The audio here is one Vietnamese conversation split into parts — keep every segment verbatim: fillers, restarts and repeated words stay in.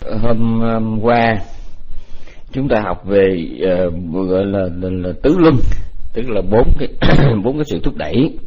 hôm, hôm qua chúng ta học về uh, gọi là, là, là tứ luân, tức là bốn cái bốn cái sự thúc đẩy.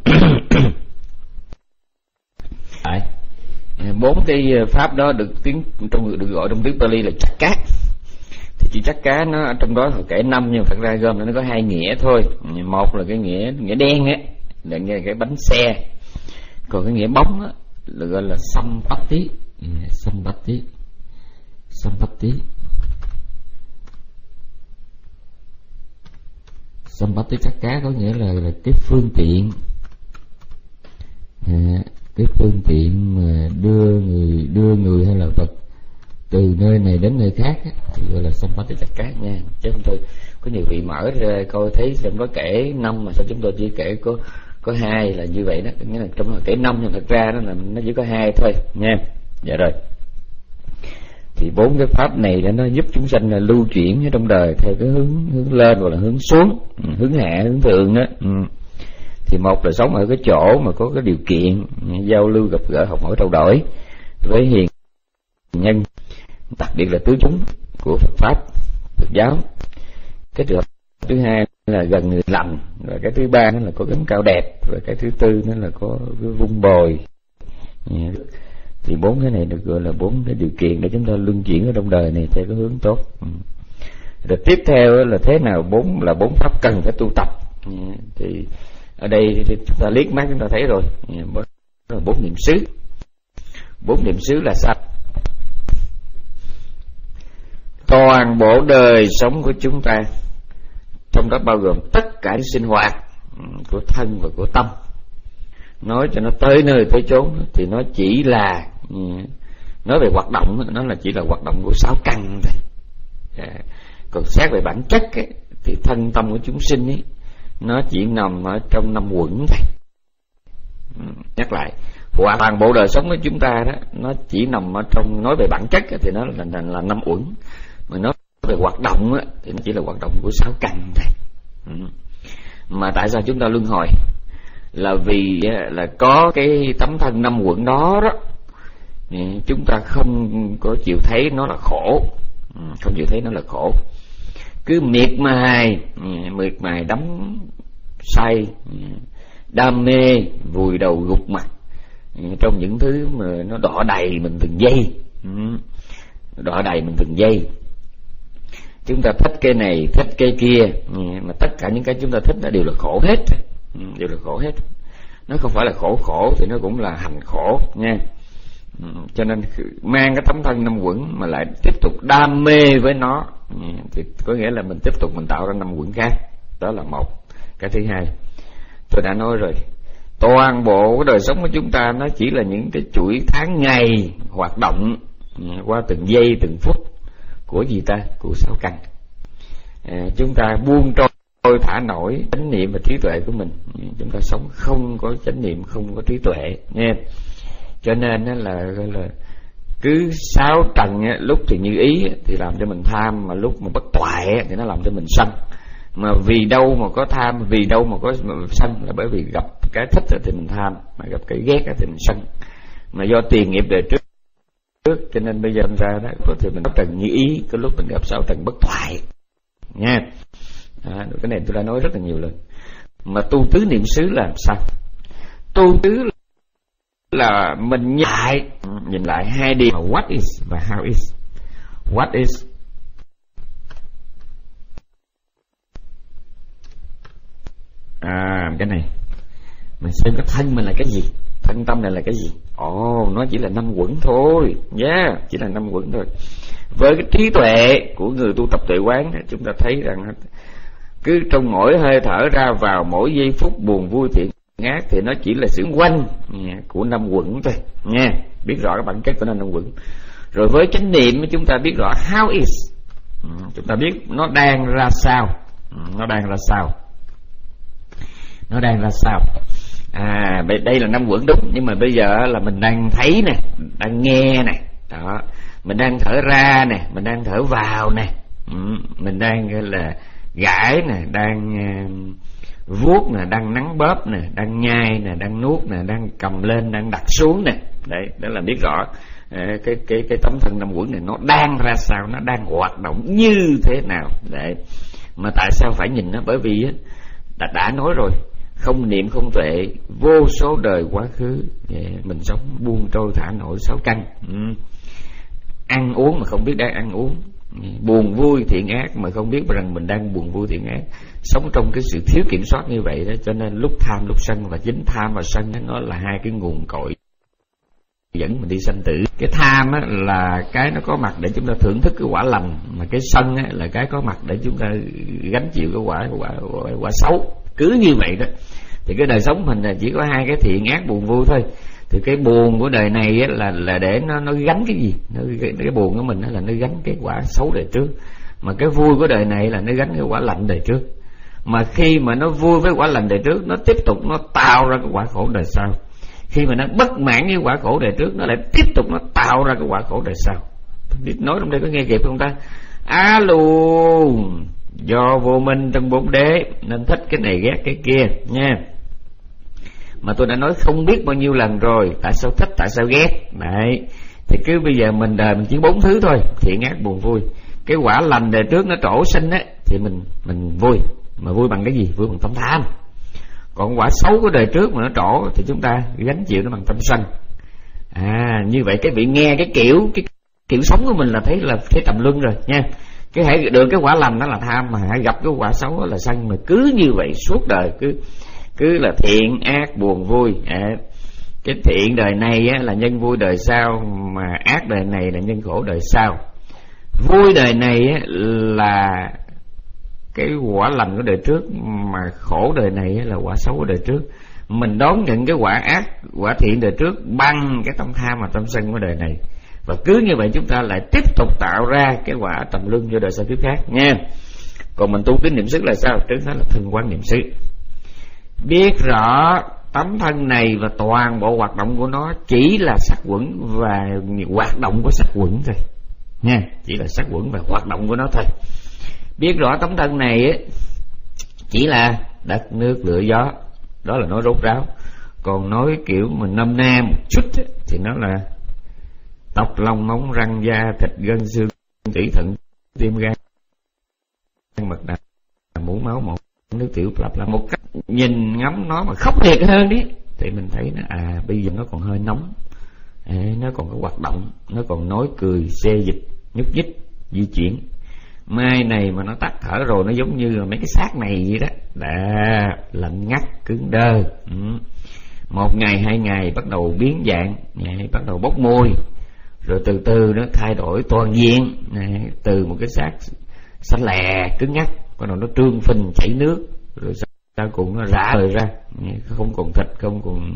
Bốn cái pháp đó được tiếng trong được gọi trong tiếng Pali là chắc cá. Thì chữ chắc cá nó trong đó họ kể năm, nhưng thật ra gom nó có hai nghĩa thôi. Một là cái nghĩa nghĩa đen á, là nghe cái bánh xe. Còn cái nghĩa bóng á là gọi là sampatti, sampatti, sampatti, sampatti chắc cá có nghĩa là, là cái phương tiện, à, cái phương tiện mà đưa người đưa người hay là vật từ nơi này đến nơi khác á, thì gọi là sampatti chắc cá nha. Chứ không thôi có nhiều vị mở ra coi thấy trong đó kể năm mà sao chúng tôi chỉ kể có có hai là như vậy đó, nghĩa là trong đó kể năm nhưng thật ra nó là nó chỉ có hai thôi nha. Dạ rồi. Thì bốn cái pháp này nó giúp chúng sanh là lưu chuyển ở trong đời theo cái hướng hướng lên hoặc là hướng xuống, hướng hạ, hướng thượng đó. Ừ. Thì một là sống ở cái chỗ mà có cái điều kiện giao lưu gặp gỡ học hỏi trao đổi với hiền nhân, đặc biệt là tứ chúng của Phật pháp, Phật giáo. Cái trường hợp thứ hai là gần người lành, và cái thứ ba nó là có gấm cao đẹp, và cái thứ tư nó là có cái vung bồi. Thì bốn cái này được gọi là bốn cái điều kiện để chúng ta luân chuyển ở trong đời này theo cái hướng tốt. Rồi tiếp theo là thế nào bốn là bốn pháp cần phải tu tập. Thì ở đây thì chúng ta liếc mắt chúng ta thấy rồi, bốn niệm xứ. Bốn niệm xứ là sao? Toàn bộ đời sống của chúng ta, trong đó bao gồm tất cả những sinh hoạt của thân và của tâm, nói cho nó tới nơi tới chốn thì nó chỉ là, nói về hoạt động nó là chỉ là hoạt động của sáu căn thôi. Còn xét về bản chất ấy, thì thân tâm của chúng sinh ấy, nó chỉ nằm ở trong năm uẩn thôi. Nhắc lại, toàn bộ đời sống của chúng ta đó, nó chỉ nằm ở trong, nói về bản chất ấy, thì nó là, là, là năm uẩn, mà nói về hoạt động ấy, thì nó chỉ là hoạt động của sáu căn thôi. Mà tại sao chúng ta luân hồi? Là vì là có cái tấm thân năm uẩn đó đó, chúng ta không có chịu thấy nó là khổ, không chịu thấy nó là khổ, cứ miệt mài miệt mài đắm say, đam mê, vùi đầu gục mặt trong những thứ mà nó đọa đầy mình từng giây, đọa đầy mình từng giây. Chúng ta thích cái này, thích cái kia, mà tất cả những cái chúng ta thích nó đều là khổ hết, đều là khổ hết. Nó không phải là khổ khổ thì nó cũng là hành khổ nha. Cho nên mang cái tấm thân năm uẩn mà lại tiếp tục đam mê với nó thì có nghĩa là mình tiếp tục mình tạo ra năm uẩn khác. Đó là một. Cái thứ hai, tôi đã nói rồi, toàn bộ cái đời sống của chúng ta nó chỉ là những cái chuỗi tháng ngày hoạt động qua từng giây từng phút của gì ta? Của sáu căn. À, chúng ta buông trôi Tôi thả nổi chánh niệm và trí tuệ của mình. Chúng ta sống không có chánh niệm, không có trí tuệ nha. Cho nên là, là cứ sáu trần lúc thì như ý thì làm cho mình tham, mà lúc mà bất toại thì nó làm cho mình sân. Mà vì đâu mà có tham, vì đâu mà có sân, là bởi vì gặp cái thích thì mình tham, mà gặp cái ghét thì mình sân. Mà do tiền nghiệp đời trước, trước cho nên bây giờ ra đó thì mình có trần như ý, có lúc mình gặp sáu trần bất toại nha. À, cái này tôi đã nói rất là nhiều lần. Mà tu tứ niệm xứ là làm sao? Tu tứ là mình nhìn lại, nhìn lại hai điều: what is và how is. What is à cái này mình xem cái thân mình là cái gì, thân tâm này là cái gì. Ồ, oh, nó chỉ là năm uẩn thôi nhé, yeah, chỉ là năm uẩn thôi. Với cái trí tuệ của người tu tập tuệ quán, chúng ta thấy rằng cứ trong mỗi hơi thở ra vào, mỗi giây phút buồn vui thiện ác thì nó chỉ là sự quanh của năm uẩn thôi nha. Biết rõ cái bản chất của nó năm uẩn. Rồi với chánh niệm chúng ta biết rõ how is, chúng ta biết nó đang ra sao, nó đang ra sao, nó đang ra sao. À, đây là năm uẩn đúng, nhưng mà bây giờ là mình đang thấy nè, đang nghe nè, đó, mình đang thở ra nè, mình đang thở vào nè, mình đang là gãi nè, đang uh, vuốt nè, đang nắn bóp nè, đang nhai nè, đang nuốt nè, đang cầm lên, đang đặt xuống nè. Đấy, đó là biết rõ cái cái cái tấm thân năm uẩn này nó đang ra sao, nó đang hoạt động như thế nào. Đấy. Mà tại sao phải nhìn nó? Bởi vì đã, đã nói rồi, không niệm không tuệ, vô số đời quá khứ mình sống buông trôi thả nổi sáu căn. Ừ. Ăn uống mà không biết đang ăn uống, buồn vui thiện ác mà không biết rằng mình đang buồn vui thiện ác, sống trong cái sự thiếu kiểm soát như vậy đó. Cho nên lúc tham lúc sân, và chính tham và sân đó, nó là hai cái nguồn cội dẫn mình đi sanh tử. Cái tham á, là cái nó có mặt để chúng ta thưởng thức cái quả lành, mà cái sân á, là cái có mặt để chúng ta gánh chịu cái quả quả quả, quả xấu. Cứ như vậy đó thì cái đời sống mình là chỉ có hai cái thiện ác buồn vui thôi. Thì cái buồn của đời này á, là là để nó nó gánh cái gì? Nó, cái, cái buồn của mình á, là nó gánh cái quả xấu đời trước, mà cái vui của đời này là nó gánh cái quả lành đời trước. Mà khi mà nó vui với quả lành đời trước, nó tiếp tục nó tạo ra cái quả khổ đời sau. Khi mà nó bất mãn với quả khổ đời trước, nó lại tiếp tục nó tạo ra cái quả khổ đời sau. Nói trong đây có nghe kịp không ta? Alo, do vô minh trong bốn đế nên thích cái này ghét cái kia nha. Mà tôi đã nói không biết bao nhiêu lần rồi, tại sao thích, tại sao ghét. Đấy. Thì cứ bây giờ mình đời mình chỉ bốn thứ thôi: thiện ác buồn vui. Cái quả lành đời trước nó trổ sinh á, thì mình mình vui. Mà vui bằng cái gì? Vui bằng tâm tham. Còn quả xấu của đời trước mà nó trổ thì chúng ta gánh chịu nó bằng tâm sân. À, như vậy cái vị nghe cái kiểu cái kiểu sống của mình là thấy là thấy trầm luân rồi nha. Cái hãy được cái quả lành đó là tham, mà hãy gặp cái quả xấu đó là sân. Mà cứ như vậy suốt đời, cứ cứ là thiện ác buồn vui. À, cái thiện đời này á, là nhân vui đời sau, mà ác đời này là nhân khổ đời sau. Vui đời này á, là cái quả lành của đời trước, mà khổ đời này á, là quả xấu của đời trước. Mình đón nhận cái quả ác, quả thiện đời trước bằng cái tâm tham và tâm sân của đời này. Và cứ như vậy chúng ta lại tiếp tục tạo ra cái quả trầm luân cho đời sau kiếp khác nha. Còn mình tu cái niệm xứ là sao? Trước đó là thân quán niệm xứ. Biết rõ tấm thân này và toàn bộ hoạt động của nó chỉ là sắc quẩn và hoạt động của sắc quẩn thôi nha, chỉ là sắc quẩn và hoạt động của nó thôi. Biết rõ tấm thân này ấy, chỉ là đất nước lửa gió, đó là nói rốt ráo. Còn nói kiểu mình nôm na một chút ấy, thì nó là tóc lông móng răng da thịt gân xương tủy thận tim gan mật đà mũ máu một nước tiểu lặp là một cách nhìn ngắm nó mà khốc liệt hơn đi, thì mình thấy nó à bây giờ nó còn hơi nóng, à, nó còn có hoạt động, nó còn nói cười xê dịch nhúc nhích di chuyển. Mai này mà nó tắt thở rồi, nó giống như là mấy cái xác này vậy đó, đã lạnh ngắt cứng đơ. Ừ. Một ngày hai ngày bắt đầu biến dạng, bắt đầu bốc môi, rồi từ từ nó thay đổi toàn diện, từ một cái xác xanh lè cứng ngắc bắt đầu nó trương phình chảy nước, rồi sau cùng nó rã rời ra, không còn thịt, không còn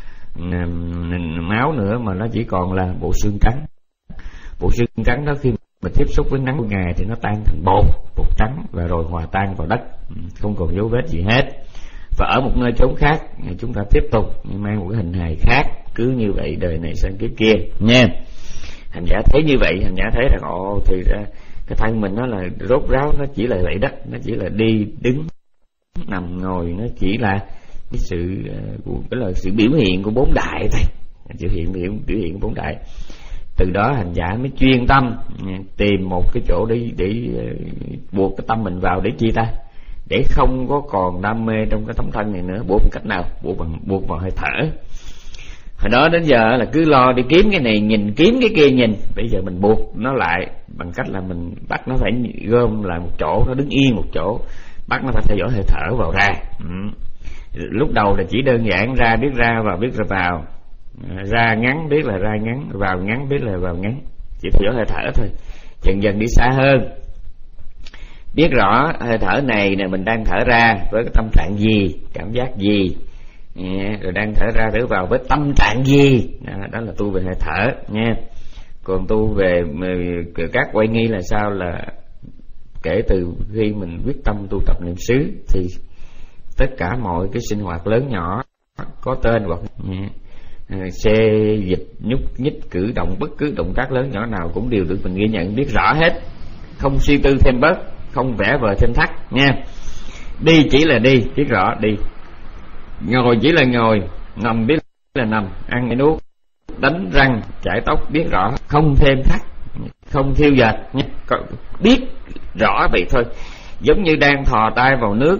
máu nữa, mà nó chỉ còn là bộ xương trắng. Bộ xương trắng đó khi mà tiếp xúc với nắng của ngày thì nó tan thành bột, bột trắng, và rồi hòa tan vào đất, không còn dấu vết gì hết. Và ở một nơi chốn khác chúng ta tiếp tục mang một cái hình hài khác, cứ như vậy đời này sang kiếp kia nha. Hành giả thấy như vậy, hành giả thấy rằng ồ thì ra cái thân mình nó là rốt ráo, nó chỉ là vậy đó, nó chỉ là đi đứng nằm ngồi, nó chỉ là cái sự cái là sự biểu hiện của bốn đại thôi, biểu hiện biểu, biểu hiện của bốn đại. Từ đó hành giả mới chuyên tâm tìm một cái chỗ để để buộc cái tâm mình vào để chi ta, để không có còn đam mê trong cái tấm thân này nữa. Buộc bằng cách nào? Buộc bằng buộc vào hơi thở. Hồi đó đến giờ là cứ lo đi kiếm cái này nhìn, kiếm cái kia nhìn. Bây giờ mình buộc nó lại bằng cách là mình bắt nó phải gom lại một chỗ, nó đứng yên một chỗ, bắt nó phải theo dõi hơi thở vào ra. Ừ. Lúc đầu là chỉ đơn giản ra biết ra, vào biết ra vào, ra ngắn biết là ra ngắn, vào ngắn biết là vào ngắn, chỉ theo dõi hơi thở thôi. Dần dần đi xa hơn, biết rõ hơi thở này nè mình đang thở ra với cái tâm trạng gì, cảm giác gì, yeah, rồi đang thở ra thở vào với tâm trạng gì, đó, đó là tu về hơi thở nha. Còn tu về các quay nghi là sao? Là kể từ khi mình quyết tâm tu tập niệm xứ thì tất cả mọi cái sinh hoạt lớn nhỏ có tên hoặc yeah, xê dịch nhúc nhích cử động, bất cứ động tác lớn nhỏ nào cũng đều được mình ghi nhận biết rõ hết, không suy tư thêm bớt, không vẽ vời thêm thắt nha. Đi chỉ là đi, biết rõ đi. Ngồi chỉ là ngồi, nằm biết là nằm, ăn hay nuốt đánh răng, chải tóc, biết rõ, không thêm thắt, không thiêu dệt, biết rõ vậy thôi. Giống như đang thò tay vào nước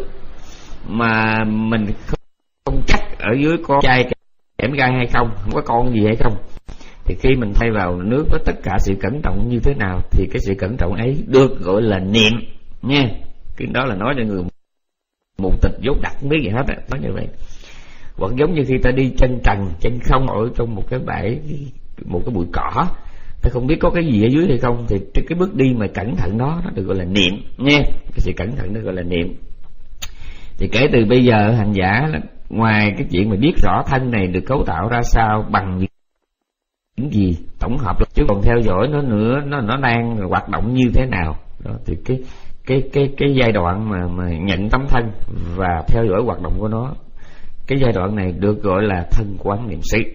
mà mình không, không chắc ở dưới có chai kẽm gai hay không, không có con gì hay không, thì khi mình thay vào nước với tất cả sự cẩn trọng như thế nào thì cái sự cẩn trọng ấy được gọi là niệm nha. Cái đó là nói cho người mù tịch dốt đặc không biết gì hết á, nói như vậy. Hoặc giống như khi ta đi chân trần, chân không ở trong một cái bãi, một cái bụi cỏ, ta không biết có cái gì ở dưới hay không, thì cái bước đi mà cẩn thận đó nó được gọi là niệm nha. Cái sự cẩn thận nó gọi là niệm. Thì kể từ bây giờ hành giả là ngoài cái chuyện mà biết rõ thân này được cấu tạo ra sao bằng những gì tổng hợp, chứ còn theo dõi nó nữa, nó nó đang hoạt động như thế nào đó, thì cái cái cái cái giai đoạn mà mà nhận tấm thân và theo dõi hoạt động của nó, cái giai đoạn này được gọi là thân quán niệm xứ.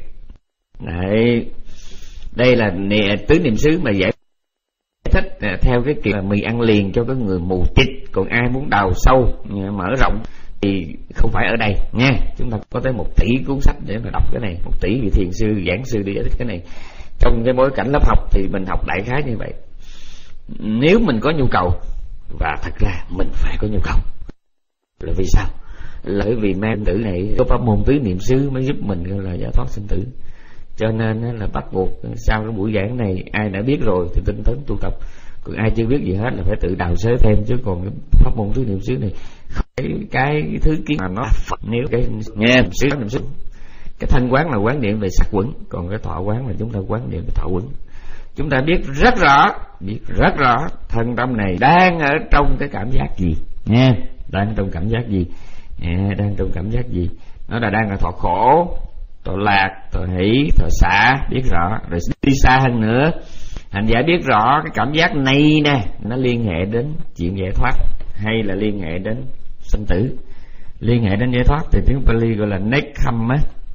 Đấy, đây là tứ niệm xứ mà giải thích theo cái kiểu là mì ăn liền cho cái người mù tịt. Còn ai muốn đào sâu mở rộng thì không phải ở đây nha. Chúng ta có tới một tỷ cuốn sách để mà đọc cái này, một tỷ vị thiền sư, giảng sư đi giải thích cái này. Trong cái bối cảnh lớp học thì mình học đại khái như vậy. Nếu mình có nhu cầu, và thật ra mình phải có nhu cầu, là vì sao? Là bởi vì men tử này có pháp môn tứ niệm xứ mới giúp mình gọi là giải thoát sinh tử. Cho nên là bắt buộc sau cái buổi giảng này ai đã biết rồi thì tinh tấn tu tập, còn ai chưa biết gì hết là phải tự đào xới thêm. Chứ còn cái pháp môn tứ niệm xứ này cái, cái thứ kiến mà nó Phật, nếu cái nghe xứ niệm xứ, cái thân quán là quán niệm về sắc quẩn, còn cái thọ quán là chúng ta quán niệm về thọ quẩn. Chúng ta biết rất rõ, biết rất rõ thân tâm này đang ở trong cái cảm giác gì nha, đang trong cảm giác gì, à, đang trong cảm giác gì. Nó là đang là thọ khổ, thọ lạc, thọ hỷ, thọ xả, biết rõ. Rồi đi xa hơn nữa, hành giả biết rõ cái cảm giác này nè, nó liên hệ đến chuyện giải thoát hay là liên hệ đến sinh tử. Liên hệ đến giải thoát thì tiếng Pali gọi là Nekkhamma,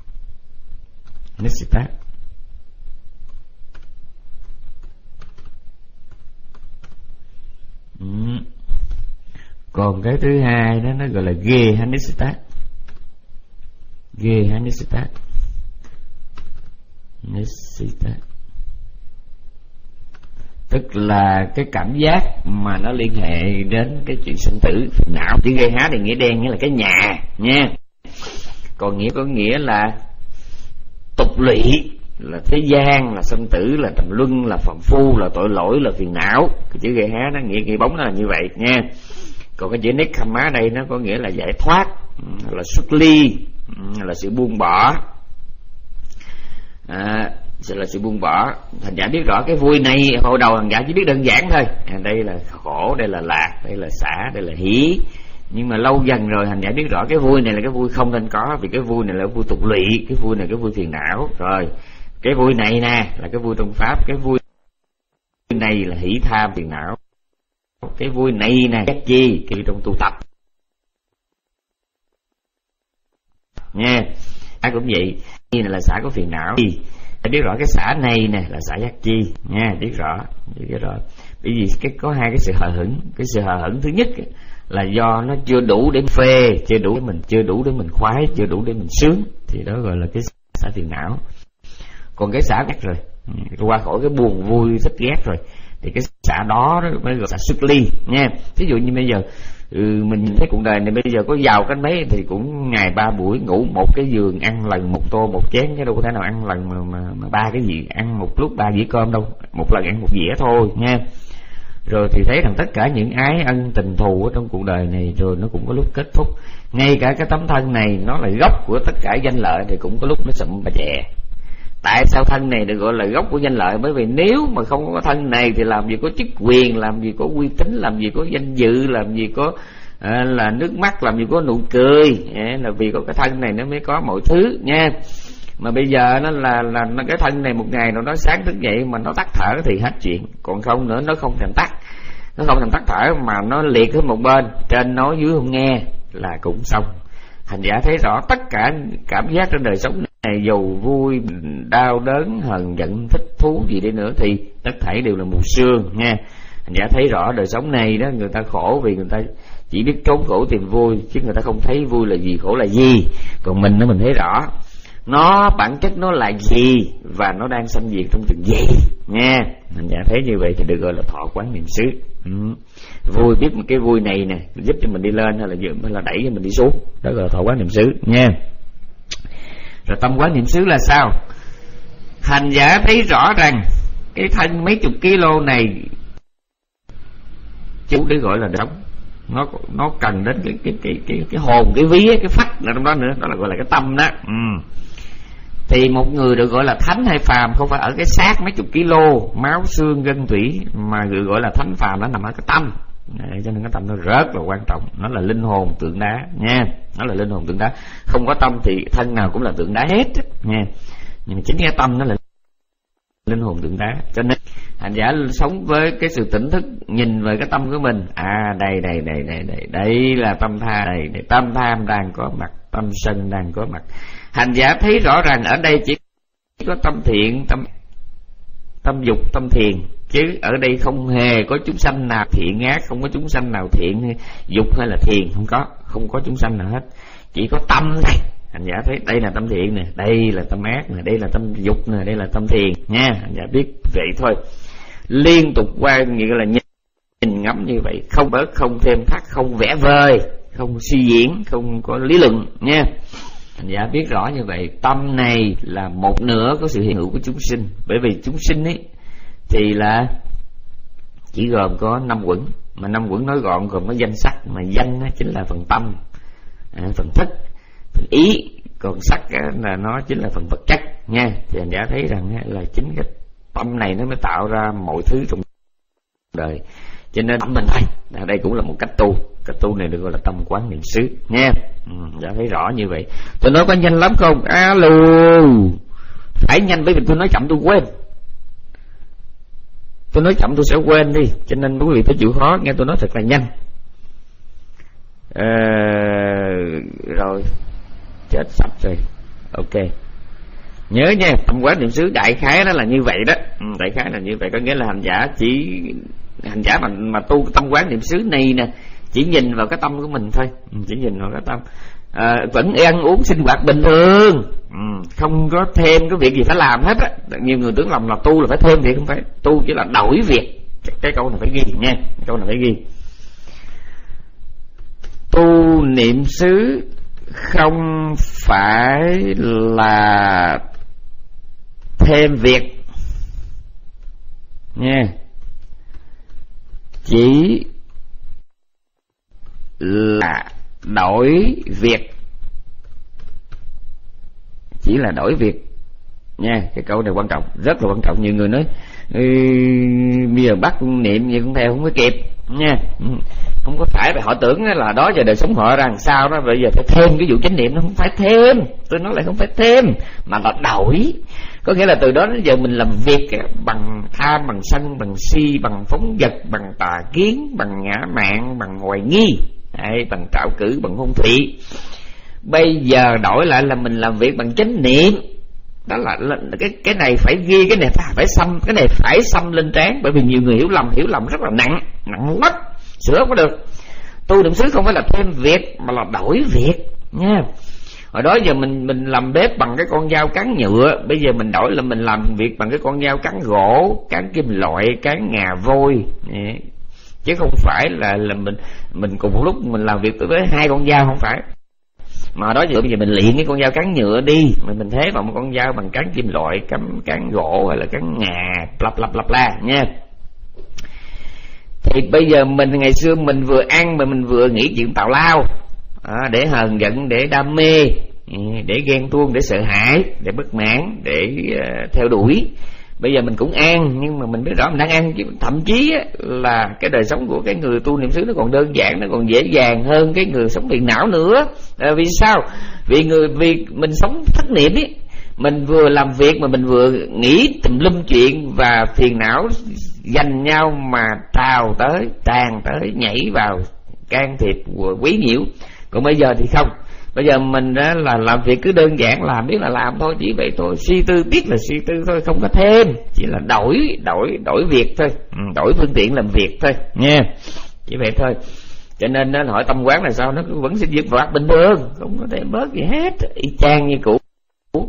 Nissita. Ừ. Còn cái thứ hai đó nó gọi là Gehanisita. Gehanisita Nisita, tức là cái cảm giác mà nó liên hệ đến cái chuyện sinh tử phiền não. Chữ gây há thì nghĩa đen, nghĩa là cái nhà nha. Còn nghĩa có nghĩa là tục lụy, là thế gian, là sinh tử, là trầm luân, là phàm phu, là tội lỗi, là phiền não. Cái chữ gây há nó nghĩa nghĩa bóng nó là như vậy nha. Còn cái chữ Nekkhamma đây nó có nghĩa là giải thoát, là xuất ly, là sự buông bỏ, à, là sự buông bỏ. Thành giả biết rõ cái vui này, hồi đầu thành giả chỉ biết đơn giản thôi, à, đây là khổ, đây là lạc, đây là xả, đây là hỷ. Nhưng mà lâu dần rồi thành giả biết rõ cái vui này là cái vui không nên có, vì cái vui này là vui tục lụy, cái vui này cái vui phiền não. Rồi cái vui này nè là cái vui trong pháp, cái vui này là hỷ tham phiền não, cái vui này nè cách chi cái trong tu tập nha. Ai cũng vậy, như này là xả có phiền não, phải biết rõ cái xả này nè là xả giác chi nha, biết rõ, biết rõ. Bởi vì cái có hai cái sự hờ hững. Cái sự hờ hững thứ nhất là do nó chưa đủ để phê, chưa đủ để mình, chưa đủ để mình khoái, chưa đủ để mình sướng, thì đó gọi là cái xả phiền não. Còn cái xả ghét rồi, qua khỏi cái buồn vui thích ghét rồi, thì cái xả đó, đó mới gọi là xuất ly nha. Ví dụ như bây giờ ừ, mình nhìn thấy cuộc đời này bây giờ có giàu cái mấy thì cũng ngày ba buổi ngủ một cái giường, ăn lần một tô một chén, chứ đâu có thể nào ăn lần mà, mà, mà ba cái gì, ăn một lúc ba dĩa cơm đâu, một lần ăn một dĩa thôi nha. Rồi thì thấy rằng tất cả những ái ân tình thù ở trong cuộc đời này rồi nó cũng có lúc kết thúc. Ngay cả cái tấm thân này nó là gốc của tất cả danh lợi thì cũng có lúc nó sụm bà chè. Tại sao thân này được gọi là gốc của danh lợi? Bởi vì nếu mà không có thân này thì làm gì có chức quyền, làm gì có uy tín, làm gì có danh dự, làm gì có à, là nước mắt, làm gì có nụ cười, à, là vì có cái thân này nó mới có mọi thứ nha. Mà bây giờ nó là là nó cái thân này một ngày nào đó sáng thức dậy mà nó tắt thở thì hết chuyện, còn không nữa nó không thèm tắt, nó không thèm tắt thở mà nó liệt ở một bên, trên nói dưới không nghe là cũng xong. Hành giả thấy rõ tất cả cảm giác trên đời sống này, dầu vui, đau đớn, hờn giận, thích thú gì đi nữa thì tất thảy đều là mù sương nha. Hành giả thấy rõ đời sống này đó, người ta khổ vì người ta chỉ biết trốn khổ tìm vui, chứ người ta không thấy vui là gì, khổ là gì. Còn mình nó mình thấy rõ. nó bản chất nó là gì và nó đang sanh diệt trong từng giây nha. Hành giả thấy như vậy thì được gọi là thọ quán niệm xứ. Ừ. Vui, biết một cái vui này nè giúp cho mình đi lên hay là giúp hay là đẩy cho mình đi xuống, đó gọi là thọ quán niệm xứ nha. Rồi tâm quán niệm xứ là sao? Hành giả thấy rõ rằng cái thân mấy chục kg này chú để gọi là sống, nó nó cần đến cái cái cái cái cái hồn, cái vía, cái phách ở trong đó nữa, đó là gọi là cái tâm đó. Ừ. Thì một người được gọi là thánh hay phàm không phải ở cái xác mấy chục kg máu xương gân tủy, mà được gọi là thánh phàm nó nằm ở cái tâm. Đấy, cho nên cái tâm nó rất là quan trọng, nó là linh hồn tượng đá nha, nó là linh hồn tượng đá. Không có tâm thì thân nào cũng là tượng đá hết nha, nhưng mà chính cái tâm nó là linh hồn tượng đá. Cho nên hành giả sống với cái sự tỉnh thức, nhìn về cái tâm của mình. À đây đây đây đây đây đây là tâm tha, đây, đây tâm tham đang có mặt, tâm sân đang có mặt. Hành giả thấy rõ ràng ở đây chỉ có tâm thiện, tâm tâm dục, tâm thiền, chứ ở đây không hề có chúng sanh nào thiện ác, không có chúng sanh nào thiện dục hay là thiền, không có, không có chúng sanh nào hết, chỉ có tâm thôi. Hành giả thấy đây là tâm thiện nè, đây là tâm ác nè, đây là tâm dục nè, đây là tâm thiền nha. Hành giả biết vậy thôi, liên tục qua nghĩa là nhìn, nhìn ngắm như vậy, không bớt, không thêm thắt, không vẽ vời, không suy diễn, không có lý luận nha. Hành giả biết rõ như vậy, tâm này là một nửa của sự hiện hữu của chúng sinh. Bởi vì chúng sinh ấy thì là chỉ gồm có năm quẩn, mà năm quẩn nói gọn gồm có danh sắc, mà danh chính là phần tâm, à, phần thức, phần ý, còn sắc là nó chính là phần vật chất nha. Thì hành giả thấy rằng là chính cái tâm này nó mới tạo ra mọi thứ trong đời. Cho nên tâm mình thôi, đây cũng là một cách tu. Cách tu này được gọi là tâm quán niệm xứ nha. Ừ, đã thấy rõ như vậy. Tôi nói có nhanh lắm không? Alo, phải nhanh, bởi vì tôi nói chậm tôi quên. Tôi nói chậm tôi sẽ quên đi, cho nên quý vị phải chịu khó nghe tôi nói thật là nhanh. à, Rồi chết sạch rồi. Ok, nhớ nha, tâm quán niệm xứ đại khái đó là như vậy đó. Ừ, đại khái là như vậy, có nghĩa là hành giả chỉ hành giả mà mà tu tâm quán niệm xứ này nè, chỉ nhìn vào cái tâm của mình thôi, chỉ nhìn vào cái tâm, à, vẫn ăn uống sinh hoạt bình thường, ừ, không có thêm cái việc gì phải làm hết á. Nhiều người tưởng lòng là tu là phải thêm việc, không phải, tu chỉ là đổi việc. Cái, cái câu này phải ghi nha, cái câu này phải ghi. Tu niệm xứ không phải là thêm việc nha, chỉ là đổi việc, chỉ là đổi việc nha. Cái câu này quan trọng, rất là quan trọng. Nhiều người nói ừ, bây giờ bắt niệm gì cũng theo không có kịp nha. Không có phải, họ tưởng là đó giờ đời sống họ rằng sao đó, bây giờ phải thêm cái vụ chánh niệm. Nó không phải thêm, tôi nói lại không phải thêm, mà là đổi. Có nghĩa là từ đó đến giờ mình làm việc bằng tham, bằng sân, bằng si, bằng phóng dật, bằng tà kiến, bằng ngã mạn, bằng hoài nghi, hay bằng trạo cử, bằng hôn thủy. Bây giờ đổi lại là mình làm việc bằng chánh niệm. Đó là, là cái cái này phải ghi, cái này phải phải xăm, cái này phải xăm lên trán. Bởi vì nhiều người hiểu lầm, hiểu lầm rất là nặng, nặng lắm, sửa không có được. Tu niệm xứ không phải là thêm việc, mà là đổi việc nha. Hồi đó giờ mình mình làm bếp bằng cái con dao cán nhựa, bây giờ mình đổi là mình làm việc bằng cái con dao cán gỗ, cán kim loại, cán ngà vôi, chứ không phải là là mình mình cùng một lúc mình làm việc với hai con dao, không phải. Mà đó giờ bây giờ mình luyện cái con dao cán nhựa đi, mình mình thế vào một con dao bằng cán kim loại, cán cán gỗ hay là cán ngà, bla bla bla bla nha. Thì bây giờ mình ngày xưa mình vừa ăn mà mình vừa nghĩ chuyện tào lao, à, để hờn giận, để đam mê, để ghen tuông, để sợ hãi, để bất mãn, để uh, theo đuổi. Bây giờ mình cũng ăn, nhưng mà mình biết rõ mình đang ăn. Thậm chí á, là cái đời sống của cái người tu niệm xứ nó còn đơn giản, nó còn dễ dàng hơn cái người sống phiền não nữa. À, vì sao? Vì người vì mình sống thất niệm ấy, mình vừa làm việc mà mình vừa nghĩ tùm lum chuyện, và phiền não giành nhau mà trào tới, tràn tới, nhảy vào, can thiệp, quấy nhiễu. Còn bây giờ thì không. Bây giờ mình đó là làm việc cứ đơn giản, làm biết là làm thôi, chỉ vậy thôi. Suy tư biết là suy tư thôi, không có thêm, chỉ là đổi đổi đổi việc thôi, ừ, đổi phương tiện làm việc thôi nha, chỉ vậy thôi. Cho nên nó hỏi tâm quán là sao, nó vẫn sinh diệt vật bình thường, không có thêm bớt gì hết, y chang như cũ.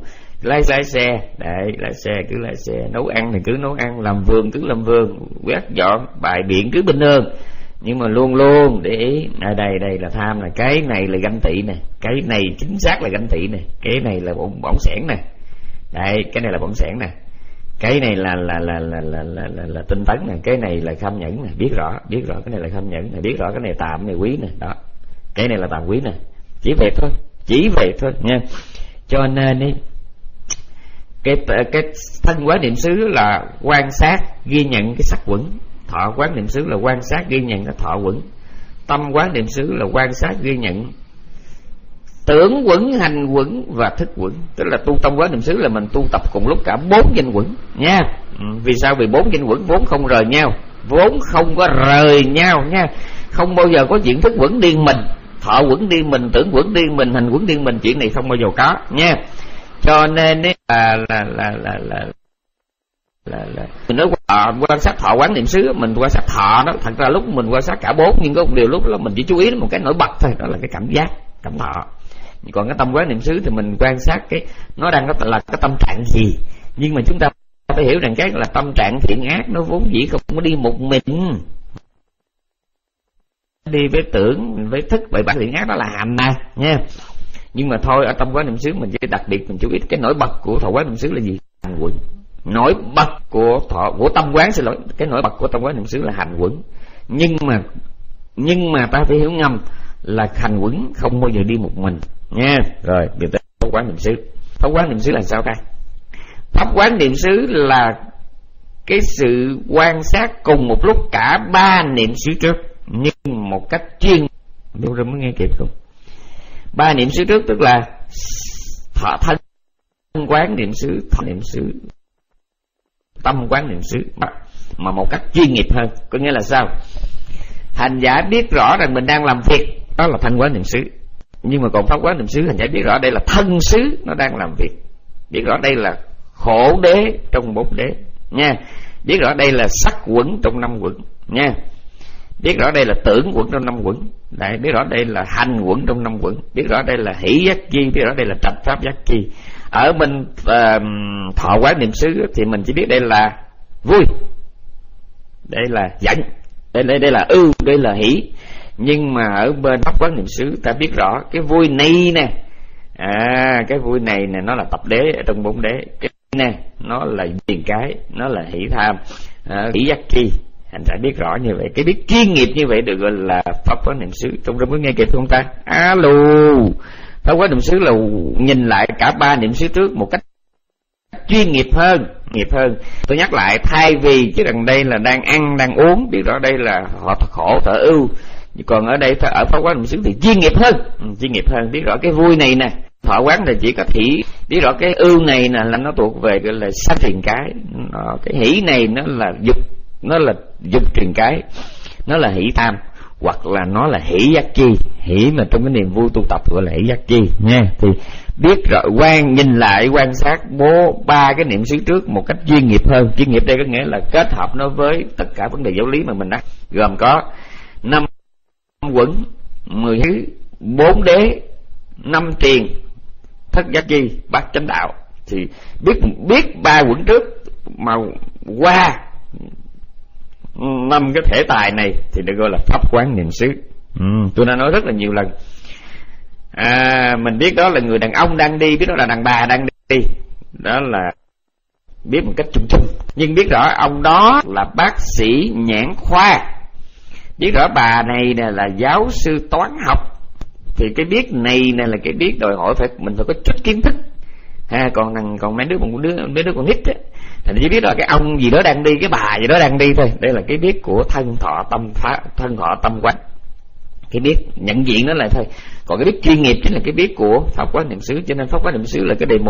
lái lái xe, đấy, lái xe cứ lái xe, nấu ăn thì cứ nấu ăn, làm vườn cứ làm vườn, quét dọn bài biện cứ bình thường, nhưng mà luôn luôn để ý ở đây đây là tham này, cái này là ganh tị này, cái này chính xác là ganh tị này, cái này là bỏng bỏng sẻn này, đây cái này là bỏng sẻn này, cái này là là là là là là, là, là tinh tấn này, cái này là kham nhẫn này, biết rõ biết rõ cái này là kham nhẫn này, biết rõ cái này tạm, cái này quý này, đó cái này là tạm quý này, chỉ vậy thôi, chỉ vậy thôi nha. Cho nên ấy, cái cái thân quán niệm xứ là quan sát ghi nhận cái sắc quẩn, thọ quán niệm xứ là quan sát ghi nhận cái thọ quẩn, tâm quán niệm xứ là quan sát ghi nhận tưởng quẩn, hành quẩn và thức quẩn. Tức là tu tâm quán niệm xứ là mình tu tập cùng lúc cả bốn danh quẩn nha. Ừ, vì sao? Vì bốn danh quẩn vốn không rời nhau, vốn không có rời nhau nha. Không bao giờ có chuyện thức quẩn điên mình, thọ quẩn điên mình, tưởng quẩn điên mình, hành quẩn điên mình, chuyện này không bao giờ có nha. Cho nên ấy, là là là là là là, là mình nói à, quan sát thọ quán niệm xứ, mình quan sát thọ đó, thật ra lúc mình quan sát cả bốn, nhưng có một điều lúc đó mình chỉ chú ý đến một cái nổi bật thôi, đó là cái cảm giác, cảm thọ. Còn cái tâm quán niệm xứ thì mình quan sát cái nó đang có là cái tâm trạng gì, nhưng mà chúng ta phải hiểu rằng cái là tâm trạng thiện ác nó vốn dĩ không có đi một mình, đi với tưởng với thức, bởi bản thiện ác đó là hành nè nha. Nhưng mà thôi, ở tâm quán niệm xứ mình chỉ đặc biệt mình chú ý cái nổi bật của thọ quán niệm xứ là gì? Hành quẩn. Nổi bật của thọ của tâm quán, xin lỗi, cái nổi bật của tâm quán niệm xứ là hành quẩn. Nhưng mà nhưng mà ta phải hiểu ngầm là hành quẩn không bao giờ đi một mình nha. Rồi bây giờ pháp quán niệm xứ. Pháp quán niệm xứ là sao ta? Pháp quán niệm xứ là cái sự quan sát cùng một lúc cả ba niệm xứ trước, nhưng một cách chuyên. Đâu ra mới nghe kịp không? Ba niệm xứ trước tức là thọ thân quán niệm xứ, thọ niệm xứ, tâm quán niệm xứ, mà một cách chuyên nghiệp hơn. Có nghĩa là sao? Hành giả biết rõ rằng mình đang làm việc, đó là thân quán niệm xứ. Nhưng mà còn pháp quán niệm xứ, hành giả biết rõ đây là thân xứ nó đang làm việc, biết rõ đây là khổ đế trong bốn đế nha, biết rõ đây là sắc quẩn trong năm quẩn nha, biết rõ đây là tưởng quẩn trong năm quẩn, đấy, biết rõ đây là hành quẩn trong năm quẩn, biết rõ đây là hỷ giác chi, biết rõ đây là trạch pháp giác chi. Ở bên uh, thọ quán niệm xứ thì mình chỉ biết đây là vui, đây là giận, đây, đây, đây là ưu, đây là hỷ. Nhưng mà ở bên pháp quán niệm xứ ta biết rõ cái vui này nè, à, cái vui này nè nó là tập đế ở trong bốn đế, cái nè nó là tiền cái, nó là hỷ tham, à, hỷ giác chi. Hành giả biết rõ như vậy, cái biết chuyên nghiệp như vậy được gọi là pháp quán niệm xứ. Trong đó mới nghe kịp không ta? Alo, pháp quán niệm xứ là nhìn lại cả ba niệm xứ trước một cách chuyên nghiệp hơn, nghiệp hơn. Tôi nhắc lại, thay vì chứ đằng đây là đang ăn đang uống, biết rõ đây là họ khổ thở ưu, còn ở đây ở pháp quán niệm xứ thì chuyên nghiệp hơn, ừ, chuyên nghiệp hơn, biết rõ cái vui này nè, thọ quán là chỉ có hỷ, biết rõ cái ưu này nè là nó thuộc về gọi là sát truyền cái, nó, cái hỷ này nó là dục, nó là dục truyền cái, nó là hỷ tham, hoặc là nó là hỷ giác chi, hỷ mà trong cái niềm vui tu tập gọi là hỷ giác chi nha. Thì biết rõ quan nhìn lại quan sát bố ba cái niệm xứ trước một cách chuyên nghiệp hơn. Chuyên nghiệp đây có nghĩa là kết hợp nó với tất cả vấn đề giáo lý mà mình đã gồm có năm quẩn, mười thứ, bốn đế, năm tiền, thất giác chi, bát chánh đạo. Thì biết biết ba quẩn trước mà qua năm cái thể tài này thì được gọi là pháp quán niệm xứ. Ừ, tôi đã nói rất là nhiều lần. À, mình biết đó là người đàn ông đang đi, biết đó là đàn bà đang đi, đó là biết một cách chung chung. Nhưng biết rõ ông đó là bác sĩ nhãn khoa, biết rõ bà này nè là giáo sư toán học, thì cái biết này nè là cái biết đòi hỏi phải mình phải có chút kiến thức. Ha, còn còn mấy đứa một đứa mấy đứa còn hít á, thì chỉ biết là cái ông gì đó đang đi, cái bà gì đó đang đi thôi. Đây là cái biết của thân thọ tâm phá, thân thọ tâm quán, cái biết nhận diện đó là thôi. Còn cái biết chuyên nghiệp chính là cái biết của pháp quán niệm xứ. Cho nên pháp quán niệm xứ là cái đề mục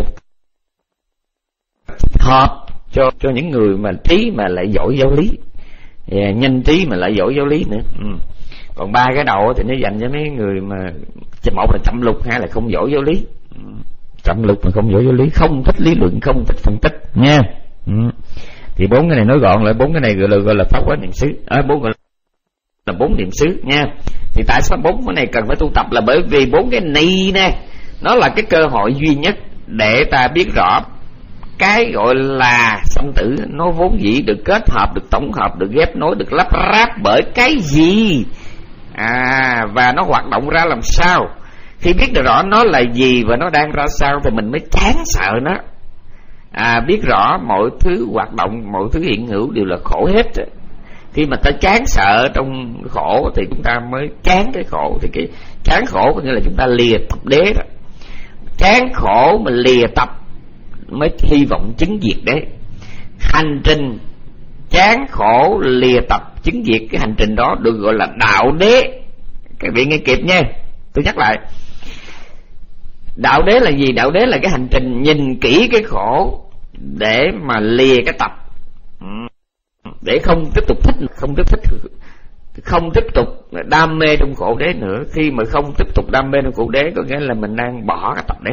hợp cho cho những người mà trí mà lại giỏi giáo lý, yeah, nhanh trí mà lại giỏi giáo lý nữa. Ừ. Còn ba cái đầu thì nó dành cho mấy người mà một là chậm lục, hai là không giỏi giáo lý. Ừ. Chậm lục mà không giỏi giáo lý, không thích lý luận, không thích phân tích nha. Ừ. Thì bốn cái này nói gọn lại, bốn cái này gọi là gọi là pháp quán niệm xứ, à, bốn gọi là bốn niệm xứ nha. Thì tại sao bốn cái này cần phải tu tập là bởi vì bốn cái này nè nó là cái cơ hội duy nhất để ta biết rõ cái gọi là sanh tử nó vốn dĩ được kết hợp, được tổng hợp, được ghép nối, được lắp ráp bởi cái gì, à, và nó hoạt động ra làm sao. Khi biết được rõ nó là gì và nó đang ra sao thì mình mới chán sợ nó. À, biết rõ mọi thứ hoạt động, mọi thứ hiện hữu đều là khổ hết. Khi mà ta chán sợ trong khổ thì chúng ta mới chán cái khổ. Thì cái chán khổ có nghĩa là chúng ta lìa tập đế đó. Chán khổ mà lìa tập mới hy vọng chứng diệt đế. Hành trình chán khổ lìa tập chứng diệt, cái hành trình đó được gọi là đạo đế. Các vị nghe kịp nha, tôi nhắc lại. Đạo đế là gì? Đạo đế là cái hành trình nhìn kỹ cái khổ để mà lìa cái tập, để không tiếp tục thích, không tiếp thích, không tiếp tục đam mê trong khổ đế nữa. Khi mà không tiếp tục đam mê trong khổ đế có nghĩa là mình đang bỏ cái tập đế.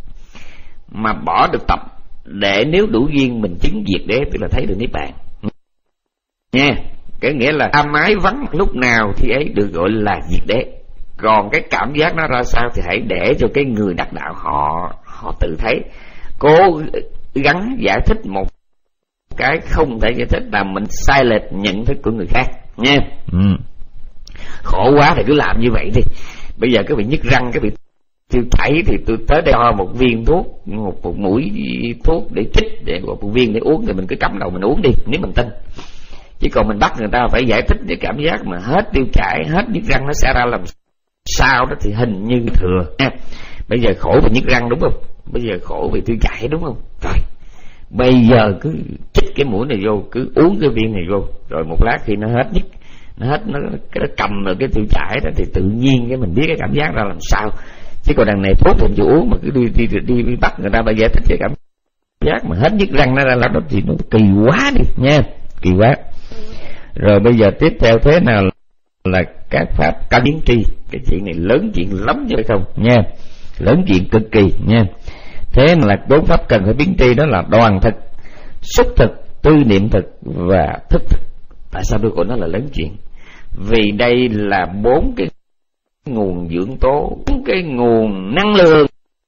Mà bỏ được tập để nếu đủ duyên mình chứng diệt đế, tức là thấy được niết bàn nha. Cái nghĩa là tham ái vắng lúc nào thì ấy được gọi là diệt đế. Còn cái cảm giác nó ra sao thì hãy để cho cái người đắc đạo họ họ tự thấy. Cố gắng giải thích một cái không thể giải thích là mình sai lệch nhận thức của người khác nha. Ừ. Khổ quá thì cứ làm như vậy đi. Bây giờ các vị nhức răng, các vị tiêu chảy thì tôi tới đây ho một viên thuốc, một, một mũi thuốc để chích, để một, một viên để uống, thì mình cứ cắm đầu mình uống đi nếu mình tin. Chứ còn mình bắt người ta phải giải thích để cảm giác mà hết tiêu chảy, hết nhức răng nó sẽ ra làm sao đó thì hình như thừa nha. Bây giờ khổ vì nhức răng đúng không? Bây giờ khổ vì tiêu chảy đúng không? Rồi bây giờ cứ chích cái mũi này vô, cứ uống cái viên này vô, rồi một lát khi nó hết nhức, nó hết nó, nó cầm được cái tiêu chảy đó thì tự nhiên cái mình biết cái cảm giác ra làm sao. Chứ còn đằng này thuốc mình chưa uống mà cứ đi đi đi, đi bắt người ta bây giải thích cái cảm giác mà hết nhức răng nó ra làm đó thì nó kỳ quá đi nha, kỳ quá. Rồi bây giờ tiếp theo thế nào là các pháp căn biến tri. Cái chuyện này lớn chuyện lắm chứ phải không nha, lớn chuyện cực kỳ nha. Thế mà là bốn pháp cần phải biến tri, đó là đoàn thực, xúc thực, tư niệm thực và thức thực. Tại sao tôi gọi nó là lớn chuyện? Vì đây là bốn cái nguồn dưỡng tố, bốn cái nguồn năng lượng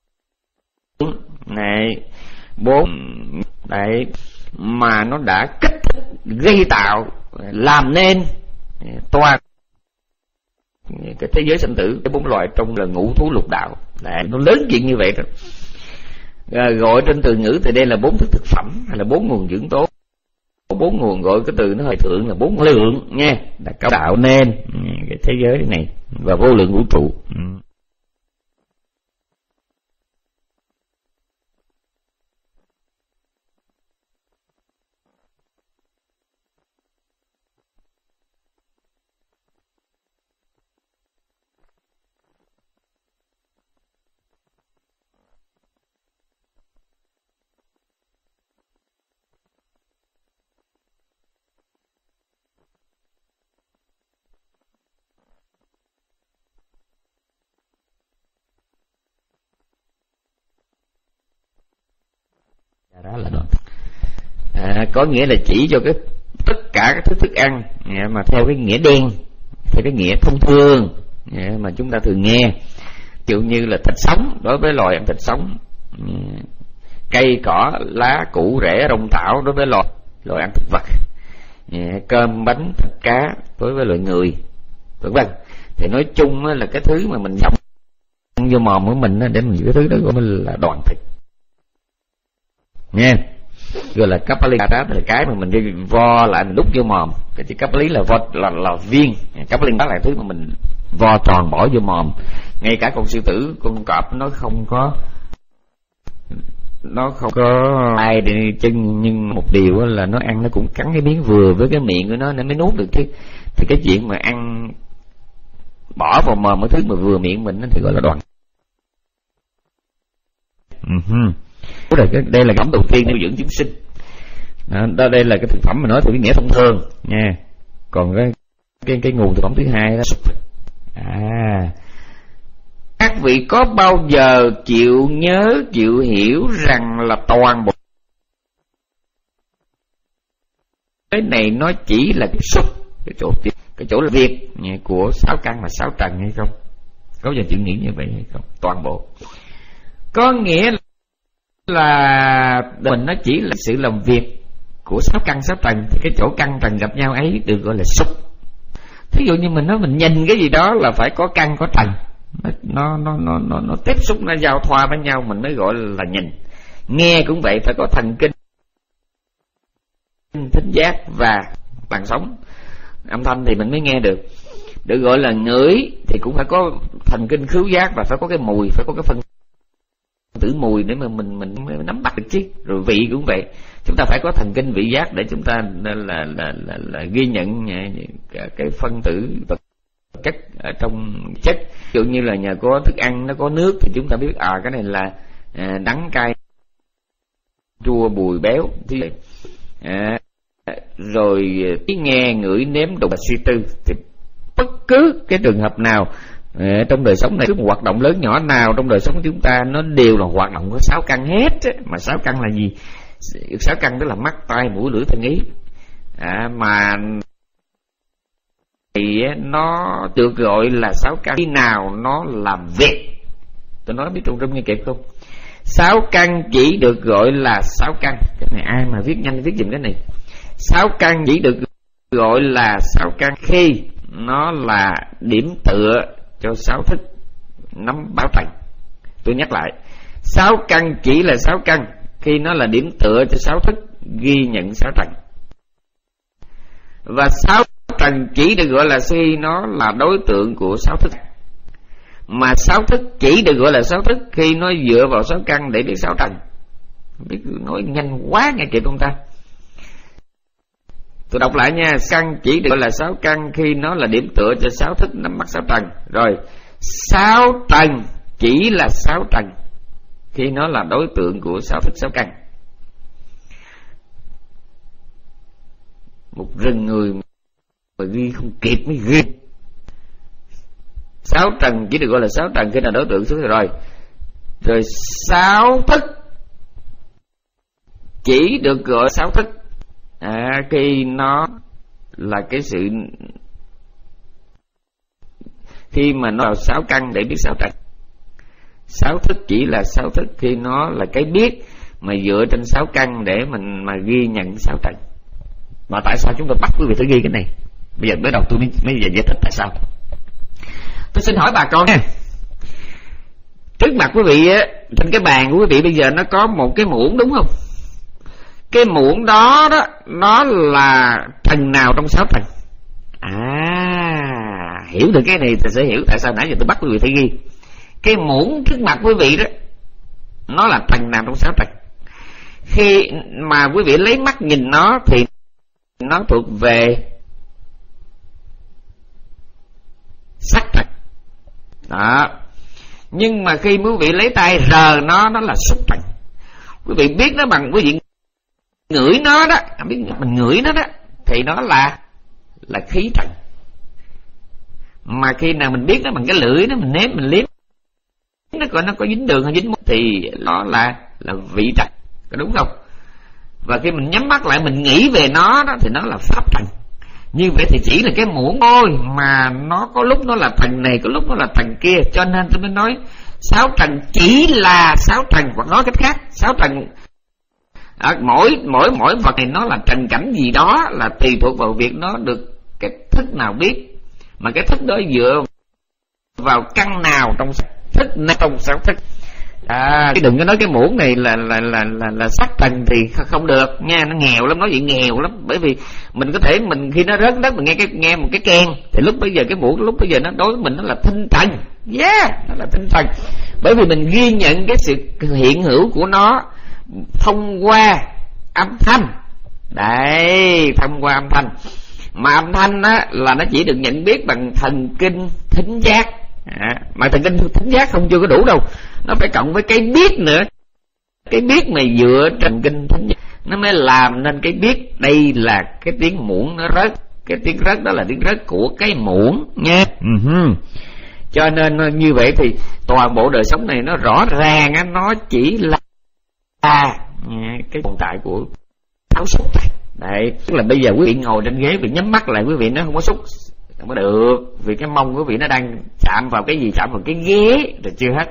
này, bốn đấy mà nó đã kích thích, gây tạo, làm nên toàn cái thế giới sinh tử, cái bốn loài trong là ngũ thú lục đạo. Đấy, nó lớn chuyện như vậy đó. À, gọi trên từ ngữ thì đây là bốn thức thực phẩm hay là bốn nguồn dưỡng tố. Bốn nguồn gọi cái từ nó hơi thượng là bốn lượng nha, là cao đạo nên cái thế giới này và vô lượng vũ trụ. Ừ. Đó là đoạn à, có nghĩa là chỉ cho cái tất cả các thức thức ăn mà theo cái nghĩa đen, theo cái nghĩa thông thường mà chúng ta thường nghe, ví dụ như là thịt sống đối với loài ăn thịt sống, cây cỏ lá củ rễ rong thảo đối với loài loài ăn thực vật, cơm bánh thịt cá đối với loài người, vân vân. Thì nói chung là cái thứ mà mình nhậm vô mồm của mình để mình cái thứ đó của mình là đoàn thịt nha. Gọi là kapali đó là cái mà mình đi vo lại mình đút vô mồm. Cái chữ kapali là vo là, là viên, kapali đó là thứ mà mình vo tròn bỏ vô mồm. Ngay cả con sư tử, con cọp nó không có nó không có ai đi chân, nhưng một điều là nó ăn nó cũng cắn cái miếng vừa với cái miệng của nó nên mới nuốt được chứ. Thì cái chuyện mà ăn bỏ vào mồm cái thứ mà vừa miệng mình thì gọi là đoàn. Uh-huh. Đây là cái đầu tiên nuôi dưỡng chúng sinh. Đó, đây là cái thực phẩm mà nói theo cái nghĩa thông thường nha. Còn cái cái cái nguồn thực phẩm thứ hai đó, à, các vị có bao giờ chịu nhớ, chịu hiểu rằng là toàn bộ cái này nó chỉ là cái xúc, cái chỗ cái chỗ là việc của sáu căn và sáu trần hay không? Có bao giờ chịu nghĩ như vậy hay không? Toàn bộ có nghĩa là mình nó chỉ là sự làm việc của sáu căn sáu trần, thì cái chỗ căn trần gặp nhau ấy được gọi là xúc. Thí dụ như mình nói mình nhìn cái gì đó là phải có căn có trần, nó nó nó nó nó tiếp xúc, nó giao thoa với nhau, mình mới gọi là nhìn. Nghe cũng vậy, phải có thần kinh thính giác và làn sóng âm thanh thì mình mới nghe được. Được gọi là ngửi thì cũng phải có thần kinh khứu giác và phải có cái mùi, phải có cái phân tử mùi để mà mình mình mới nắm bắt được chứ. Rồi vị cũng vậy, chúng ta phải có thần kinh vị giác để chúng ta là là là, là, là ghi nhận cái phân tử vật chất ở trong chất. Ví dụ như là nhà có thức ăn nó có nước thì chúng ta biết à cái này là à, đắng cay chua bùi béo thì à, rồi tiếng nghe ngửi nếm đụng và suy tư. Thì bất cứ cái trường hợp nào à, trong đời sống này, cứ một hoạt động lớn nhỏ nào trong đời sống của chúng ta nó đều là hoạt động của sáu căn hết á. Mà sáu căn là gì? Sáu căn đó là mắt, tai, mũi, lưỡi, thân, ý. À, mà thì nó được gọi là sáu căn khi nào nó làm việc. Tôi nói biết trung trung nghe kịp không? Sáu căn chỉ được gọi là sáu căn. Cái này ai mà viết nhanh viết dùm cái này. Sáu căn chỉ được gọi là sáu căn khi nó là điểm tựa cho sáu thức nắm báo trần. Tôi nhắc lại, sáu căn chỉ là sáu căn khi nó là điểm tựa cho sáu thức ghi nhận sáu trần. Và sáu trần chỉ được gọi là khi nó là đối tượng của sáu thức. Mà sáu thức chỉ được gọi là sáu thức khi nó dựa vào sáu căn để biết sáu trần. Biết nói nhanh quá nghe kịp không ta? Tôi đọc lại nha. Căn chỉ được gọi là sáu căn khi nó là điểm tựa cho sáu thức nắm bắt sáu trần. Rồi, sáu trần chỉ là sáu trần khi nó là đối tượng của sáu thức sáu căn. Một rừng người mà ghi không kịp mới ghi. Sáu trần chỉ được gọi là sáu trần khi là đối tượng xuống rồi. Rồi sáu thức chỉ được gọi sáu thức à, khi nó là cái sự khi mà nó vào sáu căn để biết sáu trần. Sáu thức chỉ là sáu thức khi nó là cái biết mà dựa trên sáu căn để mình mà ghi nhận sáu trần. Mà tại sao chúng tôi bắt quý vị phải ghi cái này? Bây giờ mới đầu tôi mới, mới giải thích tại sao. Tôi xin hỏi bà con nha. Trước mặt quý vị á, trên cái bàn của quý vị bây giờ nó có một cái muỗng đúng không? Cái muỗng đó đó nó là trần nào trong sáu trần? À, hiểu được cái này thì sẽ hiểu tại sao nãy giờ tôi bắt quý vị phải ghi. Cái muỗng trước mặt quý vị đó nó là trần nào trong sáu trần? Khi mà quý vị lấy mắt nhìn nó thì nó thuộc về sắc trần. Đó. Nhưng mà khi quý vị lấy tay rờ nó, nó là xúc trần. Quý vị biết nó bằng quý vị ngửi nó đó, biết mình ngửi nó đó thì nó là là khí trần. Mà khi nào mình biết nó bằng cái lưỡi nó, mình nếm mình liếm nó coi nó có dính đường hay dính mút thì nó là là vị trần, có đúng không? Và khi mình nhắm mắt lại mình nghĩ về nó đó thì nó là pháp trần. Như vậy thì chỉ là cái muỗng thôi mà nó có lúc nó là trần này, có lúc nó là trần kia. Cho nên tôi mới nói sáu trần chỉ là sáu trần, hoặc nói cách khác sáu trần à, mỗi mỗi mỗi vật này nó là trần cảnh gì đó là tùy thuộc vào việc nó được cái thức nào biết, mà cái thức đó dựa vào căn nào trong thức nào trong sáu thức. À, cái đừng có nói cái muỗng này là là là là, là sắc trần thì không được nha, nó nghèo lắm, nói vậy nghèo lắm. Bởi vì mình có thể mình khi nó rớt đất mình nghe cái nghe một cái keng thì lúc bây giờ cái muỗng lúc bây giờ nó đối với mình nó là tinh trần, yeah, nó là tinh trần. Bởi vì mình ghi nhận cái sự hiện hữu của nó thông qua âm thanh. Đấy, thông qua âm thanh. Mà âm thanh á là nó chỉ được nhận biết bằng thần kinh thính giác. À, mà thần kinh thính giác không chưa có đủ đâu, nó phải cộng với cái biết nữa. Cái biết mà dựa thần kinh thính giác nó mới làm nên cái biết đây là cái tiếng muỗng nó rớt. Cái tiếng rớt đó là tiếng rớt của cái muỗng nha. Uh-huh. Cho nên như vậy thì toàn bộ đời sống này nó rõ ràng á, nó chỉ là cái tồn tại của sáu xúc này. Đấy, tức là bây giờ quý vị ngồi trên ghế, vị nhắm mắt lại quý vị nó không có xúc không có được, vì cái mông quý vị nó đang chạm vào cái gì, chạm vào cái ghế rồi chưa hết.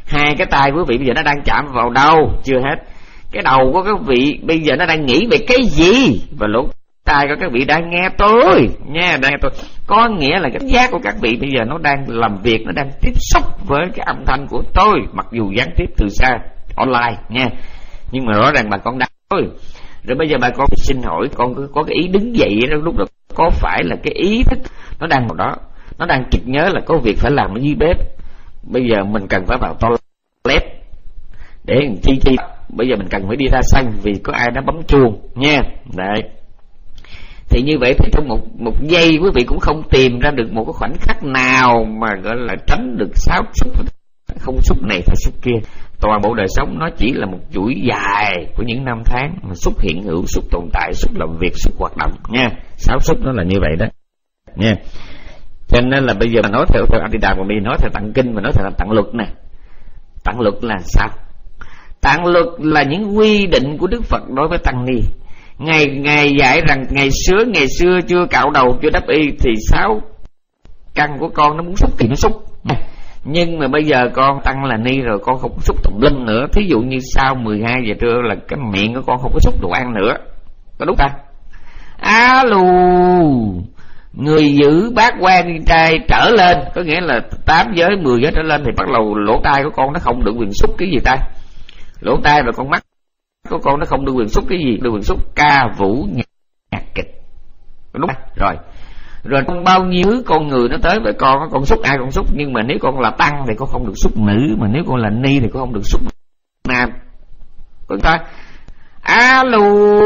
Hai cái tay quý vị bây giờ nó đang chạm vào đâu? Chưa hết. Cái đầu của các vị bây giờ nó đang nghĩ về cái gì? Và lỗ tai của các vị đang nghe tôi nha, đang nghe tôi. Có nghĩa là cái giác của các vị bây giờ nó đang làm việc, nó đang tiếp xúc với cái âm thanh của tôi, mặc dù gián tiếp từ xa online nha, nhưng mà rõ ràng bà con đang thôi. Rồi bây giờ bà con xin hỏi, con có cái ý đứng dậy đó, lúc đó có phải là cái ý thức nó đang vào đó, nó đang trực nhớ là có việc phải làm ở dưới bếp, bây giờ mình cần phải vào toilet để chi chi, bây giờ mình cần phải đi ra sân vì có ai đó bấm chuông nha. Đấy, thì như vậy thì trong một một giây quý vị cũng không tìm ra được một cái khoảnh khắc nào mà gọi là tránh được sáu xúc, không xúc này phải xúc kia. Toàn bộ đời sống nó chỉ là một chuỗi dài của những năm tháng mà xúc hiện hữu, xúc tồn tại, xúc làm việc, xúc hoạt động nha. Sáu xúc nó là như vậy đó nha. Cho nên là bây giờ mà nói theo theo Adida của mình, nói theo tạng kinh, mà nói theo tạng luật nè. Tạng luật là sao? Tạng luật là những quy định của Đức Phật đối với tăng ni. Ngài ngài dạy rằng ngày xưa ngày xưa chưa cạo đầu, chưa đắp y thì sáu căn của con nó muốn xúc thì nó xúc. Nhưng mà bây giờ con tăng là ni rồi, con không có xúc tùm lum nữa. Thí dụ như sau mười hai giờ trưa là cái miệng của con không có xúc đồ ăn nữa, có đúng ta? Alo, người giữ bát quan trai trở lên, có nghĩa là tám giới mười giới trở lên thì bắt đầu lỗ tai của con nó không được quyền xúc cái gì ta? Lỗ tai và con mắt của con nó không được quyền xúc cái gì? Được quyền xúc ca vũ nhạc, nhạc kịch, có đúng không? Rồi rồi con bao nhiêu con người nó tới với con, con xúc ai con xúc, nhưng mà nếu con là tăng thì con không được xúc nữ, mà nếu con là ni thì con không được xúc nam. Con ta alo,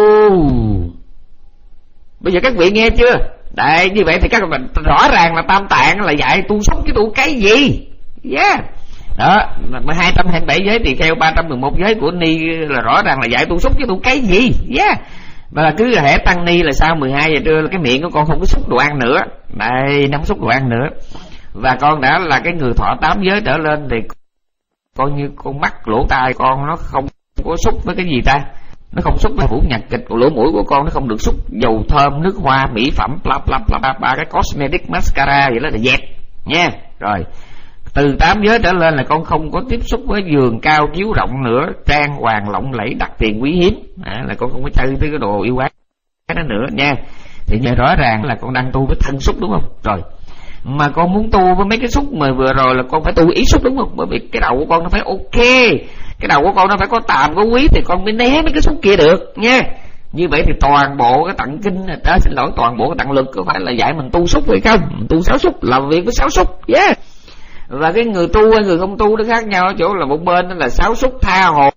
bây giờ các vị nghe chưa? Đấy, như vậy thì các bạn rõ ràng là Tam Tạng là dạy tu xúc chứ tu cái gì? Yeah. Đó, hai trăm hai mươi bảy giới tỳ kheo, ba trăm mười một giới của ni là rõ ràng là dạy tu xúc chứ tu cái gì? Yeah. Mà là cứ hễ tăng ni là sau mười hai giờ trưa là cái miệng của con không có xúc đồ ăn nữa. Đây, nó không xúc đồ ăn nữa. Và con đã là cái người thọ tám giới trở lên thì coi như con mắt lỗ tai con nó không có xúc với cái gì ta? Nó không xúc với vũ nhạc kịch. Lỗ mũi của con nó không được xúc dầu thơm, nước hoa, mỹ phẩm, bla bla bla, ba cái cosmetic, mascara vậy đó là dẹp nha. Rồi từ tám giới trở lên là con không có tiếp xúc với giường cao chiếu rộng nữa, trang hoàng lộng lẫy, đắt tiền quý hiếm, à, là con không có chơi tới cái đồ yêu quái cái đó nữa nha. Thì như rõ ràng là con đang tu với thân xúc đúng không? Rồi mà con muốn tu với mấy cái xúc mà vừa rồi là con phải tu ý xúc đúng không? Bởi vì cái đầu của con nó phải ok, cái đầu của con nó phải có tàm có quý thì con mới né mấy cái xúc kia được nha. Như vậy thì toàn bộ cái tạng kinh đó, xin lỗi, toàn bộ cái tạng lực có phải là dạy mình tu xúc hay không? Mình tu sáu xúc, làm việc với sáu xúc, yeah. Và cái người tu hay người không tu nó khác nhau ở chỗ là một bên đó là sáu xúc tha hồ,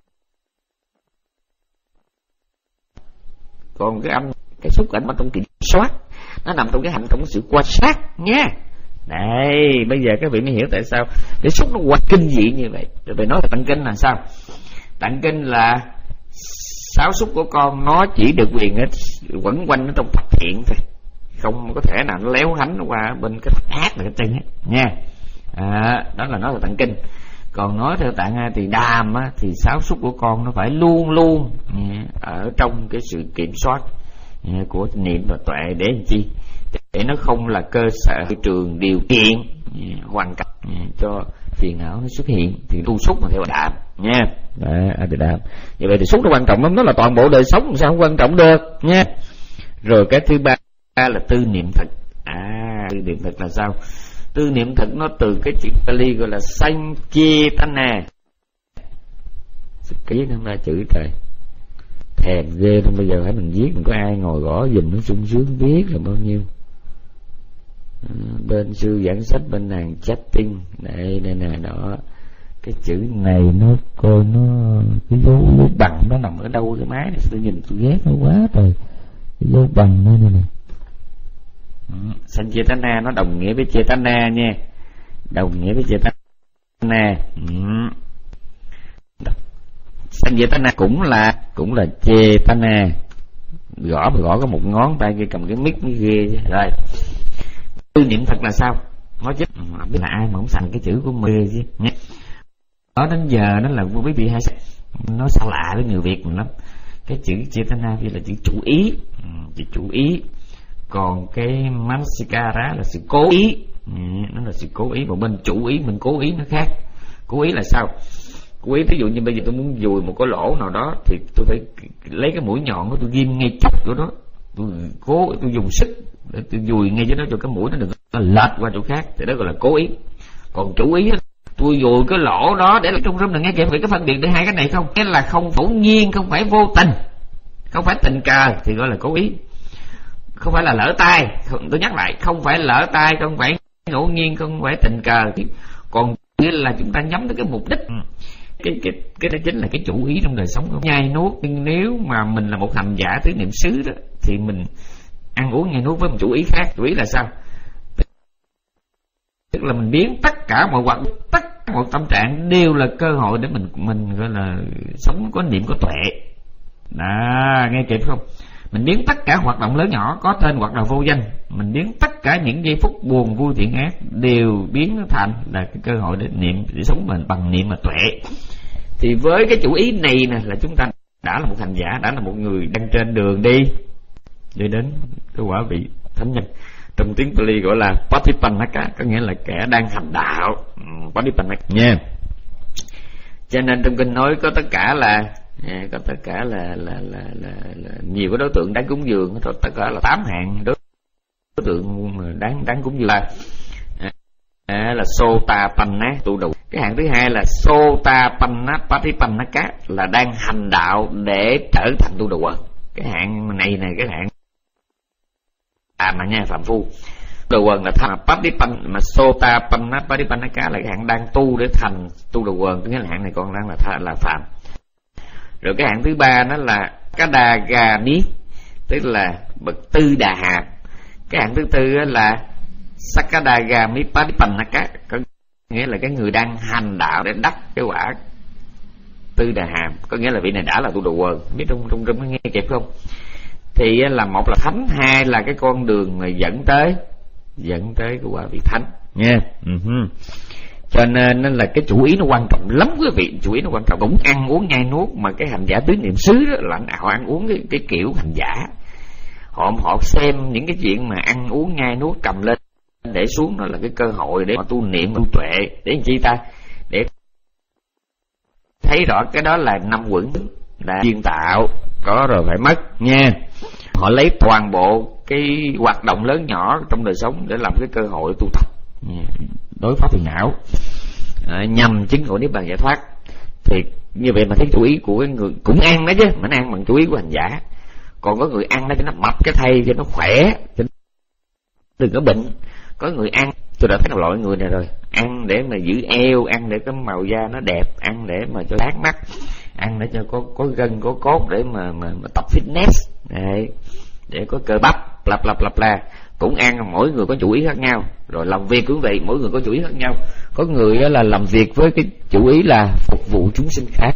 còn cái âm cái xúc ảnh mà trong kiểm soát, nó nằm trong cái hạnh trong sự quan sát nha. Đây, bây giờ các vị mới hiểu tại sao cái xúc nó quá kinh dị như vậy. Rồi phải nói về tạng kinh là sao? Tạng kinh là sáu xúc của con nó chỉ được quyền hết quẩn quanh nó trong thập thiện thôi, không có thể nào nó léo hánh qua bên cái ác này cái chân hết nha. À, đó là nói về tạng kinh. Còn nói theo tạng A Tỳ Đàm á, thì sáu xúc của con nó phải luôn luôn ở trong cái sự kiểm soát của niệm và tuệ để làm chi? Để nó không là cơ sở trường điều kiện hoàn cảnh cho phiền não nó xuất hiện. Thì tu xúc mà theo đạm nha. Đấy, A Tỳ Đàm. Vậy vậy thì xúc nó quan trọng lắm, nó là toàn bộ đời sống, sao không quan trọng được nha. Rồi cái thứ ba là tư niệm thực. À, tư niệm thực là sao? Tư niệm thực nó từ cái chữ Pali gọi là Sankirtana. Ký nó ra chữ trời thèm ghê lắm. Bây giờ phải mình viết, mình có ai ngồi gõ giùm nó sung sướng viết là bao nhiêu. À, bên sư giảng sách, bên nàng chatting. Đây đây nè, đó cái chữ này nó coi nó cái dấu, dấu bằng nó nằm ở đâu cái máy này, tôi nhìn tôi ghét nó quá trời. Cái dấu bằng nó này nè. Sankirtana nó đồng nghĩa với Chetana nha, đồng nghĩa với Chetana. Sankirtana cũng là cũng là Chetana. Gõ mà gõ có một ngón tay kia cầm cái mic mới ghê chứ. Rồi tư niệm thật là sao? Nói chứ biết là ai mà không xài cái chữ của mình chứ nhé. Đó đến giờ nó là quý vị hay nó xa lạ với người Việt mình lắm. Cái chữ Chetana kia là chữ chủ ý, chữ chủ ý. Còn cái Mansikara là sự cố ý, nó là sự cố ý, và bên chủ ý mình cố ý nó khác. Cố ý là sao? Cố ý ví dụ như bây giờ tôi muốn dùi một cái lỗ nào đó thì tôi phải lấy cái mũi nhọn của tôi ghim ngay chốt của nó, tôi cố tôi dùng sức để tôi dùi ngay cho nó, cho cái mũi nó đừng có lệch qua chỗ khác, thì đó gọi là cố ý. Còn chủ ý tôi dùi cái lỗ đó để trong râm đừng nghe kịp. Vậy cái phân biệt để hai cái này không, cái là không ngẫu nhiên, không phải vô tình, không phải tình cờ thì gọi là cố ý. Không phải là lỡ tay, tôi nhắc lại, không phải lỡ tay, không phải ngẫu nhiên, không phải tình cờ. Còn nghĩa là chúng ta nhắm tới cái mục đích. Cái cái cái đó chính là cái chủ ý trong đời sống của nhai nuốt. Nhưng nếu mà mình là một hành giả tứ niệm xứ đó thì mình ăn uống nhai nuốt với một chủ ý khác. Chủ ý là sao? Tức là mình biến tất cả mọi hoạt tất cả mọi tâm trạng đều là cơ hội để mình mình gọi là sống có niệm có tuệ. Đó, nghe kịp không? Mình biến tất cả hoạt động lớn nhỏ có tên hoặc là vô danh, mình biến tất cả những giây phút buồn vui thiện ác đều biến nó thành là cái cơ hội để niệm, để sống mình bằng niệm mà tuệ. Thì với cái chủ ý này nè là chúng ta đã là một hành giả, đã là một người đang trên đường đi đi đến cái quả vị thánh nhân. Trong tiếng Pali gọi là Patipannaka, có nghĩa là kẻ đang hành đạo. Patipannaka nha. Cho nên trong kinh nói có tất cả là À, có tất cả là là, là là là nhiều cái đối tượng đáng cúng dường, tất cả là tám hạng đối, đối tượng đáng đáng cúng dường là à, là Sotapanna tu đầu. Cái hạng thứ hai là Sotapanna Patipannaka, là đang hành đạo để trở thành tu đầu. Cái hạng này này cái hạng à mà nha phạm phu. Đầu quần là thành Patipanna, mà Sotapanna Patipannaka là cái hạng đang tu để thành tu đầu quần. Cái hạng này còn đang là là phạm. Rồi cái hạng thứ ba nó là Kadagani, tức là bậc tư đà hàm. Cái hạng thứ tư là Sakadagami Patipannaka, có nghĩa là cái người đang hành đạo để đắc cái quả tư đà hàm, có nghĩa là vị này đã là tu đồ quần. Biết trong trong trong nghe kịp không? Thì là một là thánh, hai là cái con đường mà dẫn tới dẫn tới cái quả vị thánh nha. Uh-huh. Cho nên là cái chủ ý nó quan trọng lắm quý vị, chủ ý nó quan trọng. Cũng ăn uống nhai nuốt, mà cái hành giả tứ niệm xứ đó là họ ăn uống cái, cái kiểu hành giả. Họ họ xem những cái chuyện mà ăn uống nhai nuốt cầm lên để xuống, đó là cái cơ hội để họ tu niệm tu tuệ. Để làm chi ta? Để thấy rõ cái đó là năm quẩn, là duyên tạo, có rồi phải mất nha. Họ lấy toàn bộ cái hoạt động lớn nhỏ trong đời sống để làm cái cơ hội tu tập, đối phó phiền não, à, nhằm chứng ngộ niết bàn giải thoát. Thì như vậy mà thấy chủ ý của cái người cũng ăn đó chứ, mà nó ăn bằng chủ ý của hành giả. Còn có người ăn đó cho nó mập cái thay, cho nó khỏe, cho nó đừng có bệnh. Có người ăn, tôi đã thấy một loại người này rồi, ăn để mà giữ eo, ăn để cái màu da nó đẹp, ăn để mà cho sáng mắt, ăn để cho có có gân có cốt để mà mà, mà tập fitness đấy, để có cơ bắp, lặp lặp lặp la. Cũng ăn, mỗi người có chủ ý khác nhau. Rồi làm việc cũng vậy, mỗi người có chủ ý khác nhau. Có người là làm việc với cái chủ ý là phục vụ chúng sinh khác,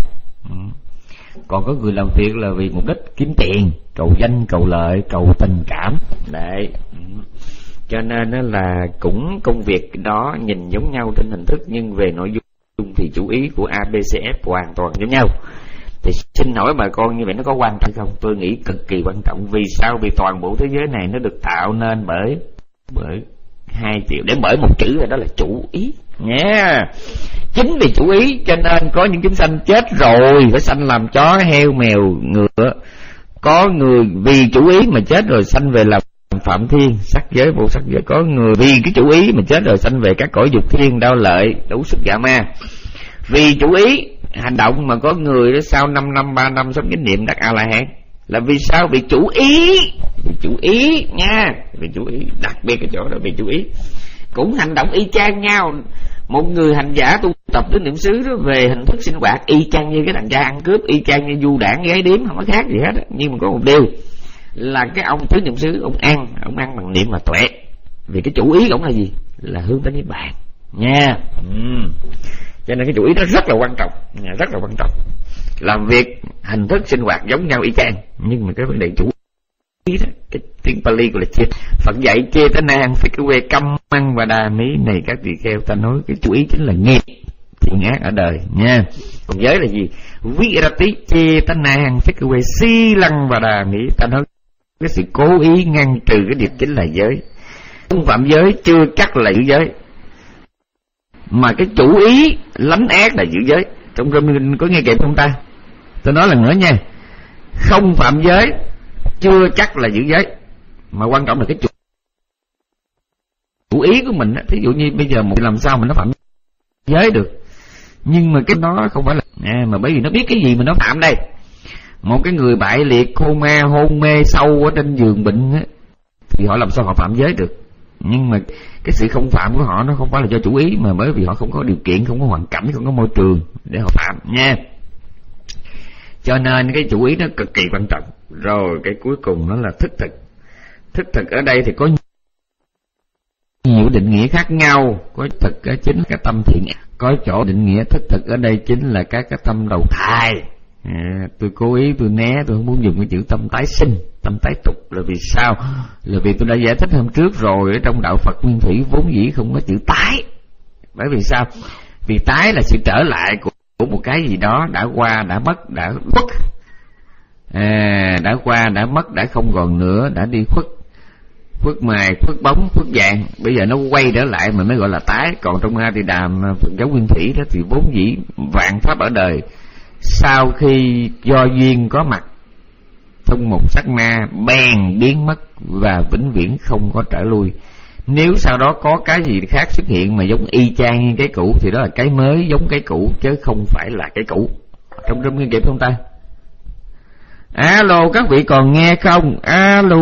còn có người làm việc là vì mục đích kiếm tiền, cầu danh, cầu lợi, cầu tình cảm đấy. Cho nên là cũng công việc đó nhìn giống nhau trên hình thức, nhưng về nội dung thì chủ ý của a bê xê ép hoàn toàn giống nhau. Thì xin hỏi bà con, như vậy nó có quan trọng không? Tôi nghĩ cực kỳ quan trọng. Vì sao? Vì toàn bộ thế giới này nó được tạo nên bởi bởi hai triệu, để bởi một chữ là đó là chủ ý nha. Yeah. Chính vì chủ ý cho nên có những chúng sanh chết rồi phải sanh làm chó, heo, mèo, ngựa. Có người vì chủ ý mà chết rồi sanh về làm phạm thiên, sắc giới, vô sắc giới. Có người vì cái chủ ý mà chết rồi sanh về các cõi dục thiên, đau lợi, đấu sức dạ ma. Vì chủ ý hành động mà có người đó sau năm năm, ba năm sống chánh niệm đắc A La Hán. Là vì sao? Vì chủ ý, vì chủ ý nha, vì chủ ý, đặc biệt cái chỗ đó vì chủ ý. Cũng hành động y chang nhau. Một người hành giả tu tập tứ niệm xứ đó, về hình thức sinh hoạt y chang như cái thằng cha ăn cướp, y chang như du đảng gái điếm, không có khác gì hết đó. Nhưng mà có một điều là cái ông tứ niệm xứ, ông ăn, ông ăn bằng niệm mà tuệ. Vì cái chủ ý của ông là gì? Là hướng tới niết bàn nha. uhm. Cho nên cái chủ ý đó rất là quan trọng, rất là quan trọng. Làm việc hình thức sinh hoạt giống nhau y chang, nhưng mà cái vấn đề chủ ý đó, cái tiếng Pali gọi là chia. Phật dạy chê ta nan phải cái quê căm măng và đà mỹ này các tỳ kheo. Ta nói cái chủ ý chính là nghiệp thiện ác ở đời nha. Còn giới là gì? Virati chê ta nan phải cái quê si lăng và đà mỹ. Ta nói cái sự cố ý ngăn trừ cái điệp chính là giới. Không phạm giới chưa chắc là giữ giới. mà cái chủ ý lánh ác là giữ giới. Trong rơm có nghe kịp không ta? Tôi nói lần nữa nha, không phạm giới chưa chắc là giữ giới, mà quan trọng là cái chủ, chủ ý của mình. Thí dụ như bây giờ một làm sao mà nó phạm giới được, nhưng mà cái đó không phải là à, mà bởi vì nó biết cái gì mà nó phạm đây. Một cái người bại liệt, khôn ma, hôn mê sâu ở trên giường bệnh á, thì họ làm sao họ phạm giới được? Nhưng mà cái sự không phạm của họ nó không phải là do chủ ý, mà bởi vì họ không có điều kiện, không có hoàn cảnh, không có môi trường để họ phạm nha. Cho nên cái chủ ý nó cực kỳ quan trọng. Rồi cái cuối cùng nó là thức thực. Thức thực ở đây thì có nhiều định nghĩa khác nhau. Có thực ở chính cái tâm thiện, có chỗ định nghĩa thức thực ở đây chính là các cái tâm đầu thai. À, tôi cố ý tôi né, tôi không muốn dùng cái chữ tâm tái sinh, tâm tái tục. Là vì sao? Là vì tôi đã giải thích hôm trước rồi, ở trong đạo Phật Nguyên Thủy vốn dĩ không có chữ tái. Bởi vì sao? Vì tái là sự trở lại của, của một cái gì đó đã qua, đã mất, đã khuất. À, đã qua, đã mất, đã không còn nữa, đã đi khuất, khuất mài, khuất bóng, khuất vàng. Bây giờ nó quay trở lại mà mới gọi là tái. Còn trong A Di Đà Phật giáo Nguyên Thủy đó thì vốn dĩ vạn pháp ở đời, sau khi do duyên có mặt trong một sát na bèn biến mất và vĩnh viễn không có trở lui. Nếu sau đó có cái gì khác xuất hiện mà giống y chang như cái cũ thì đó là cái mới giống cái cũ, chứ không phải là cái cũ. Trong trong nghiên kịp không ta? Alo, các vị còn nghe không? Alo,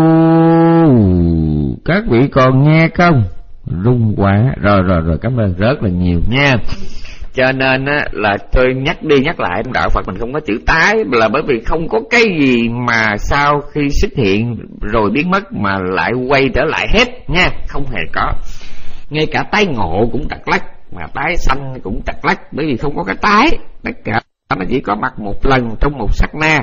các vị còn nghe không? Rung quá. Rồi rồi rồi, cảm ơn rất là nhiều nha. Cho nên á, là tôi nhắc đi nhắc lại, trong đạo Phật mình không có chữ tái, là bởi vì không có cái gì mà sau khi xuất hiện rồi biến mất mà lại quay trở lại hết nha, không hề có. Ngay cả tái ngộ cũng trật lắc, mà tái sanh cũng trật lắc, bởi vì không có cái tái. Tất cả nó chỉ có mặt một lần trong một sát na.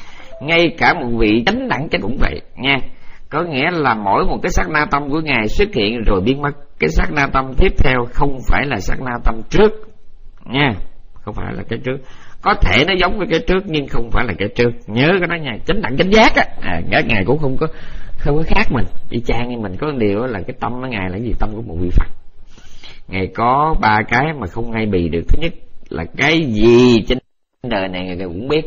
Ngay cả một vị chánh đẳng chánh cũng vậy nha. Có nghĩa là mỗi một cái sát na tâm của Ngài xuất hiện rồi biến mất, cái sát na tâm tiếp theo không phải là sát na tâm trước nha, không phải là cái trước. Có thể nó giống với cái trước nhưng không phải là cái trước. Nhớ cái đó nha, chánh đẳng chánh giác á, à, các Ngài cũng không có không có khác mình. Y chang như mình có một điều là cái tâm của Ngài là gì? Tâm của một vị Phật. Ngài có ba cái mà không ai bì được. Thứ nhất là cái gì trên đời này Ngài cũng biết,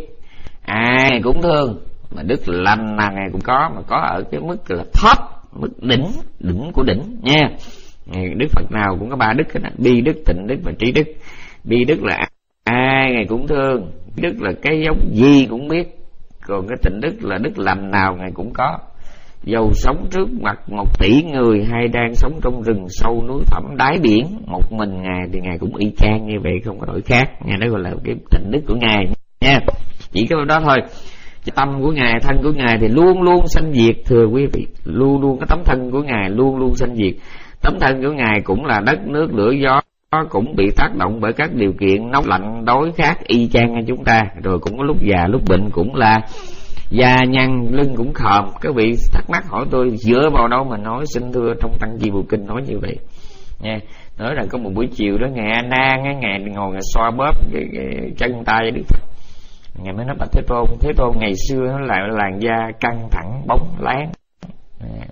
ai Ngài cũng thương, mà đức lành là Ngài cũng có, mà có ở cái mức là top, mức đỉnh, đỉnh của đỉnh nha. Đức Phật nào cũng có ba đức đó, bi đức, tịnh đức và trí đức. Bi đức là ai Ngài cũng thương, đức là cái giống gì cũng biết, còn cái tịnh đức là đức lành nào Ngài cũng có. Dầu sống trước mặt một tỷ người hay đang sống trong rừng sâu núi thẳm đáy biển, một mình Ngài thì Ngài cũng y chang như vậy, không có đổi khác. Ngài đó gọi là cái tịnh đức của Ngài nha. Chỉ cái đó thôi. Tâm của Ngài, thân của Ngài thì luôn luôn sanh diệt, thưa quý vị. Luôn luôn cái tấm thân của Ngài luôn luôn sanh diệt. Tấm thân của Ngài cũng là đất nước lửa gió, cũng bị tác động bởi các điều kiện nóng lạnh đối khác y chang như chúng ta. Rồi cũng có lúc già lúc bệnh, cũng là da nhăn, lưng cũng khòm. Các vị thắc mắc hỏi tôi dựa vào đâu mà nói, xin thưa trong Tăng Chi Bộ Kinh nói như vậy nha. Nói rằng có một buổi chiều đó Ngài A Nan, Ngài ngồi Ngài xoa bóp cái, cái chân tay Đức Phật. Ngài mới nói bạch Thế Tôn, Thế Tôn ngày xưa nó là làn da căng thẳng bóng láng, à,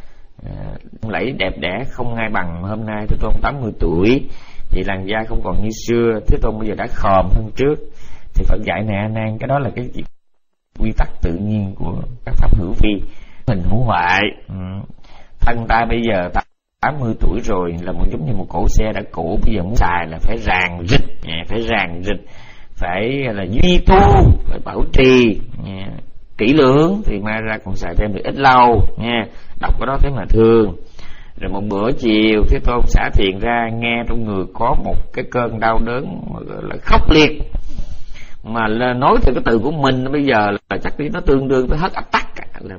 à, lẫy đẹp đẽ không ai bằng. Hôm nay Thế Tôn tám mươi tuổi thì làn da không còn như xưa, Thế Tôn bây giờ đã khòm hơn trước. Thì Phật dạy này A Nan, cái đó là cái quy tắc tự nhiên của các pháp hữu vi, hình hữu hoại. Ừ. Thân ta bây giờ tám mươi tuổi rồi là một giống như một cỗ xe đã cũ, bây giờ muốn xài là phải ràng rịch, phải ràng rịch, phải là duy tu, phải bảo trì nha, kỹ lưỡng thì mai ra còn xài thêm được ít lâu nha. Đọc cái đó thế mà thương. Rồi một bữa chiều Thế Tôn xả thiền ra, nghe trong người có một cái cơn đau đớn mà gọi là khốc liệt, mà là nói từ cái từ của mình bây giờ là chắc đi nó tương đương với hết áp tắc. Là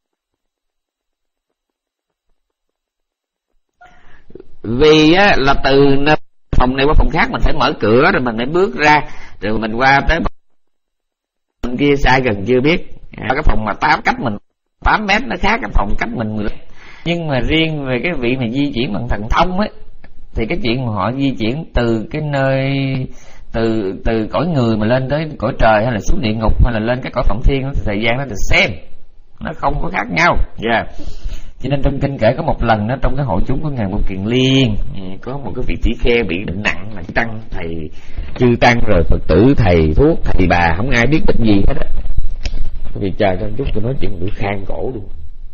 vì á, là từ phòng này qua phòng khác mình phải mở cửa, rồi mình phải bước ra, rồi mình qua tới bên kia xa gần chưa biết. À, cái phòng mà tám cách mình tám mét nó khác cái phòng cách mình mười. Nhưng mà riêng về cái vị mà di chuyển bằng thần thông ấy, thì cái chuyện mà họ di chuyển từ cái nơi từ từ cõi người mà lên tới cõi trời, hay là xuống địa ngục, hay là lên cái cõi Phạm Thiên, thì thời gian nó được xem, nó không có khác nhau. Yeah. Cho nên trong kinh kể có một lần đó, trong cái hội chúng của ngài Một Kiền Liên, có một cái vị tỷ kheo bị bệnh nặng mà tăng thầy chư tăng rồi Phật tử thầy thuốc thầy bà không ai biết bệnh gì hết á. Vì chờ trong chút tôi nói chuyện đủ khang cổ luôn.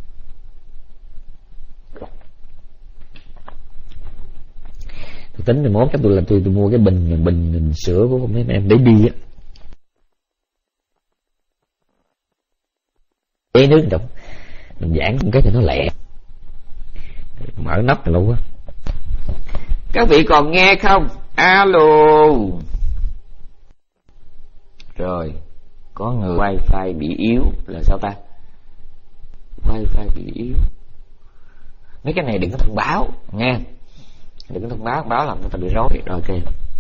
Tôi tính là mốt chắc tôi là tôi tôi mua cái bình bình, bình sữa của mấy em để đi á, lấy nước trong mình giảng một cái thì nó lẹ, mở nắp là luôn á. Các vị còn nghe không? Alo. Rồi có người wifi bị yếu là sao ta? Wifi bị yếu, mấy cái này đừng có thông báo nha, đừng có thông báo, báo làm cho ta bị rối. Rồi ok.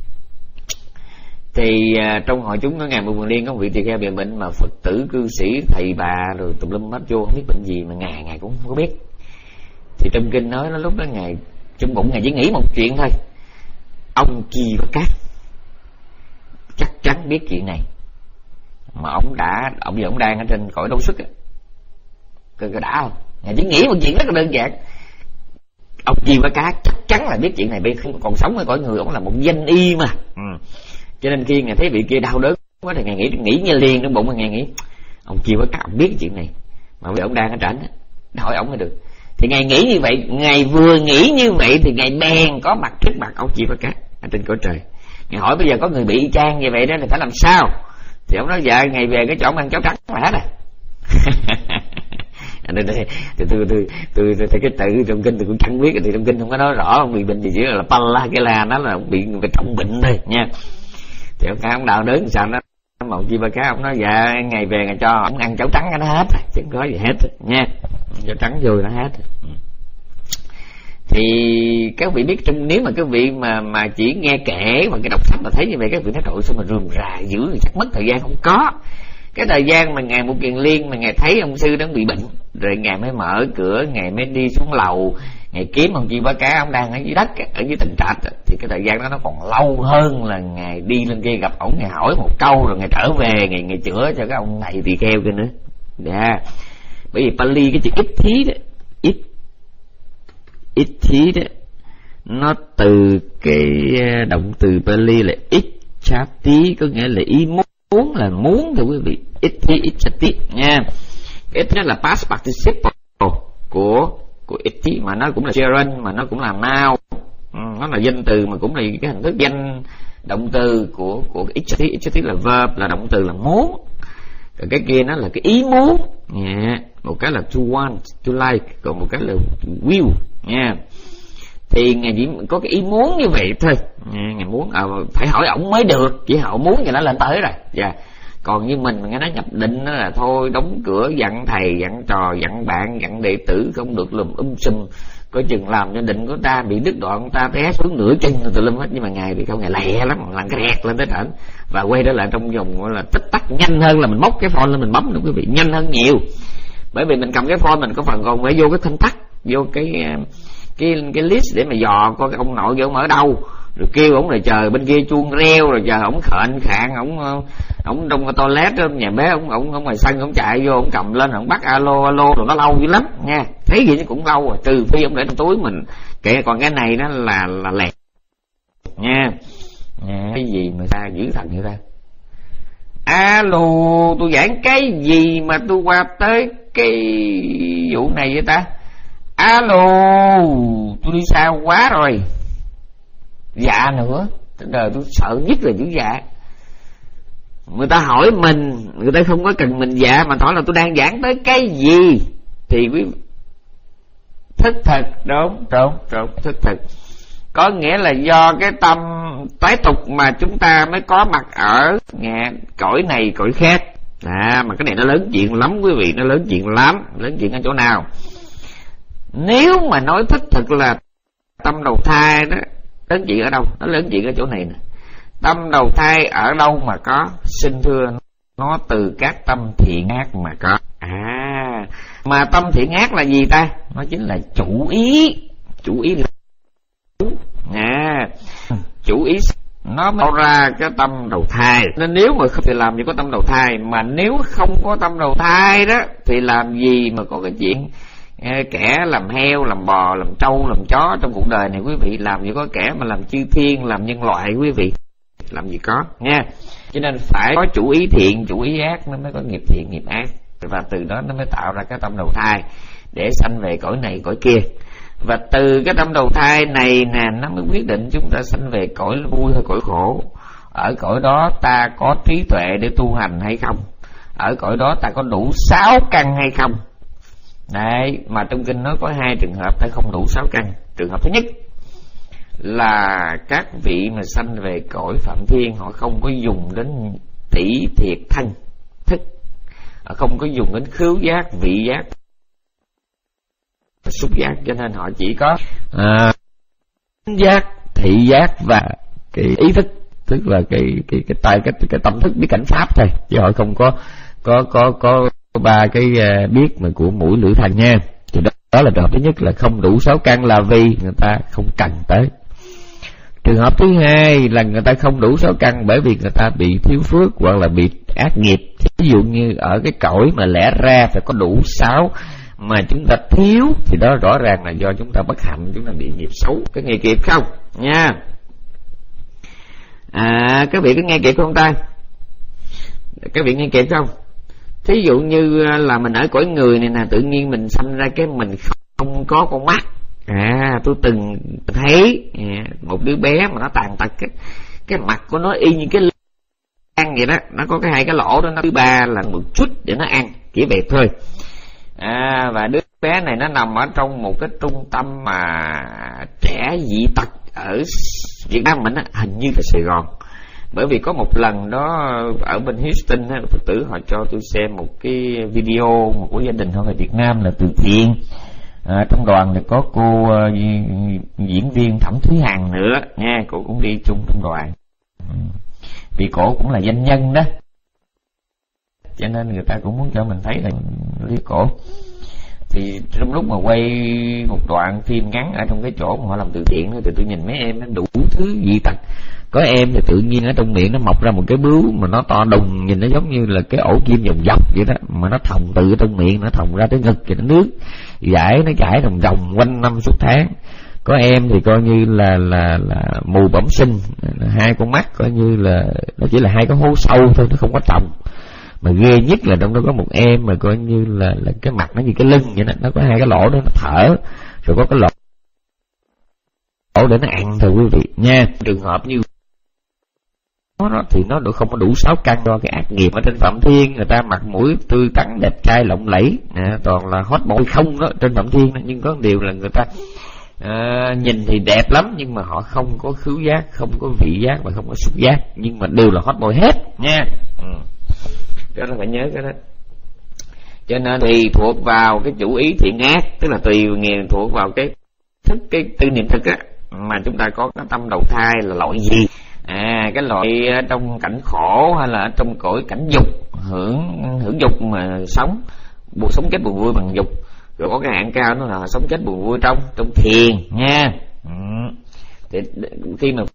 Thì à, trong hội chúng có ngài Một Kiền Liên có một vị tỳ kheo bị bệnh mà Phật tử cư sĩ thầy bà rồi tùm lum hết vô không biết bệnh gì mà ngài ngài cũng không có biết. Thì trong kinh nói nó lúc đó ngài trong bụng ngài chỉ nghĩ một chuyện thôi, ông Chi Và Cát chắc chắn biết chuyện này, mà ông đã ông giờ ông đang ở trên cõi đâu sức á, cơ cơ đã không? Ngài chỉ nghĩ một chuyện rất là đơn giản, ông Chi Và Cát chắc chắn là biết chuyện này, bây không còn sống ở cõi người, ông là một danh y mà. Ừ. Cho nên khi ngài thấy vị kia đau đớn quá thì ngài nghĩ nghĩ như liền trong bụng, ngài nghĩ ông Chi Và Cát ông biết chuyện này, mà bây giờ ông đang ở trển, hỏi ông mới được. Thì ngài nghĩ như vậy, ngài vừa nghĩ như vậy thì ngài bèn có mặt trước mặt ông Chi Và Cát ở trên cõi trời. Ngài hỏi bây giờ có người bị y chang như vậy đó thì phải làm sao? Thì ông nói dạ ngày về cái chỗ ăn cháo trắng là hết rồi. Thì tôi tôi tôi tôi cái tự trong kinh tôi cũng chẳng biết, thì trong kinh không có nói rõ ông bị bệnh gì, chỉ là pala cái la nó là bị về trọng bệnh thôi nha. Thì ông ông đạo đớn sao nó một Chi Và Cát ông nói dạ ngày về ngày cho ông ăn cháo trắng cái nó hết, chứ không có gì hết nha, cháo trắng vô nó hết. Thì các vị biết trong nếu mà các vị mà mà chỉ nghe kể mà cái đọc sách mà thấy như vậy, các vị nói trời sao mà rườm rà dữ thì chắc mất thời gian. Không có, cái thời gian mà ngài Một Kiền Liên mà ngài thấy ông sư đó bị bệnh rồi ngài mới mở cửa, ngài mới đi xuống lầu, ngài kiếm ông Chi Và Cát ông đang ở dưới đất, ở dưới tầng trệt, thì cái thời gian đó nó còn lâu hơn là ngài đi lên kia gặp ổng, ngài hỏi một câu rồi ngài trở về, ngài ngài chữa cho cái ông này tỳ kheo kia nữa. Dạ, bởi vì Pali cái chữ ít thí đó, ít ít thí đó nó từ cái động từ Pali là ichati, có nghĩa là ý muốn, là muốn thưa quý vị. Ít thí ichati nha. Ít đó là past participle của của ít thí, mà nó cũng là gerund, mà nó cũng là noun, ừ, nó là danh từ mà cũng là cái hình thức danh động từ của của ichati. Ichati là verb, là động từ là muốn. Còn cái kia nó là cái ý muốn nha. Một cái là to want, to like, còn một cái là will nha. Thì ngài chỉ có cái ý muốn như vậy thôi nha. Ngài muốn à, phải hỏi ổng mới được, chỉ họ muốn thì nó lên tới rồi. Dạ. Còn như mình nghe nói nhập định đó là thôi đóng cửa, dặn thầy, dặn trò, dặn bạn, dặn đệ tử không được lùm um sùm, coi chừng làm cho định của ta bị đứt đoạn, ta té xuống nửa chân từ lâm hết. Nhưng mà ngài thì không, ngài lẹ lắm, làm cái rẹt lên tới trển và quay trở lại trong vòng gọi là tích tắc, nhanh hơn là mình móc cái phone lên mình bấm được quý vị, nhanh hơn nhiều. Bởi vì mình cầm cái phone mình có phần còn phải vô cái thanh tắc, vô cái cái cái list để mà dò coi cái ông nội ông ở đâu, rồi kêu ổng, rồi chờ bên kia chuông reo, rồi chờ ổng khệnh khạng, ổng ổng trong cái toilet đó, nhà bé ổng ổng ở ngoài sân ổng chạy vô, ổng cầm lên ổng bắt alo alo, rồi nó lâu dữ lắm nha. Thấy gì nó cũng lâu rồi, trừ phi ổng để trong túi mình kệ. Còn cái này nó là là lẹt nha. Nha. Cái gì mà ta dữ thần vậy ta? Alo, tôi giảng cái gì mà tôi qua tới cái vụ này vậy ta? Alo, tôi đi xa quá rồi. Dạ nữa, đời tôi sợ nhất là chữ dạ. Người ta hỏi mình, người ta không có cần mình dạ, mà hỏi là tôi đang giảng tới cái gì thì quý thức thật. Đúng, đúng, đúng, thức thật. Có nghĩa là do cái tâm tái tục mà chúng ta mới có mặt ở nghe, cõi này cõi khác. À, mà cái này nó lớn chuyện lắm quý vị, nó lớn chuyện lắm. Lớn chuyện ở chỗ nào? Nếu mà nói thích thực là tâm đầu thai đó, lớn chuyện ở đâu? Nó lớn chuyện ở chỗ này nè. Tâm đầu thai ở đâu mà có? Xin thưa, nó từ các tâm thiện ác mà có. À, mà tâm thiện ác là gì ta? Nó chính là chủ ý. Chủ ý là à, chủ ý nó mới ra cái tâm đầu thai. Nên nếu mà không thì làm gì có tâm đầu thai. Mà nếu không có tâm đầu thai đó thì làm gì mà có cái chuyện Kẻ làm heo, làm bò, làm trâu, làm chó trong cuộc đời này quý vị, làm gì có kẻ mà làm chư thiên, làm nhân loại quý vị, làm gì có nha. Cho nên phải có chủ ý thiện, chủ ý ác nó mới có nghiệp thiện, nghiệp ác, và từ đó nó mới tạo ra cái tâm đầu thai để sanh về cõi này cõi kia. Và từ cái tâm đầu thai này nè, nó mới quyết định chúng ta sanh về cõi vui hay cõi khổ. Ở cõi đó ta có trí tuệ để tu hành hay không, ở cõi đó ta có đủ sáu căn hay không. Đấy, mà trong kinh nói có hai trường hợp ta không đủ sáu căn. Trường hợp thứ nhất là các vị mà sanh về cõi Phạm Thiên, họ không có dùng đến tỷ thiệt thân thức, họ không có dùng đến khứu giác, vị giác, xúc giác, cho nên họ chỉ có à, giác, thị giác và cái ý thức, tức là cái cái cái tài cái, cái, cái tâm thức biết cảnh pháp thôi, chứ họ không có có có có ba cái uh, biết mà của mũi lưỡi thân nha. Thì đó, đó là trường hợp thứ nhất là không đủ sáu căn, là vì người ta không cần tới. Trường hợp thứ hai là người ta không đủ sáu căn bởi vì người ta bị thiếu phước hoặc là bị ác nghiệp. Ví dụ như ở cái cõi mà lẽ ra phải có đủ sáu mà chúng ta thiếu, thì đó rõ ràng là do chúng ta bất hạnh, chúng ta bị nghiệp xấu. Cái nghe kịp không nha? À, các vị có nghe kịp không ta? Các vị nghe kịp không? Thí dụ như là mình ở cõi người này nè, tự nhiên mình sanh ra cái mình không có con mắt. À, tôi từng thấy à, một đứa bé mà nó tàn tật, cái, cái mặt của nó y như cái ăn vậy đó, nó có cái hai cái lỗ đó, nó thứ ba là một chút để nó ăn, chỉ vậy thôi. À, và đứa bé này nó nằm ở trong một cái trung tâm mà trẻ dị tật ở Việt Nam mình á, hình như là Sài Gòn. Bởi vì có một lần đó ở bên Houston á, Phật tử họ cho tôi xem một cái video một của gia đình họ về Việt Nam là từ thiện. À, trong đoàn thì có cô uh, diễn viên Thẩm Thúy Hằng nữa nha, cô cũng đi chung trong đoàn. Ừ. Vì cổ cũng là doanh nhân đó, cho nên người ta cũng muốn cho mình thấy là lý cổ. Thì trong lúc mà quay một đoạn phim ngắn ở trong cái chỗ mà họ làm từ thiện thì tôi nhìn mấy em nó đủ thứ dị tật. Có em thì tự nhiên ở trong miệng nó mọc ra một cái bướu mà nó to đùng, nhìn nó giống như là cái ổ kim vòng dọc vậy đó, mà nó thòng từ trong miệng nó thòng ra tới ngực vậy, nó nước giải nó chảy vòng vòng quanh năm suốt tháng. Có em thì coi như là là là mù bẩm sinh, hai con mắt coi như là nó chỉ là hai cái hố sâu thôi, nó không có tròng. Mà ghê nhất là trong đó có một em mà coi như là là cái mặt nó như cái lưng vậy đó, nó có hai cái lỗ đó nó thở, rồi có cái lỗ lỗ để nó ăn thôi quý vị nha. Trường hợp như đó thì nó được không có đủ sáu căn do cái ác nghiệp ở trên Phạm Thiên. Người ta mặt mũi tươi tắn đẹp trai lộng lẫy, à, toàn là hot boy không đó trên Phạm Thiên đó. Nhưng có điều là người ta à, nhìn thì đẹp lắm nhưng mà họ không có khứu giác, không có vị giác và không có xúc giác, nhưng mà đều là hot boy hết nha. Ừ. Đó là phải nhớ cái đó. Cho nên tùy thuộc vào cái chủ ý thiện ác, tức là tùy nghiền thuộc vào cái thức cái tư niệm thực á, mà chúng ta có cái tâm đầu thai là loại gì. À, cái loại trong cảnh khổ hay là trong cõi cảnh dục, hưởng hưởng dục mà sống, buộc sống chết buồn vui bằng dục. Rồi có cái hạng cao nó là sống chết buồn vui trong trong thiền nha. Ừ. Thì khi mà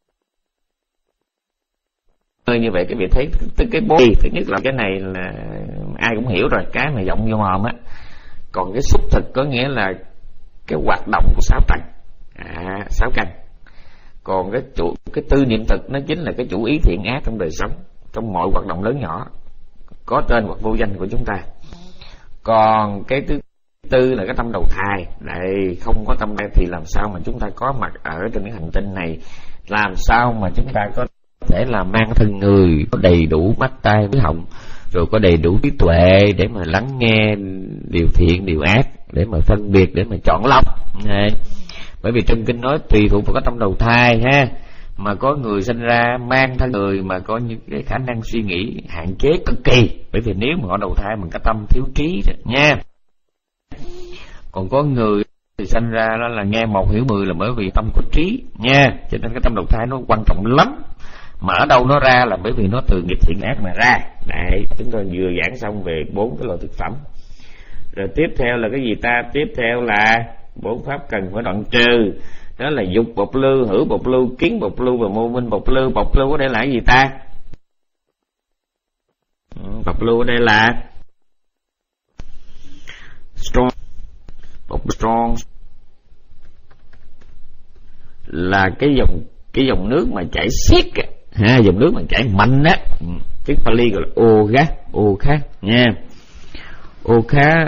như vậy cái vị thấy tức cái bố thứ nhất là cái này là ai cũng hiểu rồi, cái mà giọng vô mồm á. Còn cái xúc thực có nghĩa là cái hoạt động của sáu trần, à, sáu căn. Còn cái chủ cái tư niệm thực nó chính là cái chủ ý thiện ác trong đời sống, trong mọi hoạt động lớn nhỏ, có tên hoặc vô danh của chúng ta. Còn cái thứ tư là cái tâm đầu thai. Đây, không có tâm thai thì làm sao mà chúng ta có mặt ở trên cái hành tinh này, làm sao mà chúng ta có thể là mang thân người, có đầy đủ mắt tai mũi họng, rồi có đầy đủ trí tuệ để mà lắng nghe điều thiện điều ác, để mà phân biệt, để mà chọn lọc. Bởi vì trong kinh nói tùy thuộc vào cái tâm đầu thai ha, mà có người sinh ra mang thân người mà có những cái khả năng suy nghĩ hạn chế cực kỳ, bởi vì nếu mà họ đầu thai bằng cái tâm thiếu trí đó, nha. Còn có người thì sinh ra đó là nghe một hiểu mười là bởi vì tâm có trí nha, cho nên cái tâm đầu thai nó quan trọng lắm. Mà ở đâu nó ra là bởi vì nó từ nghiệp thiện ác mà ra. Đấy, chúng tôi vừa giảng xong về bốn cái loại thực phẩm. Rồi tiếp theo là cái gì ta? Tiếp theo là bốn pháp cần phải đoạn trừ. Đó là dục bộc lưu, hữu bộc lưu, kiến bộc lưu và mô minh bộc lưu. Bộc lưu ở đây là cái gì ta? Bộc lưu ở đây là strong, bọc strong là cái dòng cái dòng nước mà chảy xiết ha, dòng nước mà chảy mạnh á, tiếng Pali gọi là Oga, Oga nha. Oga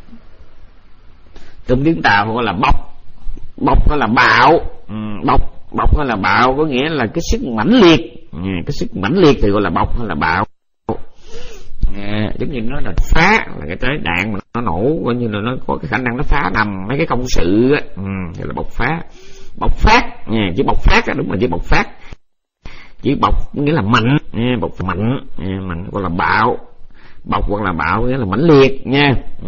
trong tiếng Tàu gọi là bọc, bọc gọi là bạo, ừ, bọc bọc gọi là bạo có nghĩa là cái sức mãnh liệt, ừ, cái sức mãnh liệt thì gọi là bọc hay là bạo. À, giống như nó là phá, là cái trái đạn mà nó nổ coi như là nó có cái khả năng nó phá nằm mấy cái công sự á, ừ, thì là bộc phá, bộc phát nha, chứ bộc phát á, đúng là chứ bộc phát, chứ bộc nghĩa là mạnh nha, bộc mạnh nha, mạnh gọi là bạo, bộc hoặc là bạo nghĩa là mãnh liệt nha. Ừ.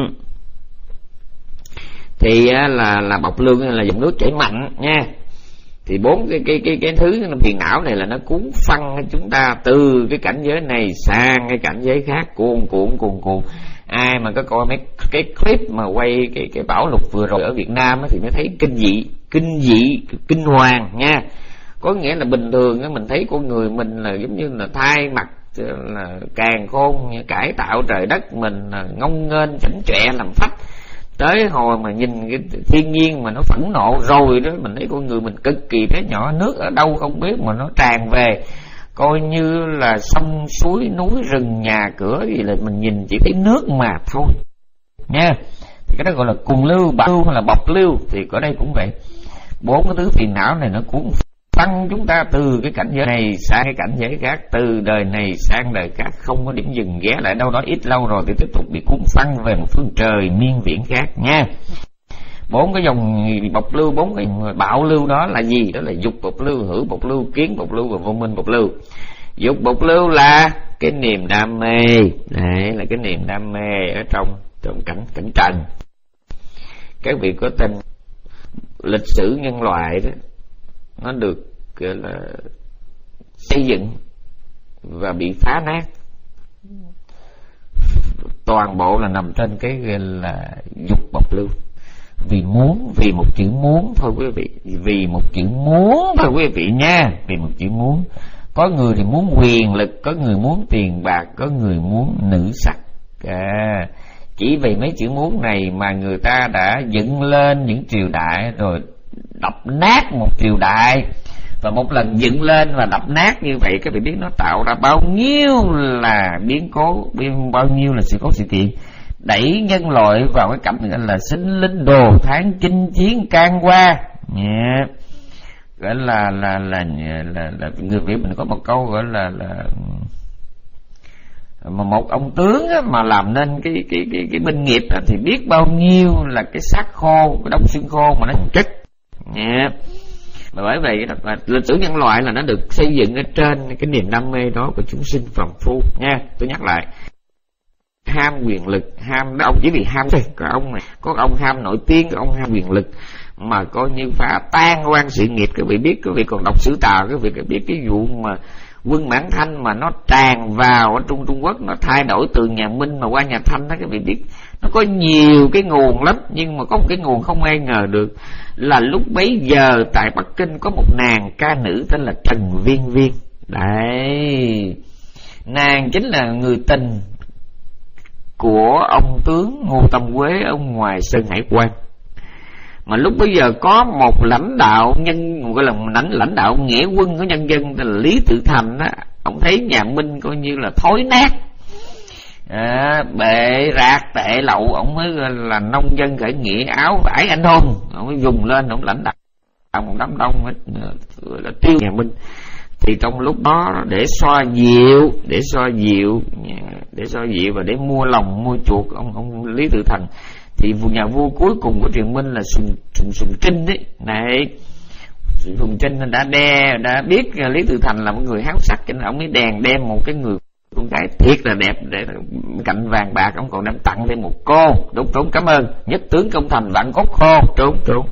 Thì á, là là bộc lưu là dòng nước chảy mạnh nha. Thì bốn cái cái cái cái thứ phiền não này là nó cuốn phăng chúng ta từ cái cảnh giới này sang cái cảnh giới khác, cuồn cuộn cuồn cuộn. Ai mà có coi mấy cái clip mà quay cái cái bão lụt vừa rồi ở Việt Nam á, thì mới thấy kinh dị, kinh dị, kinh hoàng nha. Có nghĩa là bình thường á, mình thấy con người mình là giống như là thay mặt là càn khôn cải tạo trời đất mình, ngông nghênh chảnh chọe làm phách. Tới hồi mà nhìn cái thiên nhiên mà nó phẫn nộ rồi đó, mình thấy con người mình cực kỳ bé nhỏ, nước ở đâu không biết mà nó tràn về, coi như là sông suối núi rừng nhà cửa gì là mình nhìn chỉ thấy nước mà thôi nha. Thì cái đó gọi là cùng lưu, bạo lưu hay là bọc lưu. Thì ở đây cũng vậy, bốn cái thứ phiền não này nó cũng tăng chúng ta từ cái cảnh giới này sang cái cảnh giới khác, từ đời này sang đời khác, không có điểm dừng, ghé lại đâu đó ít lâu rồi thì tiếp tục bị cuốn phăng về một phương trời miên viễn khác nha. Bốn cái dòng bộc lưu, bốn cái bạo lưu đó là gì? Đó là dục bộc lưu, hữu bộc lưu, kiến bộc lưu và vô minh bộc lưu. Dục bộc lưu là cái niềm đam mê, đấy là cái niềm đam mê ở trong trong cảnh cảnh trần. Các vị có tin lịch sử nhân loại đó nó được gọi là xây dựng và bị phá nát, toàn bộ là nằm trên cái gọi là dục bộc lưu. Vì muốn, vì một chữ muốn thôi quý vị, vì một chữ muốn thôi quý vị nha, vì một chữ muốn. Có người thì muốn quyền lực, có người muốn tiền bạc, có người muốn nữ sắc. À, chỉ vì mấy chữ muốn này mà người ta đã dựng lên những triều đại rồi đập nát một triều đại. Và một lần dựng lên và đập nát như vậy, các vị biết nó tạo ra bao nhiêu là biến cố, bao nhiêu là sự cố sự kiện, đẩy nhân loại vào cái cảnh gọi là sinh linh đồ tháng chinh chiến can qua. Yeah. Gọi là là là là, là, là người Việt mình có một câu gọi là là mà một ông tướng á, mà làm nên cái cái cái cái binh nghiệp á, thì biết bao nhiêu là cái xác khô, cái đống xương khô mà nó chất. Yeah. Mà bởi vậy lịch sử nhân loại là nó được xây dựng ở trên cái niềm đam mê đó của chúng sinh phàm phu nha. Tôi nhắc lại, ham quyền lực, ham đó ông chỉ vì ham thôi. Có ông này, có ông ham nổi tiếng, có ông ham quyền lực mà coi như phá tan quan sự nghiệp. Các vị biết, các vị còn đọc sử Tào, các vị biết cái vụ mà quân Mãn Thanh mà nó tràn vào ở Trung Trung Quốc, nó thay đổi từ nhà Minh mà qua nhà Thanh đó. Các vị biết nó có nhiều cái nguồn lắm, nhưng mà có một cái nguồn không ai ngờ được là lúc bấy giờ tại Bắc Kinh có một nàng ca nữ tên là Trần Viên Viên. Đấy, nàng chính là người tình của ông tướng Ngô Tâm Quế ở ngoài Sơn Hải Quan. Mà lúc bấy giờ có một lãnh đạo nhân gọi là lãnh lãnh đạo nghĩa quân của nhân dân tên là Lý Tự Thành á, ông thấy nhà Minh coi như là thối nát, à, bệ rạc tệ lậu, ông mới là nông dân khởi nghĩa áo vải anh hùng, ông mới dùng lên, ông lãnh đạo một đám đông là tiêu nhà Minh. Thì trong lúc đó để xoa dịu, để xoa dịu, để xoa dịu và để mua lòng mua chuộc ông ông Lý Tự Thành, thì nhà vua cuối cùng của triều Minh là Sùng Sùng Sùng Trinh đấy này. Sùng Trinh đã đe đã biết Lý Tự Thành là một người háo sắc, cho nên ông mới đèn đem một cái người con gái thiệt là đẹp để cạnh vàng bạc, ông còn đem tặng thêm một cô. Đúng trốn cảm ơn nhất tướng công thành vạn cốt khô. Trốn trốn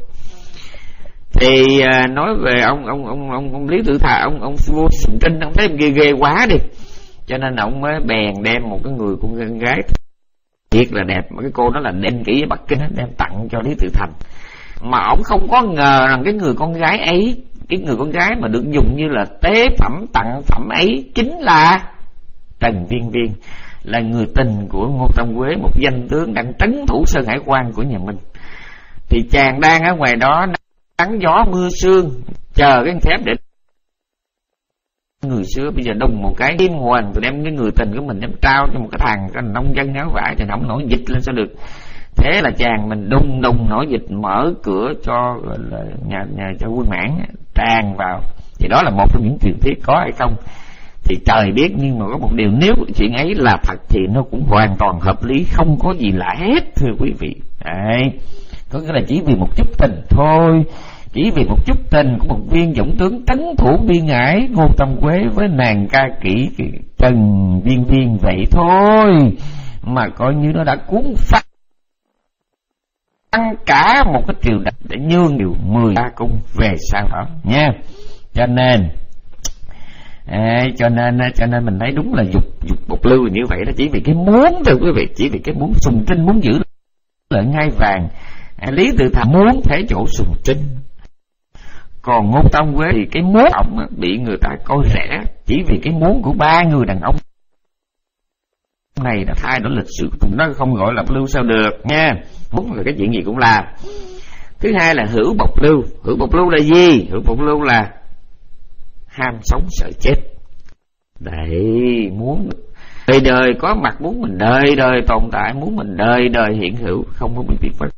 thì à, nói về ông ông ông ông, ông Lý Tự Thành, ông ông vua Sùng Trinh, ông thấy ghê ghê quá đi, cho nên ông mới bèn đem một cái người con gái thiệt là đẹp, mà cái cô đó là đen kỹ ở Bắc Kinh, đem tặng cho Lý Tự Thành. Mà ông không có ngờ rằng cái người con gái ấy, cái người con gái mà được dùng như là tế phẩm tặng phẩm ấy chính là Trần Viên Viên, là người tình của Ngô Tâm Quế, một danh tướng đang trấn thủ Sơn Hải Quan của nhà Minh. thì chàng đang ở ngoài đó nắng gió mưa sương, chờ cái thép để người xưa bây giờ đùng một cái điên hoàng, tôi đem cái người tình của mình đem trao cho một cái thằng cái nông dân áo vải thì không nổi dịch lên sao được. Thế là chàng mình đùng đùng nổi dịch, mở cửa cho gọi là nhà nhà cho quân mãn tràn vào. Thì đó là một trong những truyền thuyết có hay không thì trời biết, nhưng mà có một điều, nếu chuyện ấy là thật thì nó cũng hoàn toàn hợp lý, không có gì lạ hết thưa quý vị. Đấy, có nghĩa là chỉ vì một chút tình thôi, chỉ vì một chút tình của một viên dũng tướng trấn thủ biên ải Ngô Tâm Quế với nàng ca kỹ Trần Viên Viên vậy thôi, mà coi như nó đã cuốn phát ăn cả một cái triều đại để nhường điều mười ba cung về sau đó nha. Cho nên à, cho nên cho nên mình thấy đúng là dục dục một lưu như vậy đó, chỉ vì cái muốn thưa quý vị, chỉ vì cái muốn sùng trinh, muốn giữ lợi ngai vàng. à, Lý Tự Thành muốn thế chỗ sùng trinh, còn Ngô Tâm Quế thì cái muốn ông bị người ta coi rẻ, chỉ vì cái muốn của ba người đàn ông này đã thay đổi lịch sử, nó không gọi là lưu sao được nha. Muốn là cái chuyện gì cũng làm. Thứ hai là hữu bộc lưu. Hữu bộc lưu là gì? Hữu bộc lưu là ham sống sợ chết. Đấy, muốn đời đời có mặt, muốn mình đời đời tồn tại, muốn mình đời đời hiện hữu, không có bị biệt mất.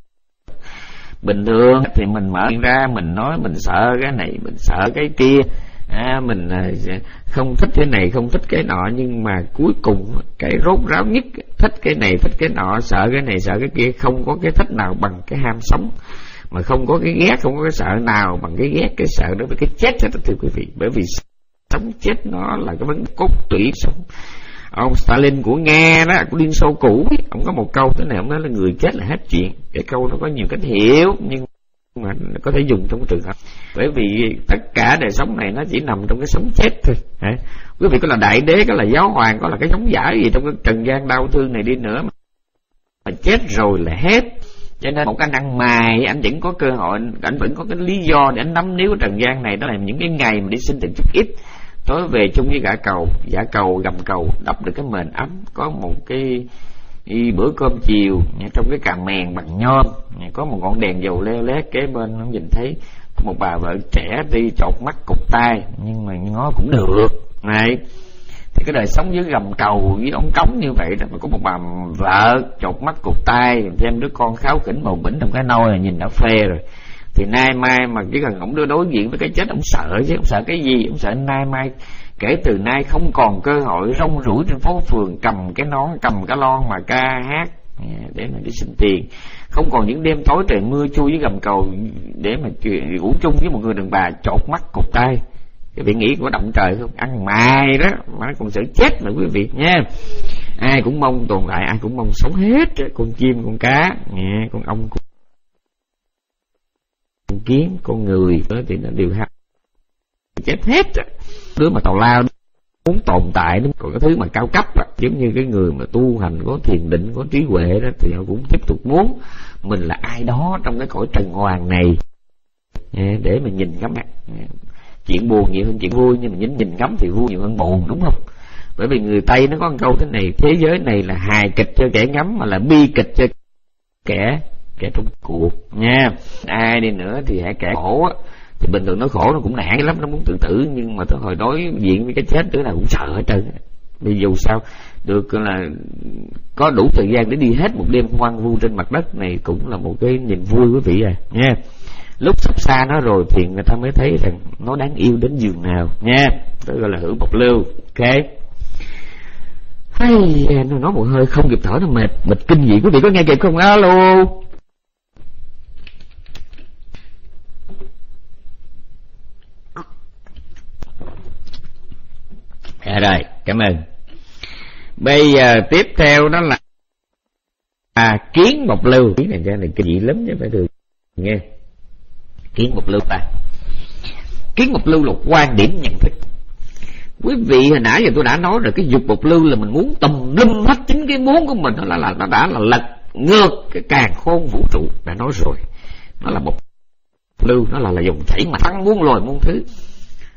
Bình thường thì mình mở ra mình nói mình sợ cái này, mình sợ cái kia, à, mình không thích cái này, không thích cái nọ, nhưng mà cuối cùng cái rốt ráo nhất, thích cái này, thích cái nọ, sợ cái này, sợ cái kia, không có cái thích nào bằng cái ham sống, mà không có cái ghét, không có cái sợ nào bằng cái ghét, cái sợ đối với cái chết đó thưa quý vị. Bởi vì sống chết nó là cái vấn đề cốt tủy sống. Ông Stalin của Nga đó, của Liên Xô cũ, ông có một câu thế này, ông nói là người chết là hết chuyện. Cái câu nó có nhiều cách hiểu, nhưng mà có thể dùng trong trường hợp, bởi vì tất cả đời sống này nó chỉ nằm trong cái sống chết thôi. Hả? Quý vị có là đại đế, có là giáo hoàng, có là cái sống giả gì trong cái trần gian đau thương này đi nữa, mà chết rồi là hết. Cho nên một anh ăn mày, anh vẫn có cơ hội, anh vẫn có cái lý do để anh nắm níu trần gian này. Đó là những cái ngày mà đi sinh tiền chút ít, tối về chung với gã cầu, giả cầu, gầm cầu, đập được cái mền ấm, có một cái bữa cơm chiều trong cái cà mèn bằng nhôm, có một ngọn đèn dầu leo lét kế bên, không nhìn thấy một bà vợ trẻ đi chột mắt cụt tay, nhưng mà ngó cũng được này. Thì cái đời sống dưới gầm cầu với ống cống như vậy đó, mà có một bà vợ chột mắt cụt tay, thêm đứa con kháo khỉnh bầu bỉnh trong cái nôi là nhìn đã phê rồi. Thì nay mai mà chỉ cần ổng đưa đối diện với cái chết, ổng sợ chứ, ổng sợ cái gì? Ổng sợ nay mai kể từ nay không còn cơ hội rong ruổi trên phố phường cầm cái nón, cầm cái lon mà ca hát để mà đi xin tiền, không còn những đêm tối trời mưa chui với gầm cầu để mà ngủ chung với một người đàn bà chột mắt cụt tay. Cái vị nghĩ có động trời không? Ăn mày đó mà còn sợ chết mà quý vị nha. Ai cũng mong tồn tại, ai cũng mong sống hết, con chim, con cá, con ong, con kiến, con người đó thì nó đều ham chết hết. Đứa mà tào lao muốn tồn tại, còn cái thứ mà cao cấp đó, giống như cái người mà tu hành có thiền định, có trí huệ đó, thì họ cũng tiếp tục muốn mình là ai đó trong cái cõi trần hoàng này để mà nhìn ngắm. Chuyện buồn nhiều hơn chuyện vui, nhưng mà nhìn nhìn ngắm thì vui nhiều hơn buồn, đúng không? Bởi vì người Tây nó có một câu thế này: thế giới này là hài kịch cho kẻ ngắm, mà là bi kịch cho kẻ kẻ trong cuộc nha. Ai đi nữa thì hãy kẻ khổ á, thì bình thường nó khổ nó cũng nản lắm, nó muốn tự tử, nhưng mà tới hồi đối diện với cái chết đứa nào cũng sợ hết trơn. Vì dù sao được là có đủ thời gian để đi hết một đêm hoang vu trên mặt đất này cũng là một cái niềm vui quý vị à nha. Lúc sắp xa nó rồi thì người ta mới thấy rằng nó đáng yêu đến giường nào nha. Đó gọi là hữu bộc lưu. Ok. Hay, nó nói một hơi không kịp thở, nó mệt mệt kinh dị. Quý vị có nghe kịp không? Alo. À rồi, cảm ơn. Bây giờ tiếp theo đó là à, kiến bộc lưu. Kiến này ra này kinh dị lắm chứ phải được nghe. Kiến bộc lưu ta. Kiến bộc lưu là quan điểm nhận thức. Quý vị hồi nãy giờ tôi đã nói rồi, cái dục bộc lưu là mình muốn tùm lum hết, chính cái muốn của mình nó là, là nó đã là lật ngược cái càn khôn vũ trụ, đã nói rồi. Nó là bộc lưu, nó là là dòng chảy mà thăng muôn loài muôn thứ.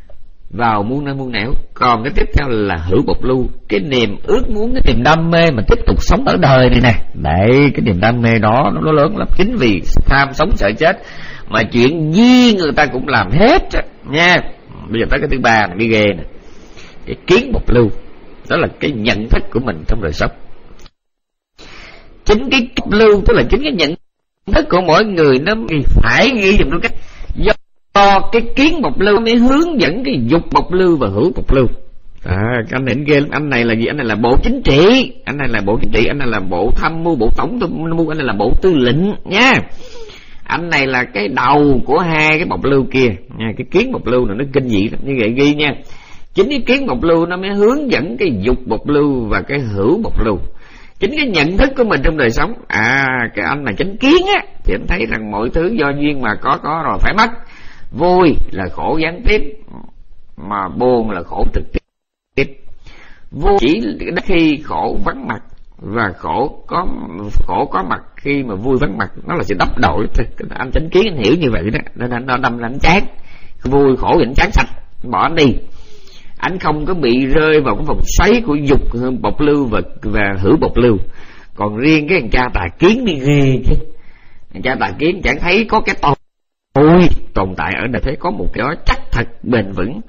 vào muôn nơi muôn nẻo. Còn cái tiếp theo là hữu bộc lưu, cái niềm ước muốn, cái niềm đam mê mà tiếp tục sống ở đời này nè. Đấy, cái niềm đam mê đó nó lớn lắm. Chính vì tham sống sợ chết mà chuyện gì người ta cũng làm hết nha. Bây giờ tới cái thứ ba là cái ghê nè, cái kiến bộc lưu. Đó là cái nhận thức của mình trong đời sống. Chính cái bộc lưu, tức là chính cái nhận thức của mỗi người nó phải ghi dùm cái do cái kiến bộc lưu mới hướng dẫn cái dục bộc lưu và hữu bộc lưu. À, anh này ghê lắm. Anh này là gì? Anh này là bộ chính trị, anh này là bộ chính trị, anh này là bộ tham mưu, bộ tổng tham mưu, anh này là bộ tư lệnh nha. Anh này là cái đầu của hai cái bộc lưu kia nha. Cái kiến bộc lưu này nó kinh dị lắm, như vậy ghi nha. Chính cái kiến bộc lưu nó mới hướng dẫn cái dục bộc lưu và cái hữu bộc lưu. Chính cái nhận thức của mình trong đời sống. À, cái anh mà chánh kiến á thì anh thấy rằng mọi thứ do duyên mà có, có rồi phải mất. Vui là khổ gián tiếp, mà buồn là khổ trực tiếp. Vui chỉ khi khổ vắng mặt, và khổ có khổ có mặt khi mà vui vắng mặt, nó là sự đắp đổi. Anh chánh kiến anh hiểu như vậy đó, nên nó đâm là anh chán. Vui khổ thì anh chán sạch, bỏ anh đi. Anh không có bị rơi vào cái vòng xoáy của dục bộc lưu và, và hữu bộc lưu. Còn riêng cái thằng cha tà kiến đi ghê chứ. Thằng cha tà kiến chẳng thấy có cái tôi Ôi, tồn tại ở đây thấy có một cái đó chắc thật bền vững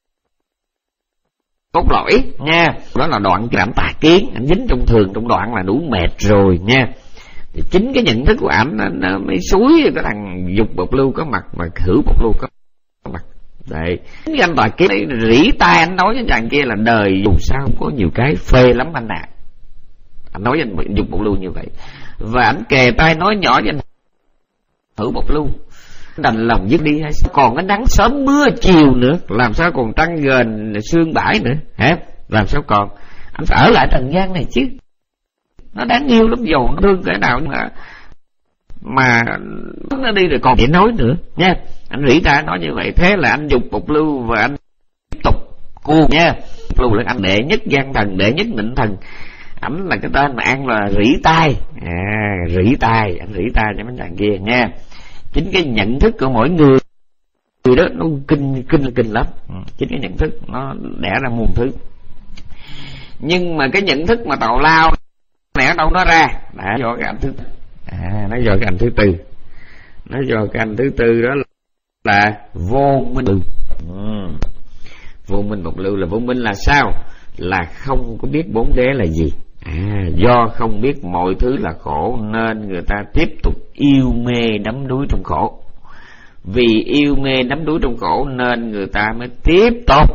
cốt lõi nha. Đó là đoạn cái ảnh tà kiến. Ảnh dính trong thường trong đoạn là đủ mệt rồi nha. Thì chính cái nhận thức của ảnh nó, nó mới xúi cái thằng dục bộc lưu có mặt và hữu bộc lưu có mặt. Đấy, chính cái anh tà kiến ấy rỉ tai anh nói với chàng kia là đời dù sao cũng có nhiều cái phê lắm anh ạ. À. Anh nói với anh dục bộc lưu như vậy. Và ảnh kề tai nói nhỏ với anh hữu bộc lưu, đành lòng dứt đi hay sao? Còn cái nắng sớm mưa chiều nữa, làm sao còn trăng gần sương bãi nữa hả? Làm sao còn? Anh phải ở lại trần gian này chứ. Nó đáng yêu lắm, dầu nó thương cỡ nào mà mà nó đi rồi còn để nói nữa nha. Anh rỉ ta nói như vậy. Thế là anh dục bộc lưu và anh tiếp tục cuồng nha. Bộc lưu là anh đệ nhất gian thần, đệ nhất nịnh thần. Ảnh là cái tên mà ăn là rỉ tai. À, rỉ tai, anh rỉ tai cho mấy thằng kia nha. Chính cái nhận thức của mỗi người người đó nó kinh kinh kinh lắm. Chính cái nhận thức nó đẻ ra muôn thứ. Nhưng mà cái nhận thức mà tào lao này ở đâu nó ra? Đã do cái anh thứ tư. À, nó do cái anh thứ tư. Nó do cái anh thứ tư đó là vô minh. Ừ. Vô minh bộc lưu là vô minh là sao? Là không có biết bốn đế là gì. À, do không biết mọi thứ là khổ nên người ta tiếp tục yêu mê đắm đuối trong khổ. Vì yêu mê đắm đuối trong khổ nên người ta mới tiếp tục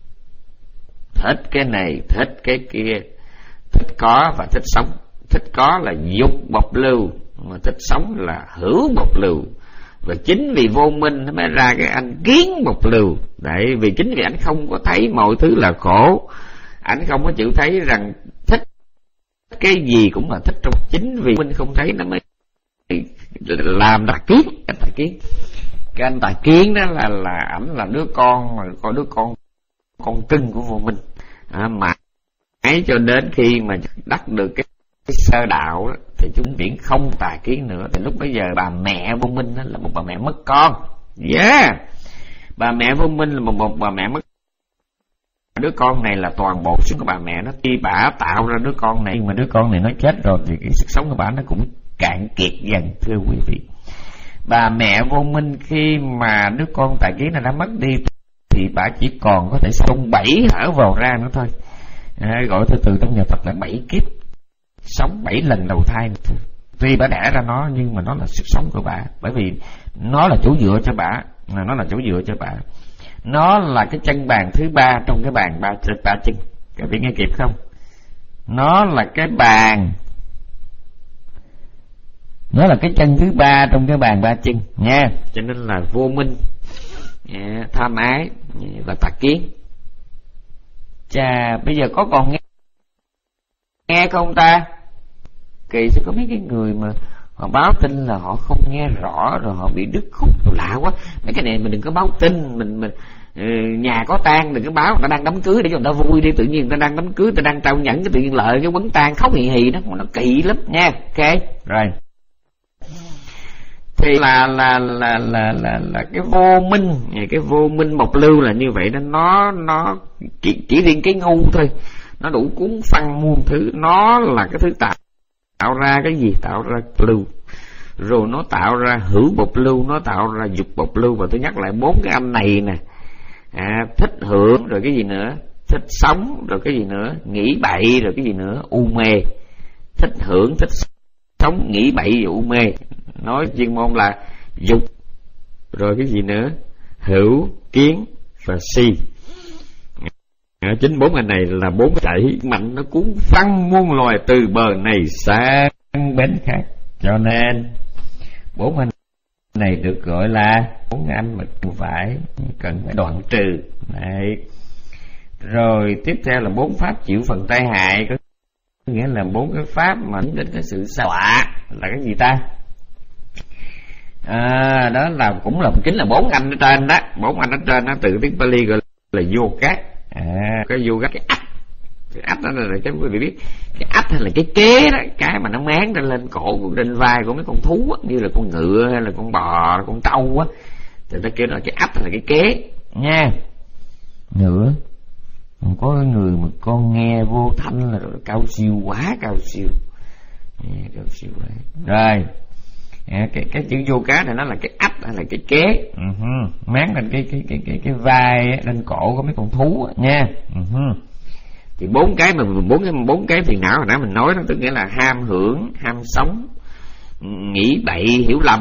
thích cái này, thích cái kia, thích có và thích sống. Thích có là dục bộc lưu, mà thích sống là hữu bộc lưu. Và chính vì vô minh nó mới ra cái anh kiến bộc lưu. Đấy, vì chính vì anh không có thấy mọi thứ là khổ, anh không có chịu thấy rằng thích cái gì cũng là thích trong. Chính vì mình không thấy nó mới làm tà kiến. Anh tà kiến, cái anh tà kiến đó là là ảnh là đứa con, mà coi đứa con con cưng của vô minh. À, mà ấy cho đến khi mà đắc được cái, cái sơ đạo đó, thì chúng viễn không tà kiến nữa. Thì lúc bây giờ bà mẹ vô minh đó là một bà mẹ mất con. Yeah, bà mẹ vô minh là một, một bà mẹ mất. Đứa con này là toàn bộ sức của bà mẹ nó. Khi bà tạo ra đứa con này, nhưng mà đứa con này nó chết rồi thì cái sức sống của bà nó cũng cạn kiệt dần, thưa quý vị. Bà mẹ vô minh khi mà đứa con tà kiến này đã mất đi thì bà chỉ còn có thể sống bảy hở vào ra nữa thôi. À, gọi từ từ trong nhà Phật là bảy kiếp, sống bảy lần đầu thai. Tuy bà đẻ ra nó nhưng mà nó là sức sống của bà, bởi vì nó là chỗ dựa cho bà, nó là chỗ dựa cho bà. Nó là cái chân bàn thứ ba trong cái bàn ba, ba chân. Các vị nghe kịp không? Nó là cái bàn, nó là cái chân thứ ba trong cái bàn ba chân nha. Cho nên là vô minh, tham ái và tà kiến. Chà, bây giờ có còn nghe, nghe không ta? Kỳ sẽ có mấy cái người mà họ báo tin là họ không nghe rõ, rồi họ bị đứt khúc, lạ quá. Mấy cái này mình đừng có báo tin, mình mình nhà có tang đừng có báo, người ta đang đám cưới để cho người ta vui đi. Tự nhiên người ta đang đám cưới, người ta đang trao nhẫn, cái tự nhiên lợi cái quấn tang khóc hì hì, nó nó kỳ lắm nha. Ok rồi, thì là là là là là là cái vô minh, cái vô minh mộc lưu là như vậy đó. Nó nó chỉ, chỉ riêng cái ngu thôi, nó đủ cuốn phăng muôn thứ. Nó là cái thứ tạo tạo ra cái gì? Tạo ra lưu, rồi nó tạo ra hữu bộc lưu, nó tạo ra dục bộc lưu. Và tôi nhắc lại bốn cái âm này nè, à, thích hưởng, rồi cái gì nữa? Thích sống, rồi cái gì nữa? Nghĩ bậy, rồi cái gì nữa? U mê. Thích hưởng, thích sống, nghĩ bậy và u mê. Nói chuyên môn là dục, rồi cái gì nữa? Hữu, kiến và si. À, chính bốn anh này là bốn chảy mạnh, nó cuốn phăng muôn loài từ bờ này sang bến khác. Cho nên bốn anh này được gọi là bốn anh mà phải cần phải đoạn trừ. Đấy. Rồi tiếp theo là bốn pháp chịu phần tai hại, có nghĩa là bốn cái pháp mà đến cái sự sa đọa là cái gì ta? À, đó là cũng là chính là bốn anh ở trên đó. Bốn anh ở trên đó từ tiếng Pali gọi là vô cát. À, cái vô cát, cái ách. Cái ách đó là cái quý vị biết, cái ách hay là cái kế đó, cái mà nó máng lên lên cổ, trên vai của mấy con thú á, như là con ngựa hay là con bò, con trâu á, thì ta kêu là cái ách hay là cái kế nha. Nữa còn có người mà con nghe vô thanh là cao siêu, quá cao siêu, yeah, cao siêu quá. Rồi à, cái cái chữ vô cá này nó là cái ách hay là cái kế, uh-huh. Máng lên cái cái cái cái cái vai lên cổ của mấy con thú á, nha. Uh-huh. Thì bốn cái mà bốn cái bốn cái phiền não hồi nãy mình nói đó, tức nghĩa là ham hưởng, ham sống, nghĩ bậy, hiểu lầm,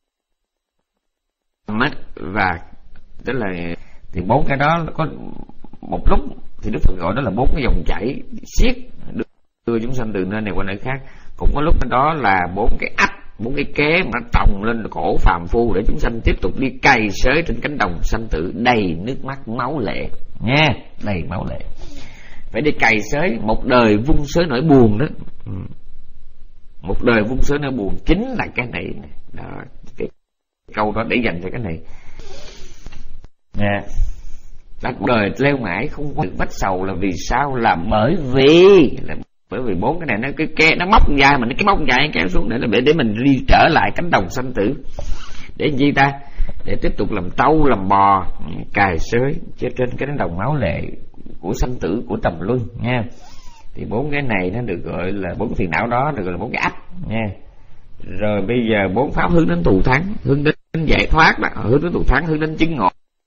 và tức là thì bốn cái đó có một lúc thì Đức Phật gọi đó là bốn cái dòng chảy xiết đưa chúng sanh từ nơi này qua nơi khác. Cũng có lúc đó là bốn cái ách, bốn cái kế mà trồng lên cổ phàm phu để chúng sanh tiếp tục đi cày xới trên cánh đồng sanh tử đầy nước mắt máu lệ nha, đầy máu lệ. Phải đi cày xới một đời vung xới nỗi buồn đó. Một đời vung xới nỗi buồn chính là cái này đó, cái câu đó để dành cho cái này nè. Là cuộc đời leo mãi không có được vách sầu là vì sao? Là bởi vì là bởi vì bốn cái này nó cái ke nó móc dài mình, cái móc dài kéo xuống để là để để mình đi trở lại cánh đồng sanh tử. Để làm gì ta? Để tiếp tục làm trâu làm bò, cày xới trên cái cánh đồng máu lệ của sanh tử, của trầm luân nha. Thì bốn cái này nó được gọi là bốn cái phiền não đó được gọi là bốn cái ách nha. Rồi bây giờ bốn pháp hướng đến thù thắng, hướng đến giải thoát đó, hướng đến thù thắng, hướng đến chứng ngộ,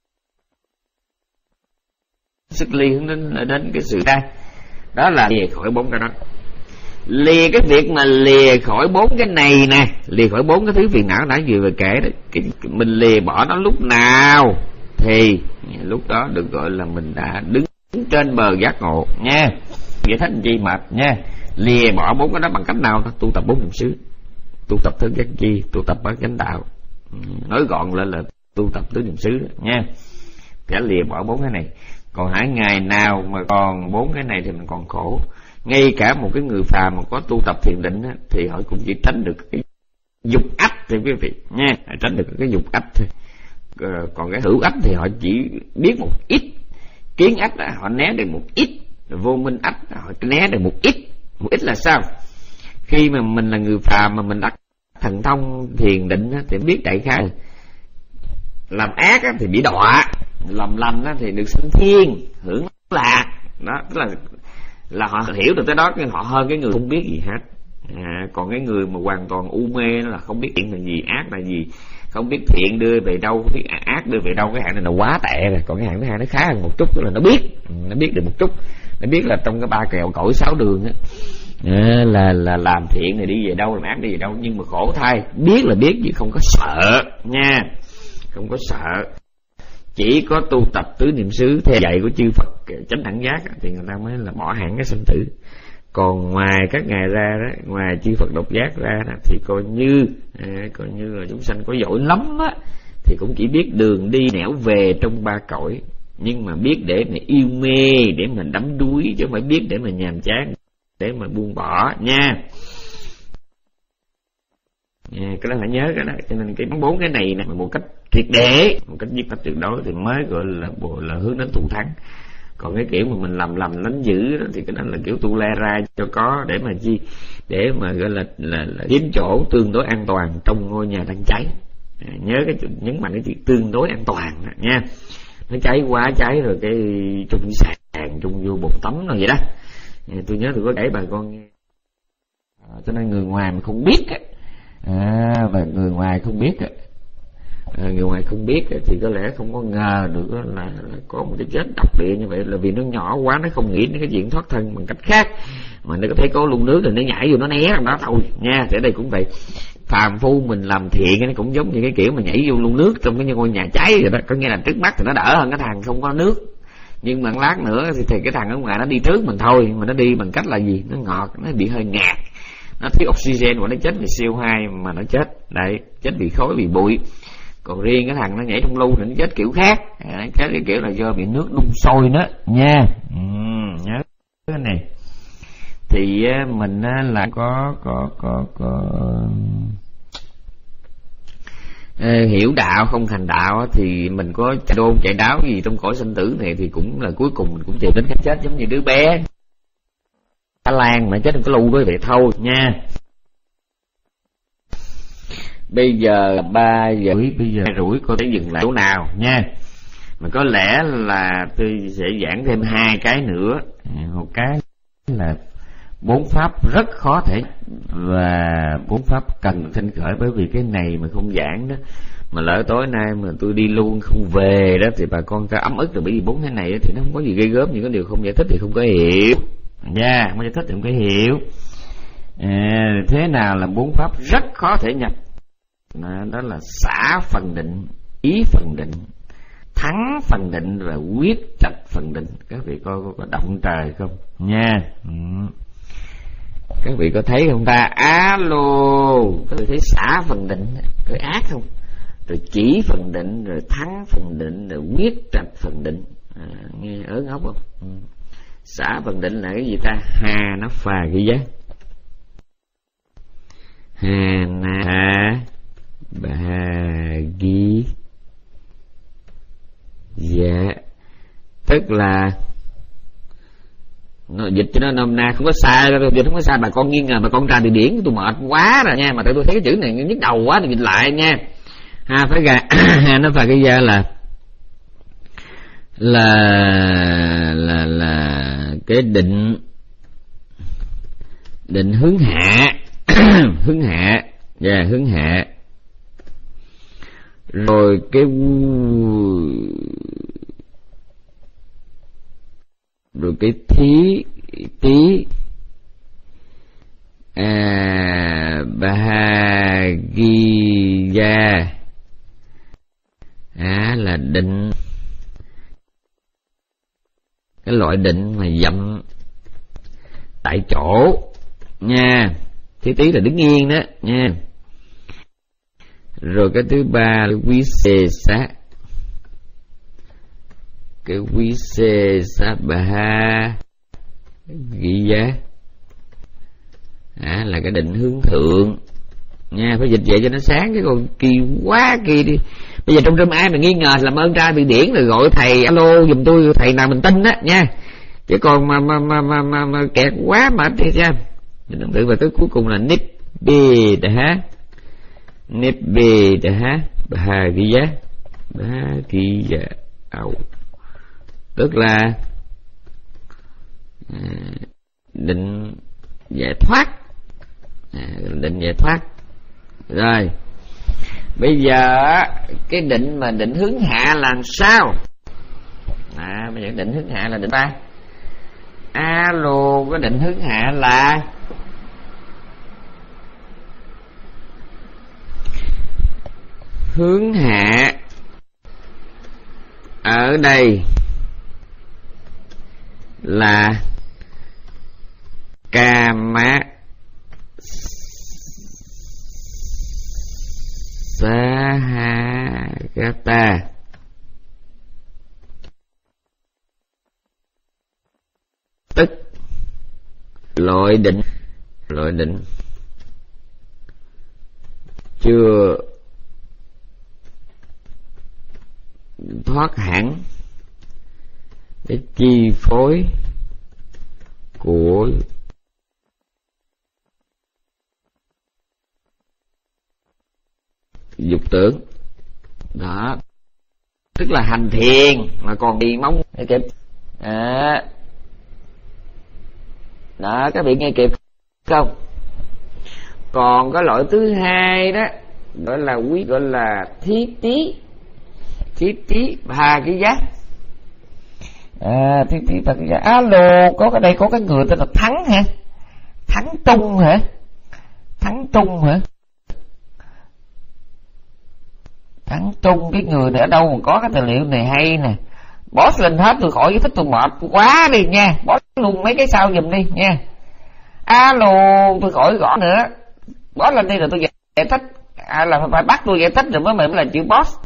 sức ly, hướng đến đến cái sự đa. Đó là lìa khỏi bốn cái đó. Lìa cái việc mà lìa khỏi bốn cái này nè, lìa khỏi bốn cái thứ phiền não đã vừa kể đó, cái, mình lìa bỏ nó lúc nào thì lúc đó được gọi là mình đã đứng trên bờ giác ngộ nha. Giải thích chi mệt nha. Lìa bỏ bốn cái đó bằng cách nào? Tu tập bốn niệm xứ, tu tập thân giác chi, tu tập bát chánh đạo. Nói gọn lên là tu tập tứ niệm xứ nha. Phải lìa bỏ bốn cái này. Còn hãy ngày nào mà còn bốn cái này thì mình còn khổ. Ngay cả một cái người phàm mà có tu tập thiền định á, thì họ cũng chỉ tránh được cái dục ách thì quý vị nha, tránh được cái dục ách thôi. Còn cái hữu ách thì họ chỉ biết một ít, kiến ách họ né được một ít, vô minh ách họ né được một ít. Một ít là sao? Khi mà mình là người phàm mà mình đắc thần thông thiền định á, thì biết đại khái làm ác á, thì bị đọa, làm lành á, thì được sanh thiên hưởng lạc. Đó tức là là họ hiểu được tới đó, nhưng họ hơn cái người không biết gì hết. À, còn cái người mà hoàn toàn u mê là không biết thiện là gì, ác là gì, không biết thiện đưa về đâu, không biết ác đưa về đâu, cái hạng này là quá tệ rồi. Còn cái hạng thứ hai nó khá hơn một chút, tức là nó biết, nó biết được một chút, nó biết là trong cái ba kẹo cõi sáu đường á, à, là là làm thiện thì đi về đâu, làm ác đi về đâu. Nhưng mà khổ thay, biết là biết chứ không có sợ nha, không có sợ. Chỉ có tu tập tứ niệm xứ theo dạy của chư Phật chánh đẳng giác thì người ta mới là bỏ hẳn cái sanh tử. Còn ngoài các ngài ra đó, ngoài chư Phật độc giác ra đó, thì coi như à, coi như là chúng sanh có giỏi lắm á, thì cũng chỉ biết đường đi nẻo về trong ba cõi. Nhưng mà biết để mà yêu mê, để mà đắm đuối, chứ không phải biết để mà nhàm chán, để mà buông bỏ nha. À, cái đó phải nhớ cái đó. Cho nên cái bốn cái này nè, một cách triệt để, một cách dứt khoát tuyệt đối thì mới gọi là là hướng đến thù thắng. Còn cái kiểu mà mình làm lầm lánh dữ đó, thì cái đó là kiểu tu le ra cho có, để mà chi, để mà gọi là là, là kiếm chỗ tương đối an toàn trong ngôi nhà đang cháy. Nhớ cái nhấn mạnh cái chữ tương đối an toàn nha. Nó cháy quá cháy rồi cái chung sàn chung vô bột tắm rồi vậy đó. Tôi nhớ tôi có kể bà con nghe. À, cho nên người ngoài mà không biết á, à, và người ngoài không biết á, à, người ngoài không biết á, thì có lẽ không có ngờ được là, là có một cái chết độc địa như vậy, là vì nó nhỏ quá, nó không nghĩ đến cái chuyện thoát thân bằng cách khác, mà nó có thấy có luôn nước rồi nó nhảy vô nó né làm đó thôi nha. Thì ở đây cũng vậy, phàm phu mình làm thiện nó cũng giống như cái kiểu mà nhảy vô luôn nước trong cái ngôi nhà cháy vậy đó. Có nghĩa là trước mắt thì nó đỡ hơn cái thằng không có nước, nhưng mà lát nữa thì, thì cái thằng ở ngoài nó đi trước mình thôi, mà nó đi bằng cách là gì? Nó ngọt, nó bị hơi ngạt, nó thiếu oxygen và nó chết vì xê o hai mà nó chết đấy, chết vì khói, vì bụi. Còn riêng cái thằng nó nhảy trong lu thì nó chết kiểu khác, nó chết cái kiểu là do bị nước đun sôi đó nha. Ừ, nhớ cái này. Thì mình là có có có có Ê, hiểu đạo không thành đạo thì mình có chạy đôn chạy đáo gì trong cõi sinh tử này thì cũng là cuối cùng mình cũng chịu đến cái chết, giống như đứa bé Thái Lan mà chết trong cái lu đó vậy thôi nha. Bây giờ ba giờ bây giờ rủi cô thấy dừng lại chỗ nào nha. Mà có lẽ là tôi sẽ giảng thêm hai cái nữa. Một cái là bốn pháp rất khó thể, và bốn pháp cần thanh khởi, bởi vì cái này mà không giảng đó, mà lỡ tối nay mà tôi đi luôn không về đó thì bà con ta ấm ức rồi, bởi vì bốn cái này thì nó không có gì ghê gớm, những cái điều không giải thích thì không có hiểu nha, yeah, không giải thích thì không có hiểu. À, thế nào là bốn pháp rất khó thể nhập? À, đó là xả phần định, ý phần định, thắng phần định và quyết trạch phần định. Các vị coi có, có động trời không nha. Ừ. Các vị có thấy không ta? Alo, các vị thấy xả phần định có ác không? Rồi chỉ phần định, rồi thắng phần định, rồi quyết trạch phần định. À, nghe ớn ốc không? Ừ. Xả phần định là cái gì ta? Hà nó phà ghi giá, hà na bà ghi dạ, tức là nó dịch cho nó nôm na, không có sai đâu, dịch không có sai. Bà con nghi ngờ bà con tra từ điển, tôi mệt quá rồi nha, mà tại tôi thấy cái chữ này nhức đầu quá thì dịch lại nha. Ha phải gà ha nó phải cái ra là là là là cái định định hướng hạ hướng hạ dạ yeah, hướng hạ. Rồi cái rồi cái thí tí à bà ghi ra à là định, cái loại định mà dậm tại chỗ nha. Thí tí là đứng yên đó nha. Rồi cái thứ ba là quý xê sát, cái quý xê sát bà ghi giá à, là cái định hướng thượng nha. Phải dịch vậy cho nó sáng, cái còn kỳ quá kỳ đi. Bây giờ trong room ai mà nghi ngờ làm ơn ra từ điển rồi gọi thầy alo giùm tôi, thầy nào mình tin á nha. Chứ còn mà mà mà mà, mà, mà kẹt quá mệt thì sao. Mình tự và tới cuối cùng là nip bê đã nip bê đã bà ghi giá bà ghi giá ẩu, tức là à, định giải thoát, à, định giải thoát. Rồi bây giờ cái định mà định hướng hạ làm sao? À, bây giờ định hướng hạ là định ta. Alo, cái định hướng hạ là hướng hạ ở đây là Kama Sahagata, tức loại định loại định chưa thoát hẳn cái chi phối của dục tưởng. Đó, tức là hành thiền mà còn bị mong nghe kịp. À, đó, các vị nghe kịp không? Còn cái loại thứ hai đó gọi là quý gọi là thiết tí, thiết tí ba cái giác. À, thiết tí ba cái giác. Alo, có cái đây có cái người tên là Thắng hả? Thắng Trung hả? Thắng Trung hả? Thắng Trung, cái người này ở đâu mà có cái tài liệu này hay nè. Boss lên hết, tôi khỏi giải thích, tôi mệt quá đi nha. Boss luôn mấy cái sau giùm đi nha. Alo, tôi khỏi gõ nữa. Boss lên đi rồi tôi giải thích. À, là phải bắt tôi giải thích rồi mới mới là chữ boss.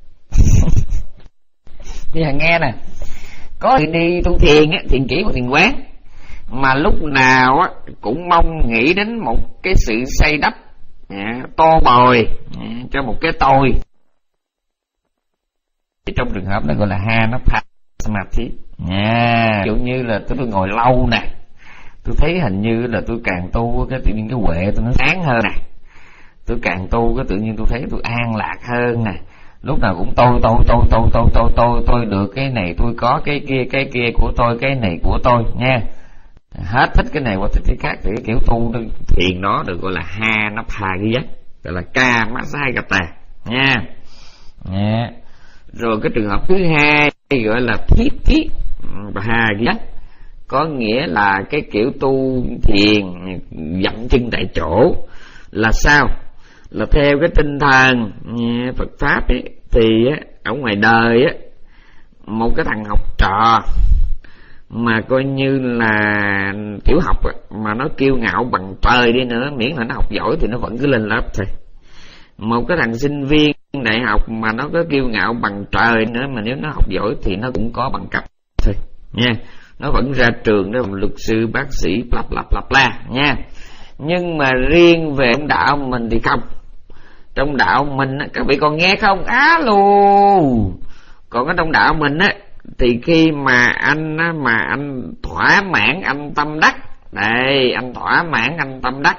Bây giờ nghe nè, có người đi tu thiền á, thiền chỉ và thiền quán, mà lúc nào á cũng mong nghĩ đến một cái sự xây đắp à, to bồi à, cho một cái tôi. Trong trường hợp đó gọi là Hanapa Samadhi. À, ví dụ như là tôi, tôi ngồi lâu nè, tôi thấy hình như là tôi càng tu cái tự nhiên cái huệ tôi nó sáng hơn nè, tôi càng tu cái tự nhiên tôi thấy tôi an lạc hơn nè, lúc nào cũng tôi tôi tôi tôi tôi tôi tôi tôi được cái này, tôi có cái kia, cái kia của tôi, cái này của tôi nha. Hết thích cái này qua thích cái khác thì cái kiểu tu thiền đó được gọi là Hanapa-giyat, gọi là Kama-sagata nha. Nha. Rồi cái trường hợp thứ hai gọi là thiết thiết hà giyat, có nghĩa là cái kiểu tu thiền dậm chân tại chỗ. Là sao? Là theo cái tinh thần Phật pháp ấy, thì ở ngoài đời á, một cái thằng học trò mà coi như là tiểu học á, mà nó kiêu ngạo bằng trời đi nữa, miễn là nó học giỏi thì nó vẫn cứ lên lớp thôi. Một cái thằng sinh viên đại học mà nó có kiêu ngạo bằng trời nữa, mà nếu nó học giỏi thì nó cũng có bằng cấp thôi nha. Nó vẫn ra trường đó làm luật sư, bác sĩ, lặp lặp lặp la nha. Nhưng mà riêng về trong đạo mình thì không. Trong đạo mình á, các vị còn nghe không? Alo. Còn ở trong đạo mình á, thì khi mà anh á, mà anh thỏa mãn, anh tâm đắc, đây, anh thỏa mãn, anh tâm đắc,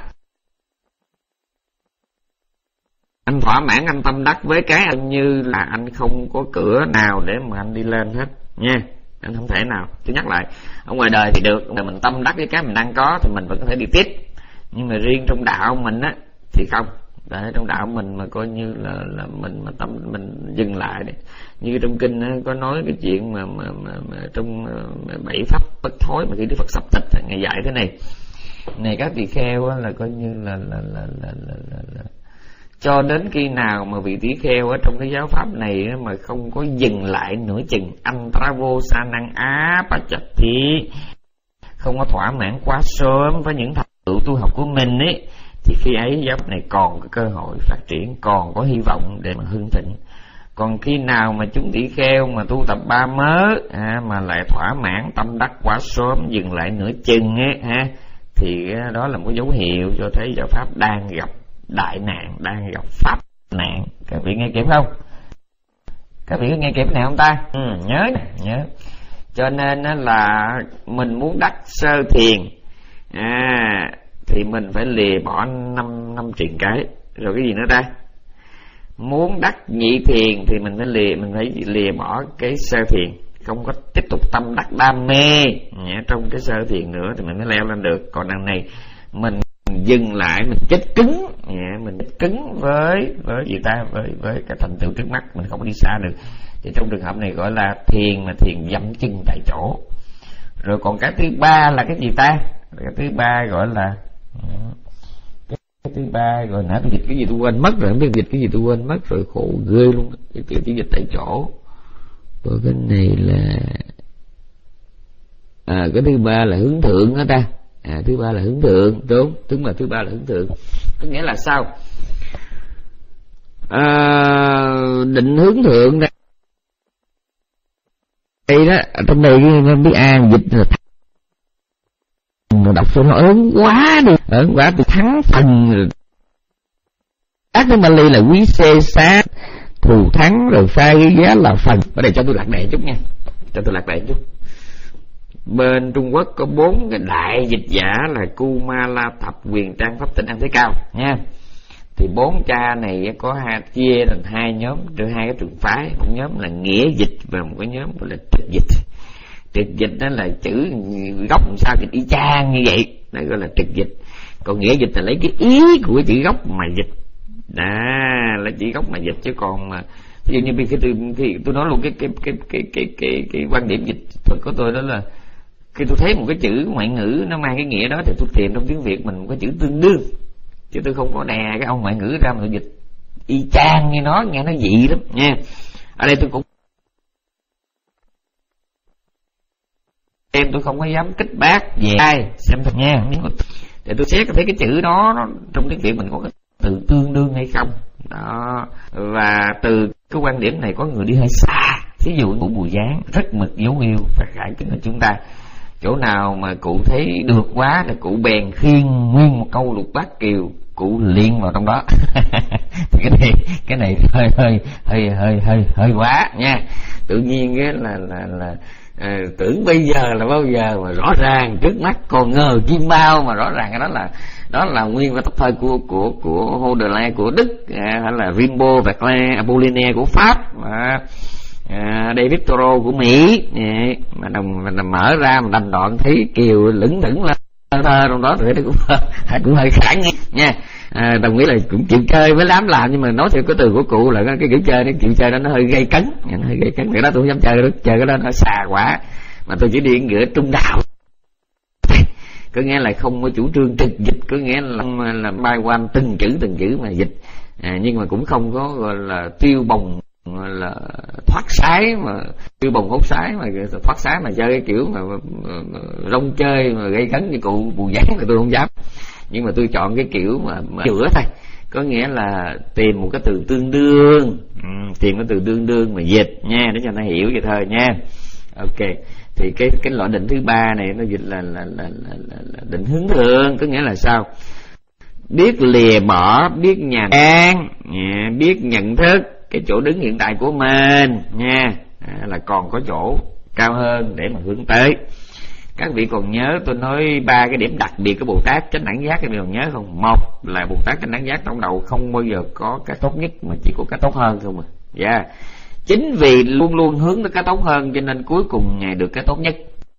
anh thỏa mãn, anh tâm đắc với cái anh như là anh không có cửa nào để mà anh đi lên hết nha. Anh không thể nào. Tôi nhắc lại, ở ngoài đời thì được, mà mình tâm đắc với cái mình đang có thì mình vẫn có thể đi tiếp. Nhưng mà riêng trong đạo mình á thì không. Để trong đạo mình mà coi như là là mình mà tâm mình dừng lại đấy. Như trong kinh á, có nói cái chuyện mà mà, mà, mà trong mà bảy pháp bất thối mà khi Đức Phật sắp tịch Ngài dạy thế này. Này các tỳ kheo á, là coi như là là là là là, là, là cho đến khi nào mà vị tỷ kheo ở trong cái giáo pháp này mà không có dừng lại nửa chừng antravo sanang apachati, không có thỏa mãn quá sớm với những thành tựu tu học của mình ấy, thì khi ấy giáo pháp này còn có cơ hội phát triển, còn có hy vọng để mà hưng thịnh. Còn khi nào mà chúng tỷ kheo mà tu tập ba mớ à, mà lại thỏa mãn tâm đắc quá sớm, dừng lại nửa chừng ấy ha, thì đó là một dấu hiệu cho thấy giáo pháp đang gặp đại nạn, đang gặp pháp nạn. Các vị nghe kịp không? Các vị có nghe kịp này không ta? Ừ, nhớ nhớ. Cho nên là mình muốn đắc sơ thiền à, thì mình phải lìa bỏ năm năm triền cái. Rồi cái gì nữa ta? Muốn đắc nhị thiền thì mình phải lìa mình phải lìa bỏ cái sơ thiền, không có tiếp tục tâm đắc đam mê trong cái sơ thiền nữa thì mình mới leo lên được. Còn đằng này mình dừng lại, mình chết cứng, mình chết cứng với với gì ta, với với cái thành tựu trước mắt, mình không có đi xa được. Thì trong trường hợp này gọi là thiền mà thiền dậm chân tại chỗ. Rồi còn cái thứ ba là cái gì ta? Cái thứ ba gọi là cái, cái thứ ba gọi nãy tôi dịch cái gì tôi quên mất rồi, không biết dịch cái gì tôi quên mất rồi, khổ ghê luôn. Cái kiểu chỉ dịch tại chỗ. Rồi cái này là à, cái thứ ba là hướng thượng đó ta. À, thứ ba là hướng thượng, đúng, tức là thứ ba là hướng thượng. Có nghĩa là sao? À, định hướng thượng đây. Đây đó, trong đây cái biết an dịch là đọc số nó ớn quá đi, ớn quá thì thắng phần. Các cái Bali là quý xê xá, thù thắng, rồi phai giá là phần. Ở đây cho tôi lạc đề chút nha, cho tôi lạc đề chút. Bên Trung Quốc có bốn cái đại dịch giả là Kumala Thập Quyền Trang Pháp Tịnh An Thế Cao nha. thì bốn cha này có hai chia thành hai nhóm, từ hai cái trường phái. Một nhóm là nghĩa dịch và một cái nhóm gọi là trực dịch. Trực dịch đó là chữ gốc làm sao thì y chang như vậy, đó gọi là trực dịch. Còn nghĩa dịch là lấy cái ý của chữ gốc mà dịch, đó là chữ gốc mà dịch. Chứ còn mà ví dụ như khi tôi, khi tôi nói luôn cái cái cái cái cái cái, cái quan điểm dịch thuật của tôi, đó là khi tôi thấy một cái chữ ngoại ngữ nó mang cái nghĩa đó thì tôi tìm trong tiếng Việt mình một cái chữ tương đương, chứ tôi không có đè cái ông ngoại ngữ ra mà tôi dịch y chang như nó, nghe nó dị lắm nha. Ở đây tôi cũng em tôi không có dám kích bác về ai xem thật nha, để tôi xét thấy cái chữ đó nó, trong tiếng Việt mình có cái từ tương đương hay không đó. Và từ cái quan điểm này có người đi hơi xa. Ví dụ của Bùi Giáng rất mực dấu yêu và khải kính của chúng ta, chỗ nào mà cụ thấy được quá là cụ bèn khiên nguyên một câu Lục Bát Kiều, cụ liên vào trong đó. Thì cái này cái này hơi hơi hơi hơi hơi hơi quá nha. Tự nhiên cái là là là à, tưởng bây giờ là bao giờ mà rõ ràng trước mắt còn ngờ chim bao, mà rõ ràng cái đó là đó là nguyên và tập thời của của của Baudelaire của Đức, à, hay là Rimbaud, Verlaine, Apollinaire của Pháp, à, à, David Thoreau của Mỹ, à, mà đồng mà mở ra mà đành đoạn thấy Kiều lững thững lên thơ trong đó thì cũng cũng hơi khả nghi nha. À, đồng ý là cũng chịu chơi với dám làm, nhưng mà nói theo cái từ của cụ là cái kiểu chơi nó chịu chơi đó nó hơi gây cấn, nó hơi gây cấn, cái đó tôi không dám chơi đó, chơi cái đó nó xà quá, mà tôi chỉ đi giữa trung đạo. Có nghĩa là không có chủ trương trực dịch, có nghĩa là, là bay qua từng chữ từng chữ mà dịch, à, nhưng mà cũng không có gọi là tiêu bồng là thoát sái, mà tiêu bồng hốt sái mà thoát sái mà chơi cái kiểu mà, mà, mà rong chơi mà gây cấn như cụ Bùi Giáng thì tôi không dám. Nhưng mà tôi chọn cái kiểu mà, mà giữa thôi, có nghĩa là tìm một cái từ tương đương, ừ, tìm cái từ tương đương mà dịch nha, để cho nó hiểu vậy thôi nha. Ok, thì cái cái loại định thứ ba này nó dịch là là, là, là, là, là định hướng thượng, có nghĩa là sao? Biết lìa bỏ, biết nhàn an, biết nhận thức cái chỗ đứng hiện tại của mình nha, à, là còn có chỗ cao hơn để mà hướng tới. Các vị còn nhớ tôi nói ba cái điểm đặc biệt của Bồ Tát Chánh Đẳng Giác, các vị còn nhớ không? Một là Bồ Tát Chánh Đẳng Giác trong đầu không bao giờ có cái tốt nhất mà chỉ có cái tốt hơn không à. Dạ. Yeah. Chính vì luôn luôn hướng tới cái tốt hơn cho nên cuối cùng Ngài được cái tốt nhất.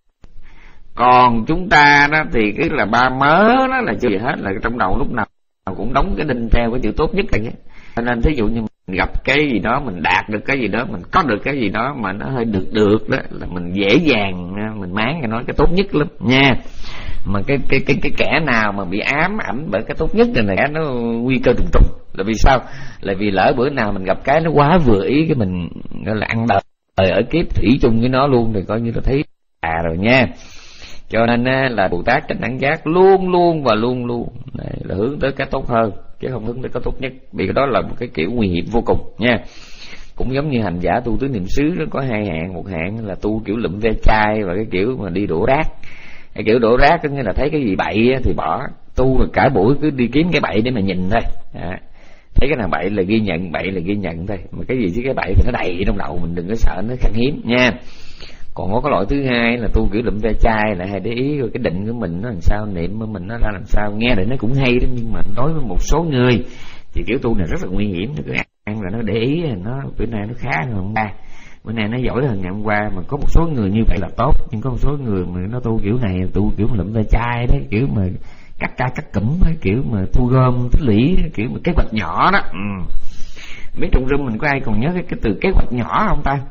Còn chúng ta đó thì cái là ba mớ đó là chưa gì hết, là trong đầu lúc nào cũng đóng cái đinh theo cái chữ tốt nhất này. Cho nên thí dụ như mình gặp cái gì đó, mình đạt được cái gì đó, mình có được cái gì đó mà nó hơi được được đó, là mình dễ dàng mình máng cái nói cái tốt nhất lắm nha. Mà cái cái cái cái kẻ nào mà bị ám ảnh bởi cái tốt nhất này này nó nguy cơ trùng trùng. Là vì sao? Là vì lỡ bữa nào mình gặp cái nó quá vừa ý, cái mình gọi là ăn đời ở kiếp thủy chung với nó luôn, thì coi như nó thấy à rồi nha. Cho nên là Bồ Tát Chánh Đẳng Giác luôn luôn và luôn luôn là hướng tới cái tốt hơn, chứ không hướng tới cái tốt nhất, vì đó là một cái kiểu nguy hiểm vô cùng nha. Cũng giống như hành giả tu tứ niệm xứ, nó có hai hạng, một hạng là tu kiểu lụm ve chai và cái kiểu mà đi đổ rác. Cái kiểu đổ rác có nghĩa là thấy cái gì bậy thì bỏ, tu là cả buổi cứ đi kiếm cái bậy để mà nhìn thôi. À, thấy cái nào bậy là ghi nhận, bậy là ghi nhận thôi, mà cái gì chứ cái bậy thì nó đầy trong đầu mình, đừng có sợ nó khan hiếm nha. Còn có cái loại thứ hai là tu kiểu lụm ve chai, là hay để ý rồi cái định của mình nó làm sao, niệm của mình nó ra làm sao. Nghe thì nó cũng hay đó, nhưng mà đối với một số người thì kiểu tu này rất là nguy hiểm. Cứ ăn là nó để ý, nó bữa nay nó khá hơn hôm qua, bữa nay nó giỏi hơn ngày hôm qua. Mà có một số người như vậy là tốt, nhưng có một số người mà nó tu kiểu này, tu kiểu lụm ve chai đấy, kiểu mà cắt ca cắt cụm, kiểu mà thu gom tích lũy, kiểu mà kế hoạch nhỏ đó. Ừ. Biết trong room mình có ai còn nhớ cái, cái từ kế hoạch nhỏ không ta?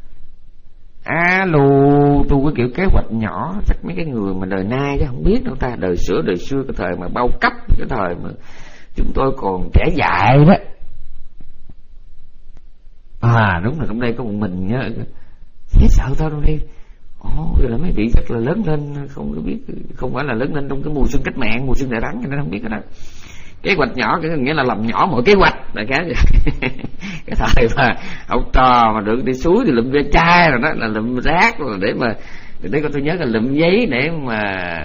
Alo, tu cái kiểu kế hoạch nhỏ chắc mấy cái người mà đời nay chứ không biết đâu ta. Đời xưa đời xưa cái thời mà bao cấp, cái thời mà chúng tôi còn trẻ dại đó. À đúng là trong đây có một mình nhớ. Thế sợ tao đâu đây. Ồ, rồi là mấy vị chắc là lớn lên không có biết, không phải là lớn lên trong cái mùa xuân cách mạng, mùa xuân đại thắng, cho nên không biết cái đó. Kế hoạch nhỏ cái nghĩa là làm nhỏ mọi kế hoạch, đại khái cái thời mà học trò mà được đi suối thì lụm ve chai rồi đó, là lụm rác rồi để mà để có tôi nhớ là lụm giấy để mà